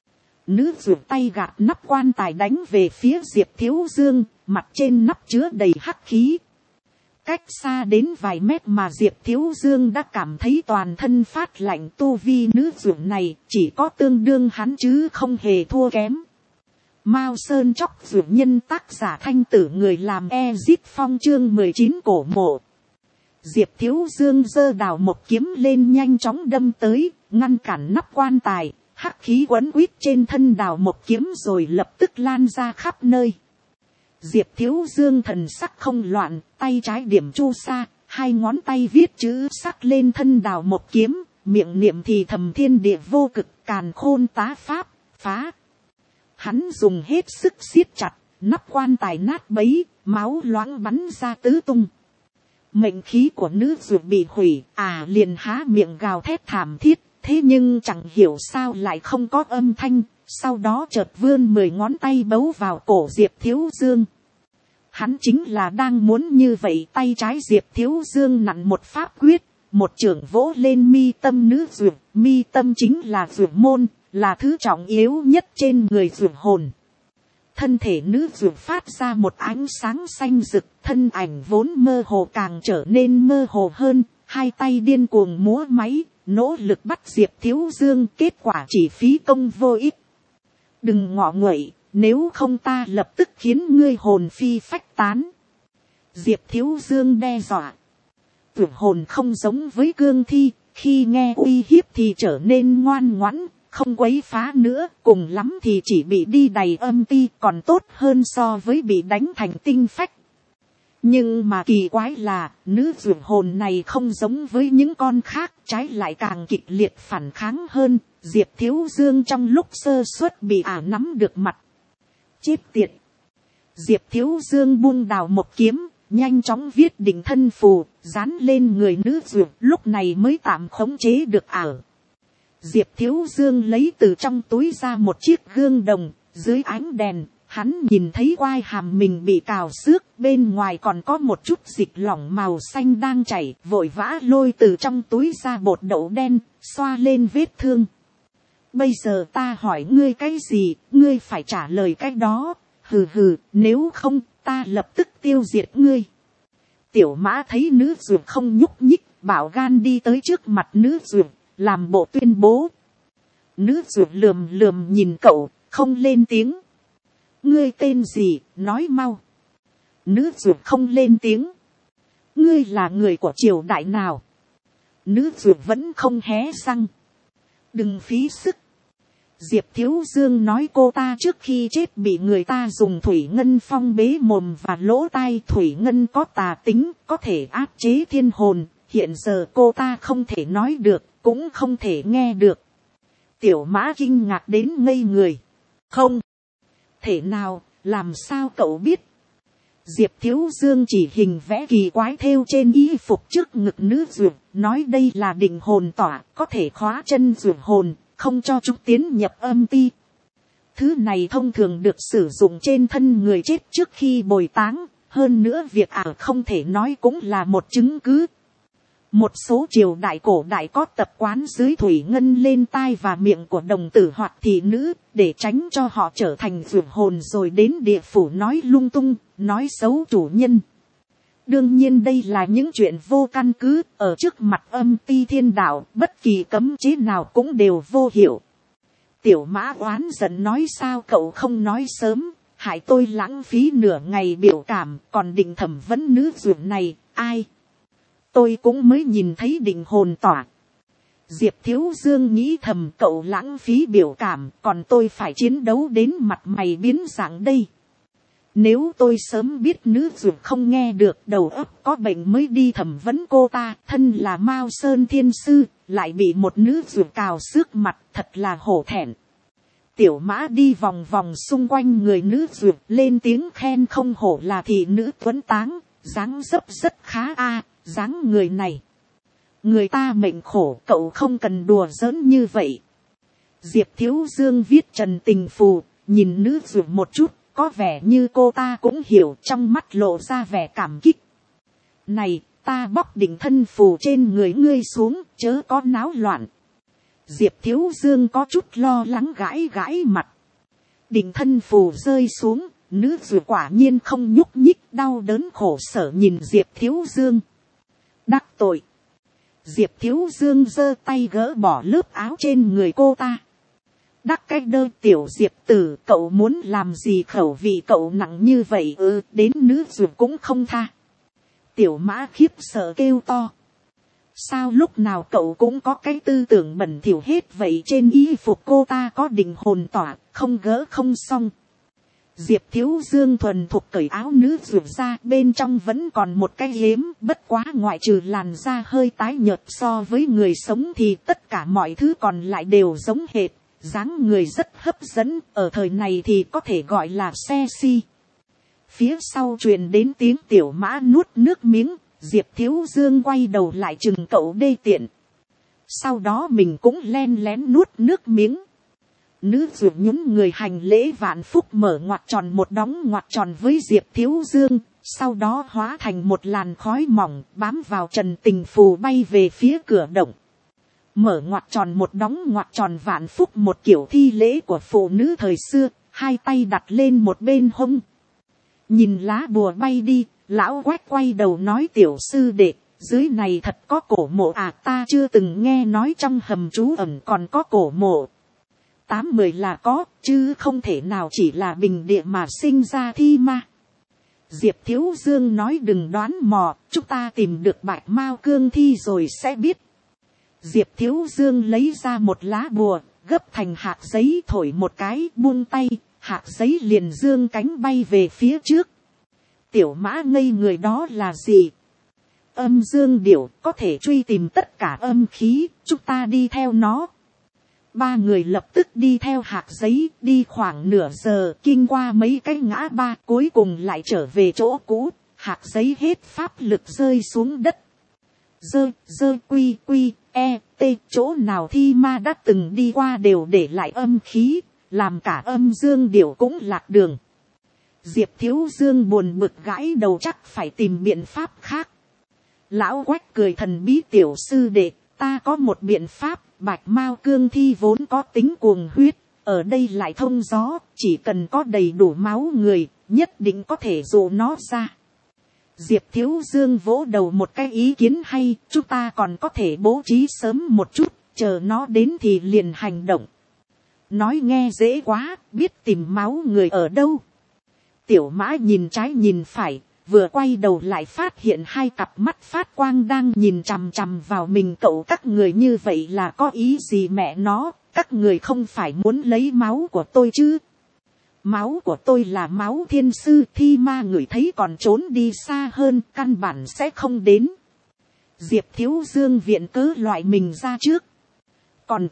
Nữ dược tay gạt nắp quan tài đánh về phía Diệp Thiếu Dương, mặt trên nắp chứa đầy hắc khí. Cách xa đến vài mét mà Diệp Thiếu Dương đã cảm thấy toàn thân phát lạnh, tu vi nữ dược này chỉ có tương đương hắn chứ không hề thua kém. Mao Sơn chóc dược nhân, tác giả Thanh Tử, người làm Ezit Phong, chương 19 cổ mộ. Diệp Thiếu Dương giơ đào một kiếm lên nhanh chóng đâm tới, ngăn cản nắp quan tài, hắc khí quấn quýt trên thân đào một kiếm rồi lập tức lan ra khắp nơi. Diệp Thiếu Dương thần sắc không loạn, tay trái điểm chu sa, hai ngón tay viết chữ sắc lên thân đào một kiếm, miệng niệm thì thầm thiên địa vô cực, càn khôn tá pháp, phá. Hắn dùng hết sức siết chặt, nắp quan tài nát bấy, máu loãng bắn ra tứ tung. Mệnh khí của nữ dược bị hủy, liền há miệng gào thét thảm thiết, thế nhưng chẳng hiểu sao lại không có âm thanh, sau đó chợt vươn 10 ngón tay bấu vào cổ Diệp Thiếu Dương. Hắn chính là đang muốn như vậy, tay trái Diệp Thiếu Dương nặn một pháp quyết, một chưởng vỗ lên mi tâm nữ dược, mi tâm chính là dược môn, là thứ trọng yếu nhất trên người dược hồn. Thân thể nữ dược phát ra một ánh sáng xanh rực, thân ảnh vốn mơ hồ càng trở nên mơ hồ hơn, hai tay điên cuồng múa máy, nỗ lực bắt Diệp Thiếu Dương, kết quả chỉ phí công vô ích. Đừng ngọ nguậy, nếu không ta lập tức khiến ngươi hồn phi phách tán. Diệp Thiếu Dương đe dọa. Tưởng hồn không giống với cương thi, khi nghe uy hiếp thì trở nên ngoan ngoãn, không quấy phá nữa, cùng lắm thì chỉ bị đi đầy âm ti, còn tốt hơn so với bị đánh thành tinh phách. Nhưng mà kỳ quái là, nữ dược hồn này không giống với những con khác, trái lại càng kịch liệt phản kháng hơn. Diệp Thiếu Dương trong lúc sơ suất bị nắm được mặt. Chết tiệt! Diệp Thiếu Dương buông đào một kiếm, nhanh chóng viết định thân phù, dán lên người nữ dược, lúc này mới tạm khống chế được ảo. Diệp Thiếu Dương lấy từ trong túi ra một chiếc gương đồng, dưới ánh đèn, Hắn nhìn thấy quai hàm mình bị cào xước, bên ngoài còn có một chút dịch lỏng màu xanh đang chảy, vội vã lôi từ trong túi ra bột đậu đen, xoa lên vết thương. Bây giờ ta hỏi ngươi cái gì, ngươi phải trả lời cái đó, hừ hừ, nếu không ta lập tức tiêu diệt ngươi. Tiểu mã thấy nữ ruột không nhúc nhích, bảo gan đi tới trước mặt nữ ruột, làm bộ tuyên bố. Nữ ruột lườm lườm nhìn cậu, không lên tiếng. Ngươi tên gì, nói mau. Nữ ruột không lên tiếng. Ngươi là người của triều đại nào? Nữ ruột vẫn không hé răng. Đừng phí sức. Diệp Thiếu Dương nói cô ta trước khi chết bị người ta dùng thủy ngân phong bế mồm và lỗ tai. Thủy ngân có tà tính, có thể áp chế thiên hồn. Hiện giờ cô ta không thể nói được, cũng không thể nghe được. Tiểu mã kinh ngạc đến ngây người. Không thể nào, làm sao cậu biết? Diệp Thiếu Dương chỉ hình vẽ kỳ quái thêu trên y phục trước ngực nữ ruột, nói đây là định hồn tỏa, có thể khóa chân ruột hồn, không cho chúng tiến nhập âm ti. Thứ này thông thường được sử dụng trên thân người chết trước khi bồi táng, hơn nữa việc ảo không thể nói cũng là một chứng cứ. Một số triều đại cổ đại có tập quán dưới thủy ngân lên tai và miệng của đồng tử hoặc thị nữ, để tránh cho họ trở thành ruột hồn rồi đến địa phủ nói lung tung, nói xấu chủ nhân. Đương nhiên đây là những chuyện vô căn cứ, ở trước mặt âm ti thiên đạo, bất kỳ cấm chế nào cũng đều vô hiệu. Tiểu mã oán giận nói sao cậu không nói sớm, hại tôi lãng phí nửa ngày biểu cảm, còn định thẩm vấn nữ ruột này, ai? Tôi cũng mới nhìn thấy định hồn tỏa. Diệp Thiếu Dương nghĩ thầm cậu lãng phí biểu cảm, còn tôi phải chiến đấu đến mặt mày biến dạng đây. Nếu tôi sớm biết nữ ruột không nghe được, đầu óc có bệnh mới đi thẩm vấn cô ta, thân là Mao Sơn Thiên Sư, lại bị một nữ ruột cào xước mặt, thật là hổ thẹn. Tiểu mã đi vòng vòng xung quanh người nữ ruột, lên tiếng khen không hổ là thị nữ tuấn táng, dáng dấp rất khá a. Dáng người này, người ta mệnh khổ, cậu không cần đùa giỡn như vậy. Diệp Thiếu Dương viết trần tình phù, nhìn nữ ruột một chút, có vẻ như cô ta cũng hiểu, trong mắt lộ ra vẻ cảm kích. Này, ta bóc định thân phù trên người ngươi xuống, chớ có náo loạn. Diệp Thiếu Dương có chút lo lắng gãi gãi mặt. Định thân phù rơi xuống, nữ ruột quả nhiên không nhúc nhích, đau đớn khổ sở nhìn Diệp Thiếu Dương. Đắc tội. Diệp Thiếu Dương giơ tay gỡ bỏ lớp áo trên người cô ta. Đắc cái đơ tiểu Diệp tử, cậu muốn làm gì khẩu vị cậu nặng như vậy đến nữ ruột cũng không tha. Tiểu mã khiếp sợ kêu to. Sao lúc nào cậu cũng có cái tư tưởng bẩn thỉu hết vậy, trên y phục cô ta có định hồn tỏa, không gỡ không xong. Diệp Thiếu Dương thuần thục cởi áo nữ ruột ra, bên trong vẫn còn một cái yếm, bất quá ngoại trừ làn da hơi tái nhợt so với người sống thì tất cả mọi thứ còn lại đều giống hệt, dáng người rất hấp dẫn, ở thời này thì có thể gọi là sexy. Phía sau truyền đến tiếng tiểu mã nuốt nước miếng, Diệp Thiếu Dương quay đầu lại chừng cậu đê tiện. Sau đó mình cũng len lén nuốt nước miếng. Nữ ruột nhún người hành lễ vạn phúc, mở ngoặc tròn một đóng ngoặc tròn với Diệp Thiếu Dương, sau đó hóa thành một làn khói mỏng bám vào trần tình phù bay về phía cửa động. Mở ngoặc tròn một đóng ngoặc tròn vạn phúc, một kiểu thi lễ của phụ nữ thời xưa, hai tay đặt lên một bên hông. Nhìn lá bùa bay đi, lão Quách quay đầu nói tiểu sư đệ, dưới này thật có cổ mộ à, ta chưa từng nghe nói trong hầm trú ẩn còn có cổ mộ. 8-10 là có, chứ không thể nào chỉ là bình địa mà sinh ra thi ma. Diệp Thiếu Dương nói đừng đoán mò, chúng ta tìm được bạch mao cương thi rồi sẽ biết. Diệp Thiếu Dương lấy ra một lá bùa, gấp thành hạt giấy, thổi một cái, buông tay, hạt giấy liền dương cánh bay về phía trước. Tiểu mã ngây người, đó là gì? Âm dương điểu, có thể truy tìm tất cả âm khí, chúng ta đi theo nó. Ba người lập tức đi theo hạt giấy, đi khoảng nửa giờ, kinh qua mấy cái ngã ba, cuối cùng lại trở về chỗ cũ. Hạt giấy hết pháp lực rơi xuống đất. Dơ quy quy e t, chỗ nào thi ma đã từng đi qua đều để lại âm khí, làm cả âm dương điểu cũng lạc đường. Diệp Thiếu Dương buồn bực gãi đầu, chắc phải tìm biện pháp khác. Lão Quách cười thần bí, tiểu sư đệ, ta có một biện pháp. Bạch Mao cương thi vốn có tính cuồng huyết, ở đây lại thông gió, chỉ cần có đầy đủ máu người, nhất định có thể dụ nó ra. Diệp Thiếu Dương vỗ đầu một cái ý kiến hay, chúng ta còn có thể bố trí sớm một chút, chờ nó đến thì liền hành động. Nói nghe dễ quá, biết tìm máu người ở đâu. Tiểu Mã nhìn trái nhìn phải, vừa quay đầu lại phát hiện hai cặp mắt phát quang đang nhìn chằm chằm vào mình. Cậu các người như vậy là có ý gì mẹ nó, các người không phải muốn lấy máu của tôi chứ? Máu của tôi là máu thiên sư, thi ma người thấy còn trốn đi xa hơn, căn bản sẽ không đến. Diệp Thiếu Dương viện cớ loại mình ra trước. Còn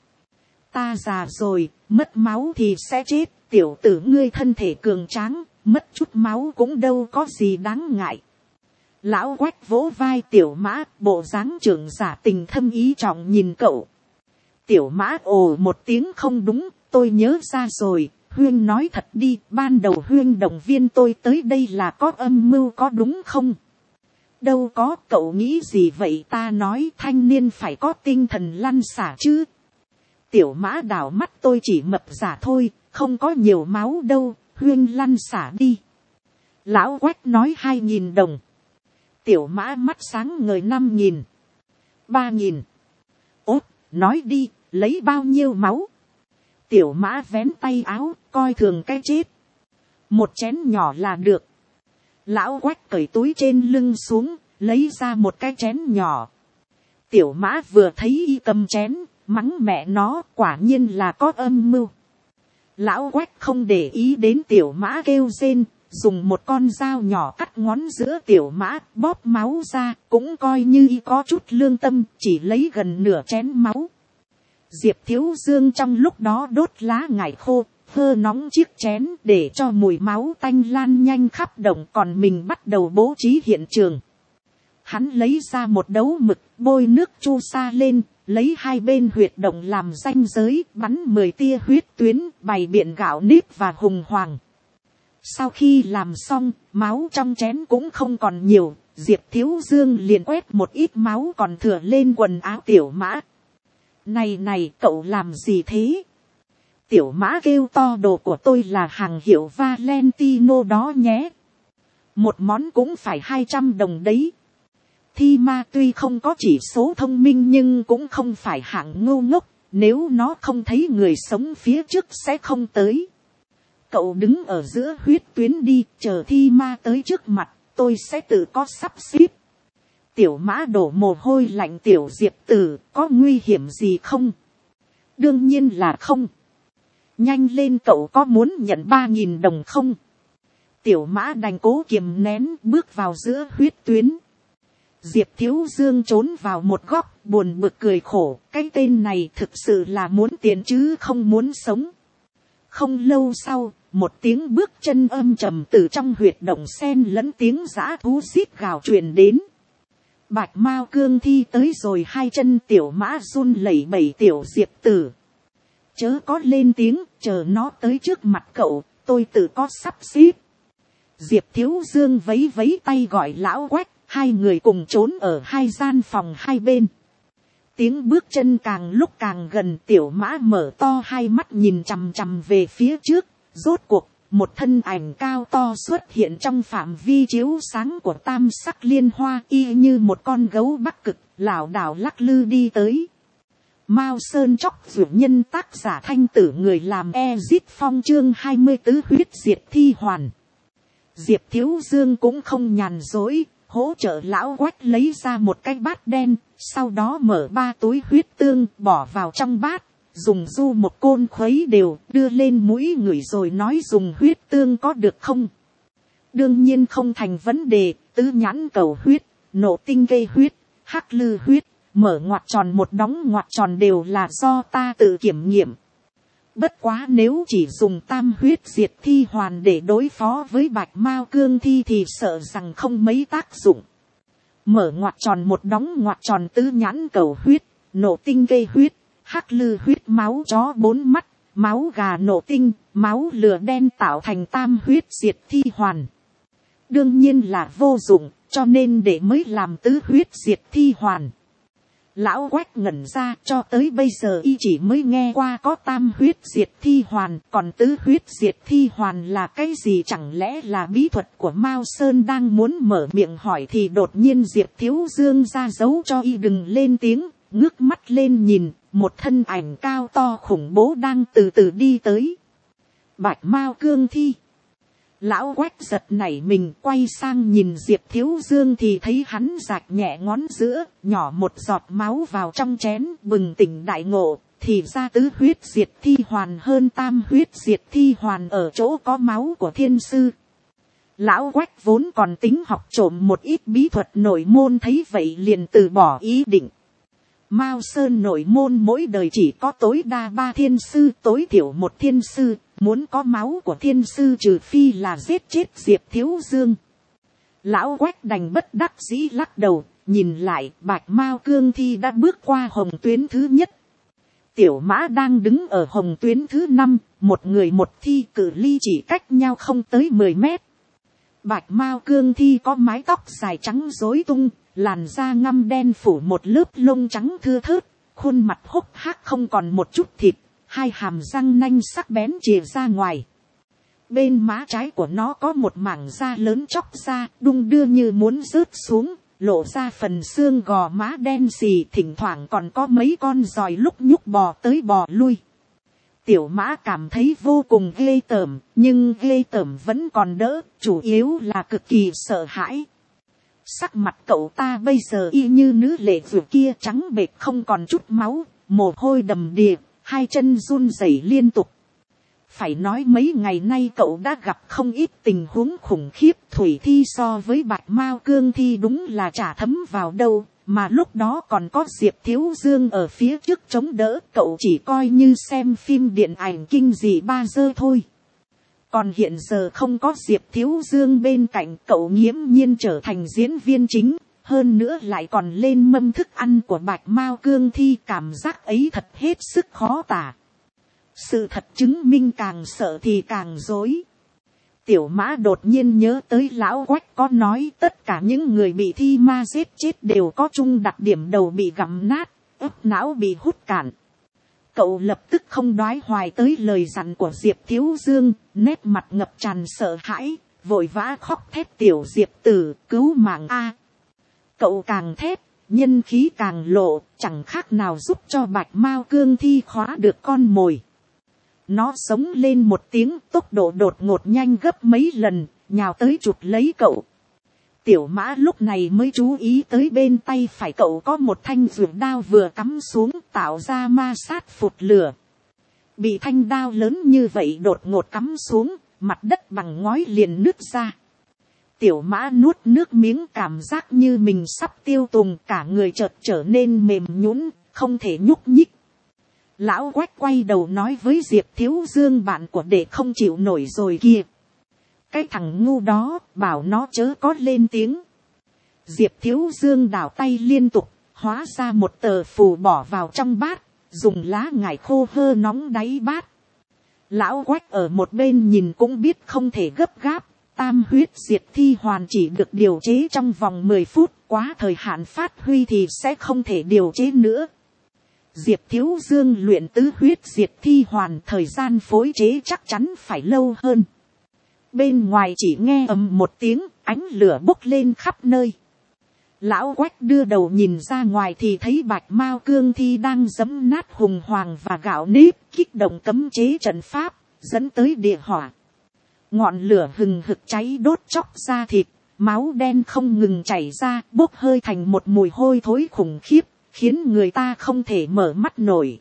ta già rồi, mất máu thì sẽ chết, tiểu tử ngươi thân thể cường tráng, mất chút máu cũng đâu có gì đáng ngại. Lão Quách vỗ vai Tiểu Mã, bộ dáng trưởng giả tình thâm ý trọng nhìn cậu. Tiểu Mã ồ một tiếng, không đúng, tôi nhớ ra rồi, Huyên nói thật đi, ban đầu Huyên động viên tôi tới đây là có âm mưu có đúng không? Đâu có, cậu nghĩ gì vậy? Ta nói thanh niên phải có tinh thần lăn xả chứ. Tiểu Mã đảo mắt, tôi chỉ mập giả thôi, không có nhiều máu đâu, Huyên lăn xả đi. Lão Quách nói 2.000 đồng. Tiểu Mã mắt sáng ngời, 5.000, 3.000. Ốt, nói đi, lấy bao nhiêu máu? Tiểu Mã vén tay áo, coi thường cái chết. Một chén nhỏ là được. Lão Quách cởi túi trên lưng xuống, lấy ra một cái chén nhỏ. Tiểu Mã vừa thấy y cầm chén, mắng mẹ nó, quả nhiên là có âm mưu. Lão Quách không để ý đến Tiểu Mã kêu rên, dùng một con dao nhỏ cắt ngón giữa Tiểu Mã, bóp máu ra, cũng coi như y có chút lương tâm, chỉ lấy gần nửa chén máu. Diệp Thiếu Dương trong lúc đó đốt lá ngải khô, hơ nóng chiếc chén để cho mùi máu tanh lan nhanh khắp động, còn mình bắt đầu bố trí hiện trường. Hắn lấy ra một đấu mực, bôi nước chu sa lên, lấy hai bên huyệt động làm ranh giới, bắn 10 tia huyết tuyến, bày biện gạo nếp và hùng hoàng. Sau khi làm xong, máu trong chén cũng không còn nhiều, Diệp Thiếu Dương liền quét một ít máu còn thừa lên quần áo Tiểu Mã. Này, cậu làm gì thế? Tiểu Mã kêu to, đồ của tôi là hàng hiệu Valentino đó nhé. Một món cũng phải 200 đồng đấy. Thi ma tuy không có chỉ số thông minh nhưng cũng không phải hạng ngu ngốc, nếu nó không thấy người sống phía trước sẽ không tới. Cậu đứng ở giữa huyết tuyến đi, chờ thi ma tới trước mặt, tôi sẽ tự có sắp xếp. Tiểu Mã đổ mồ hôi lạnh. Tiểu Diệp tử, có nguy hiểm gì không? Đương nhiên là không. Nhanh lên, cậu có muốn nhận 3.000 đồng không? Tiểu Mã đành cố kiềm nén, bước vào giữa huyết tuyến. Diệp Thiếu Dương trốn vào một góc, buồn bực cười khổ, cái tên này thực sự là muốn tiền chứ không muốn sống. Không lâu sau, một tiếng bước chân âm trầm từ trong huyệt động xen lẫn tiếng dã thú rít gào truyền đến. Bạch Mao cương thi tới rồi, hai chân Tiểu Mã run lẩy bẩy. Tiểu Diệp tử, chớ có lên tiếng, chờ nó tới trước mặt cậu, tôi tự có sắp xếp. Diệp Thiếu Dương vấy vấy tay gọi Lão Quách, hai người cùng trốn ở hai gian phòng hai bên. Tiếng bước chân càng lúc càng gần, Tiểu Mã mở to hai mắt nhìn chằm chằm về phía trước. Rốt cuộc, một thân ảnh cao to xuất hiện trong phạm vi chiếu sáng của tam sắc liên hoa, y như một con gấu Bắc Cực, lảo đảo lắc lư đi tới. Mao Sơn Chóc Dụ Nhân, tác giả Thanh Tử, người làm Ezit Phong, chương 24 huyết diệt thi hoàn. Diệp Thiếu Dương cũng không nhàn dối, hỗ trợ Lão Quách lấy ra một cái bát đen, sau đó mở 3 túi huyết tương bỏ vào trong bát, dùng du một côn khuấy đều, đưa lên mũi ngửi rồi nói dùng huyết tương có được không? Đương nhiên không thành vấn đề, tứ nhãn cầu huyết, nộ tinh gây huyết, hắc lư huyết, mở ngoặc tròn một đóng ngoặc tròn đều là do ta tự kiểm nghiệm. Bất quá nếu chỉ dùng tam huyết diệt thi hoàn để đối phó với Bạch Mao cương thi thì sợ rằng không mấy tác dụng. Mở ngoặc tròn một đóng ngoặc tròn, tứ nhãn cầu huyết, nộ tinh gây huyết, hắc lư huyết, máu chó 4 mắt, máu gà nổ tinh, máu lửa đen tạo thành tam huyết diệt thi hoàn. Đương nhiên là vô dụng, cho nên để mới làm tứ huyết diệt thi hoàn. Lão Quách ngẩn ra, cho tới bây giờ y chỉ mới nghe qua có tam huyết diệt thi hoàn, còn tứ huyết diệt thi hoàn là cái gì, chẳng lẽ là bí thuật của Mao Sơn. Đang muốn mở miệng hỏi thì đột nhiên Diệp Thiếu Dương ra dấu cho y đừng lên tiếng, ngước mắt lên nhìn, một thân ảnh cao to khủng bố đang từ từ đi tới. Bạch Mao Cương Thi. Lão Quách giật nảy mình, quay sang nhìn Diệp Thiếu Dương thì thấy hắn rạch nhẹ ngón giữa, nhỏ một giọt máu vào trong chén, bừng tỉnh đại ngộ, thì ra tứ huyết diệt thi hoàn hơn tam huyết diệt thi hoàn ở chỗ có máu của thiên sư. Lão Quách vốn còn tính học trộm một ít bí thuật nội môn, thấy vậy liền từ bỏ ý định. Mao Sơn nội môn mỗi đời chỉ có tối đa 3 thiên sư, tối thiểu 1 thiên sư, muốn có máu của thiên sư trừ phi là giết chết Diệp Thiếu Dương. Lão Quách đành bất đắc dĩ lắc đầu, nhìn lại Bạch Mao Cương Thi đã bước qua hồng tuyến thứ nhất. Tiểu Mã đang đứng ở hồng tuyến thứ 5, một người một thi, cự ly chỉ cách nhau không tới 10 mét. Bạch Mao Cương Thi có mái tóc dài trắng rối tung, làn da ngăm đen phủ một lớp lông trắng thưa thớt, khuôn mặt hốc hác không còn một chút thịt, hai hàm răng nanh sắc bén chìa ra ngoài. Bên má trái của nó có một mảng da lớn chóc ra, đung đưa như muốn rớt xuống, lộ ra phần xương gò má đen xì, thỉnh thoảng còn có mấy con giòi lúc nhúc bò tới bò lui. Tiểu Mã cảm thấy vô cùng ghê tởm, nhưng ghê tởm vẫn còn đỡ, chủ yếu là cực kỳ sợ hãi. Sắc mặt cậu ta bây giờ y như nữ lệ vượt kia, trắng bệch không còn chút máu, mồ hôi đầm đìa, hai chân run rẩy liên tục. Phải nói mấy ngày nay cậu đã gặp không ít tình huống khủng khiếp, thủy thi so với Bạch Mao Cương Thi đúng là chả thấm vào đâu, mà lúc đó còn có Diệp Thiếu Dương ở phía trước chống đỡ, cậu chỉ coi như xem phim điện ảnh kinh dị ba dơ thôi. Còn hiện giờ không có Diệp Thiếu Dương bên cạnh, cậu nghiễm nhiên trở thành diễn viên chính, hơn nữa lại còn lên mâm thức ăn của Bạch Mao Cương Thi, cảm giác ấy thật hết sức khó tả. Sự thật chứng minh càng sợ thì càng dối. Tiểu Mã đột nhiên nhớ tới Lão Quách có nói tất cả những người bị thi ma giết chết đều có chung đặc điểm đầu bị gặm nát, ức não bị hút cạn. Cậu lập tức không đoái hoài tới lời dặn của Diệp Thiếu Dương, nét mặt ngập tràn sợ hãi, vội vã khóc thét: tiểu Diệp tử, cứu mạng a! Cậu càng thét, nhân khí càng lộ, chẳng khác nào giúp cho Bạch Mao Cương Thi khóa được con mồi. Nó sống lên một tiếng, tốc độ đột ngột nhanh gấp mấy lần, nhào tới chụp lấy cậu. Tiểu Mã lúc này mới chú ý tới bên tay phải cậu có một thanh dùi đao vừa cắm xuống, tạo ra ma sát phụt lửa. Bị thanh đao lớn như vậy đột ngột cắm xuống, mặt đất bằng ngói liền nứt ra. Tiểu Mã nuốt nước miếng, cảm giác như mình sắp tiêu tùng, cả người chợt trở nên mềm nhũn, không thể nhúc nhích. Lão Quách quay đầu nói với Diệp Thiếu Dương: bạn của đệ không chịu nổi rồi kìa. Cái thằng ngu đó, bảo nó chớ có lên tiếng. Diệp Thiếu Dương đảo tay liên tục, hóa ra một tờ phù bỏ vào trong bát, dùng lá ngải khô hơ nóng đáy bát. Lão Quách ở một bên nhìn cũng biết không thể gấp gáp, tam huyết diệt thi hoàn chỉ được điều chế trong vòng 10 phút, quá thời hạn phát huy thì sẽ không thể điều chế nữa. Diệp Thiếu Dương luyện tứ huyết diệt thi hoàn, thời gian phối chế chắc chắn phải lâu hơn. Bên ngoài chỉ nghe ầm một tiếng, ánh lửa bốc lên khắp nơi. Lão Quách đưa đầu nhìn ra ngoài thì thấy Bạch Mao Cương Thi đang giẫm nát hùng hoàng và gạo nếp, kích động cấm chế trận pháp, dẫn tới địa hỏa. Ngọn lửa hừng hực cháy đốt chóc da thịt, máu đen không ngừng chảy ra, bốc hơi thành một mùi hôi thối khủng khiếp, khiến người ta không thể mở mắt nổi.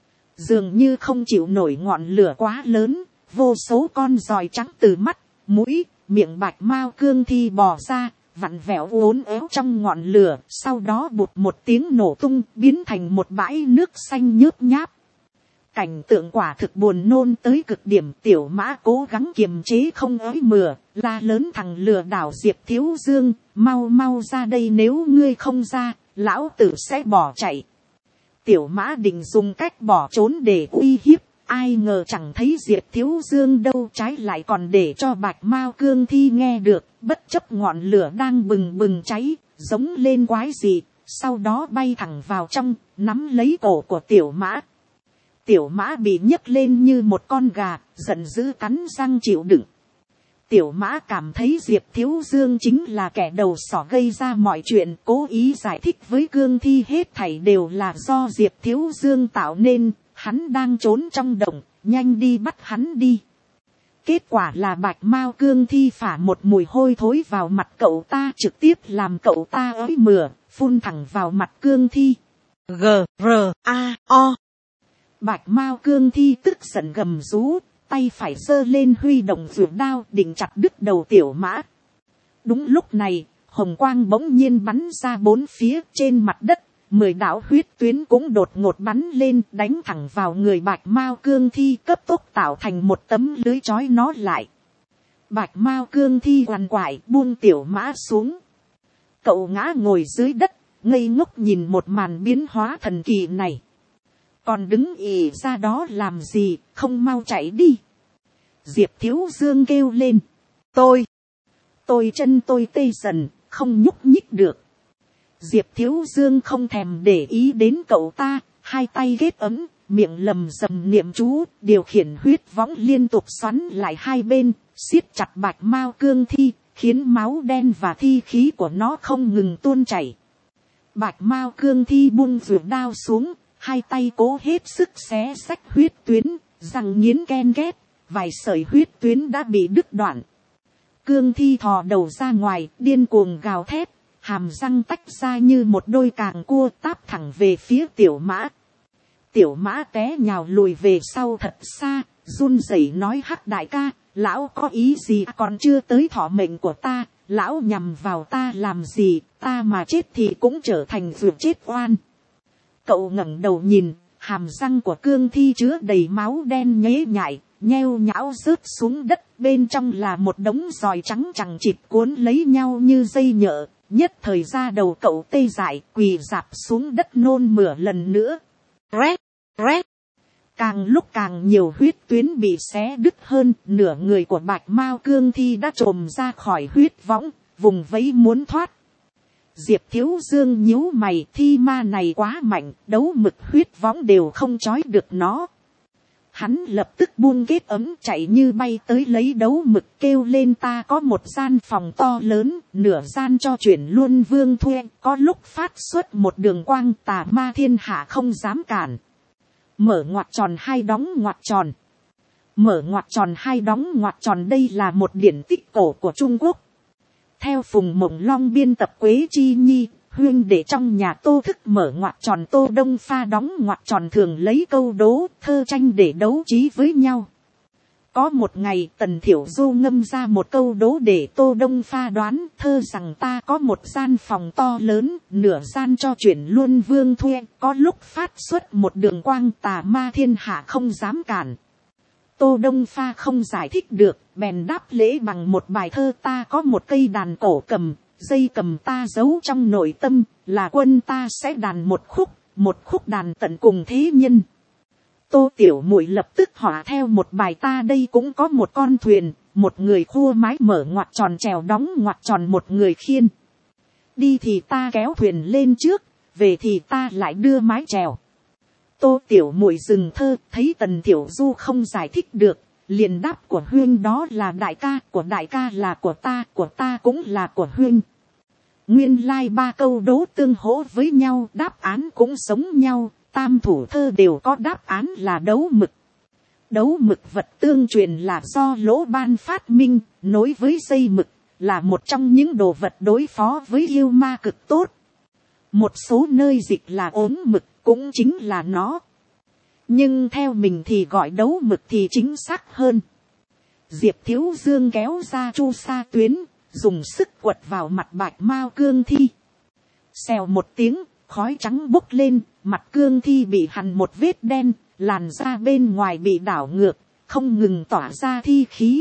Dường như không chịu nổi ngọn lửa quá lớn, vô số con giòi trắng từ mắt, mũi, miệng Bạch Mao Cương Thi bò ra, vặn vẹo uốn éo trong ngọn lửa, sau đó bụt một tiếng nổ tung, biến thành một bãi nước xanh nhớp nháp. Cảnh tượng quả thực buồn nôn tới cực điểm. Tiểu Mã cố gắng kiềm chế không ói mửa, la lớn: thằng lừa đảo Diệp Thiếu Dương, mau mau ra đây, nếu ngươi không ra, lão tử sẽ bỏ chạy. Tiểu Mã định dùng cách bỏ trốn để uy hiếp, Ai ngờ chẳng thấy Diệp Thiếu Dương đâu, trái lại còn để cho Bạch Mao Cương Thi nghe được, bất chấp ngọn lửa đang bừng bừng cháy, giống lên quái dị, sau đó bay thẳng vào trong, nắm lấy cổ của Tiểu Mã. Tiểu Mã bị nhấc lên như một con gà, giận dữ cắn răng chịu đựng. Tiểu Mã cảm thấy Diệp Thiếu Dương chính là kẻ đầu sỏ gây ra mọi chuyện, cố ý giải thích với Cương Thi hết thảy đều là do Diệp Thiếu Dương tạo nên, hắn đang trốn trong động, nhanh đi bắt hắn đi. Kết quả là Bạch Mao Cương Thi phả một mùi hôi thối vào mặt cậu ta, trực tiếp làm cậu ta ói mửa, phun thẳng vào mặt Cương Thi. G-R-A-O. Bạch Mao Cương Thi tức giận gầm rú, tay phải giơ lên huy động dùi đao định chặt đứt đầu Tiểu Mã. Đúng lúc này, hồng quang bỗng nhiên bắn ra bốn phía trên mặt đất, 10 đạo huyết tuyến cũng đột ngột bắn lên, đánh thẳng vào người Bạch Mao Cương Thi, cấp tốc tạo thành một tấm lưới trói nó lại. Bạch Mao Cương Thi quằn quại buông Tiểu Mã xuống. Cậu ngã ngồi dưới đất, ngây ngốc nhìn một màn biến hóa thần kỳ này. Còn đứng ì ra đó làm gì, không mau chạy đi. Diệp Thiếu Dương kêu lên. Tôi chân tôi tê dần, không nhúc nhích được. Diệp Thiếu Dương không thèm để ý đến cậu ta, hai tay ghét ấm, miệng lầm rầm niệm chú, điều khiển huyết võng liên tục xoắn lại hai bên, siết chặt Bạch Mao Cương Thi, khiến máu đen và thi khí của nó không ngừng tuôn chảy. Bạch Mao Cương Thi buông dùi đao xuống, hai tay cố hết sức xé xách huyết tuyến, răng nghiến ken ghét, vài sợi huyết tuyến đã bị đứt đoạn. Cương Thi thò đầu ra ngoài, điên cuồng gào thét, hàm răng tách ra như một đôi càng cua táp thẳng về phía Tiểu Mã. Tiểu Mã té nhào lùi về sau thật xa, run rẩy nói: Hắc đại ca, lão có ý gì, còn chưa tới thọ mệnh của ta, lão nhằm vào ta làm gì, ta mà chết thì cũng trở thành vượt chết oan. Cậu ngẩng đầu nhìn, hàm răng của Cương Thi chứa đầy máu đen nhễ nhại, nheo nhão rớt xuống đất, bên trong là một đống giòi trắng chằng chịt cuốn lấy nhau như dây nhợ. Nhất thời ra đầu cậu tê dại, quỳ rạp xuống đất nôn mửa lần nữa. Rét. Càng lúc càng nhiều huyết tuyến bị xé đứt hơn, nửa người của Bạch Mao Cương Thi đã trồm ra khỏi huyết võng, vùng vẫy muốn thoát. Diệp Thiếu Dương nhíu mày, thi ma này quá mạnh, đấu mực huyết võng đều không trói được nó. Hắn lập tức buông kết ấm chạy như bay tới lấy đấu mực, kêu lên: ta có một gian phòng to lớn, nửa gian cho chuyển luôn vương thuê, có lúc phát xuất một đường quang, tà ma thiên hạ không dám cản. Mở ngoặc tròn hai đóng ngoặc tròn. Mở ngoặc tròn hai đóng ngoặc tròn, đây là một điển tích cổ của Trung Quốc. Theo Phùng Mộng Long biên tập Quế Chi Nhi, huynh để trong nhà Tô Thức mở ngoặc tròn, Tô Đông Pha đóng ngoặc tròn thường lấy câu đố, thơ tranh để đấu trí với nhau. Có một ngày Tần Thiểu Du ngâm ra một câu đố để Tô Đông Pha đoán, thơ rằng: ta có một gian phòng to lớn, nửa gian cho chuyển luôn vương thuê, có lúc phát xuất một đường quang, tà ma thiên hạ không dám cản. Tô Đông Pha không giải thích được, bèn đáp lễ bằng một bài thơ: ta có một cây đàn cổ cầm, dây cầm ta giấu trong nội tâm, là quân ta sẽ đàn một khúc đàn tận cùng thế nhân. Tô Tiểu Muội lập tức họa theo một bài: ta đây cũng có một con thuyền, một người khua mái mở ngoặc tròn chèo đóng ngoặc tròn một người khiên. Đi thì ta kéo thuyền lên trước, về thì ta lại đưa mái chèo. Tô Tiểu Muội dừng thơ, thấy Tần Tiểu Du không giải thích được, liền đáp: của huynh đó là đại ca, của đại ca là của ta cũng là của huynh. Nguyên lai ba câu đố tương hỗ với nhau, đáp án cũng giống nhau, tam thủ thơ đều có đáp án là đấu mực. Đấu mực vật tương truyền là do Lỗ Ban phát minh, nối với dây mực, là một trong những đồ vật đối phó với yêu ma cực tốt. Một số nơi dịch là ốm mực, cũng chính là nó. Nhưng theo mình thì gọi đấu mực thì chính xác hơn. Diệp Thiếu Dương kéo ra chu sa tuyến, dùng sức quật vào mặt Bạch Mao Cương Thi. Xèo một tiếng, khói trắng bốc lên, mặt Cương Thi bị hằn một vết đen, làn da bên ngoài bị đảo ngược, không ngừng tỏa ra thi khí.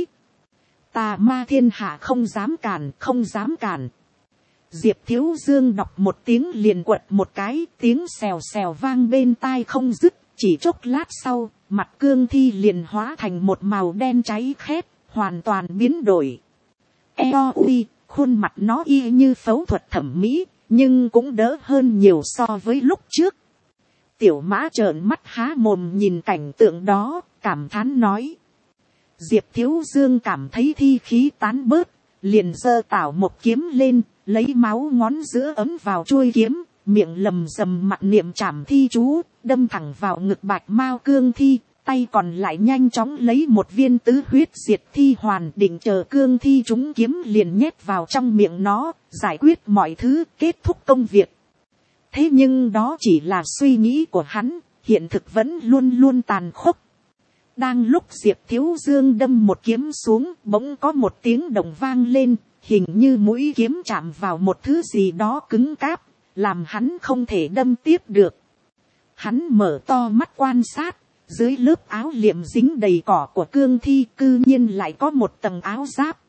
Tà ma thiên hạ không dám cản, không dám cản. Diệp Thiếu Dương đọc một tiếng liền quật một cái, tiếng xèo xèo vang bên tai không dứt, Chỉ chốc lát sau, mặt cương thi liền hóa thành một màu đen cháy khét, hoàn toàn biến đổi. Eo uy, khuôn mặt nó y như phẫu thuật thẩm mỹ, nhưng cũng đỡ hơn nhiều so với lúc trước. Tiểu mã trợn mắt há mồm nhìn cảnh tượng đó, cảm thán nói. Diệp Thiếu Dương cảm thấy thi khí tán bớt, liền giơ tảo một kiếm lên, lấy máu ngón giữa ấm vào chuôi kiếm, miệng lầm rầm mặt niệm trảm thi chú, đâm thẳng vào ngực bạch mao cương thi, tay còn lại nhanh chóng lấy một viên tứ huyết diệt thi hoàn, định chờ cương thi chúng kiếm liền nhét vào trong miệng nó, giải quyết mọi thứ, kết thúc công việc. Thế nhưng đó chỉ là suy nghĩ của hắn, hiện thực vẫn luôn luôn tàn khốc. Đang lúc Diệp Thiếu Dương đâm một kiếm xuống, bỗng có một tiếng động vang lên, hình như mũi kiếm chạm vào một thứ gì đó cứng cáp, làm hắn không thể đâm tiếp được. Hắn mở to mắt quan sát, dưới lớp áo liệm dính đầy cỏ của cương thi cư nhiên lại có một tầng áo giáp.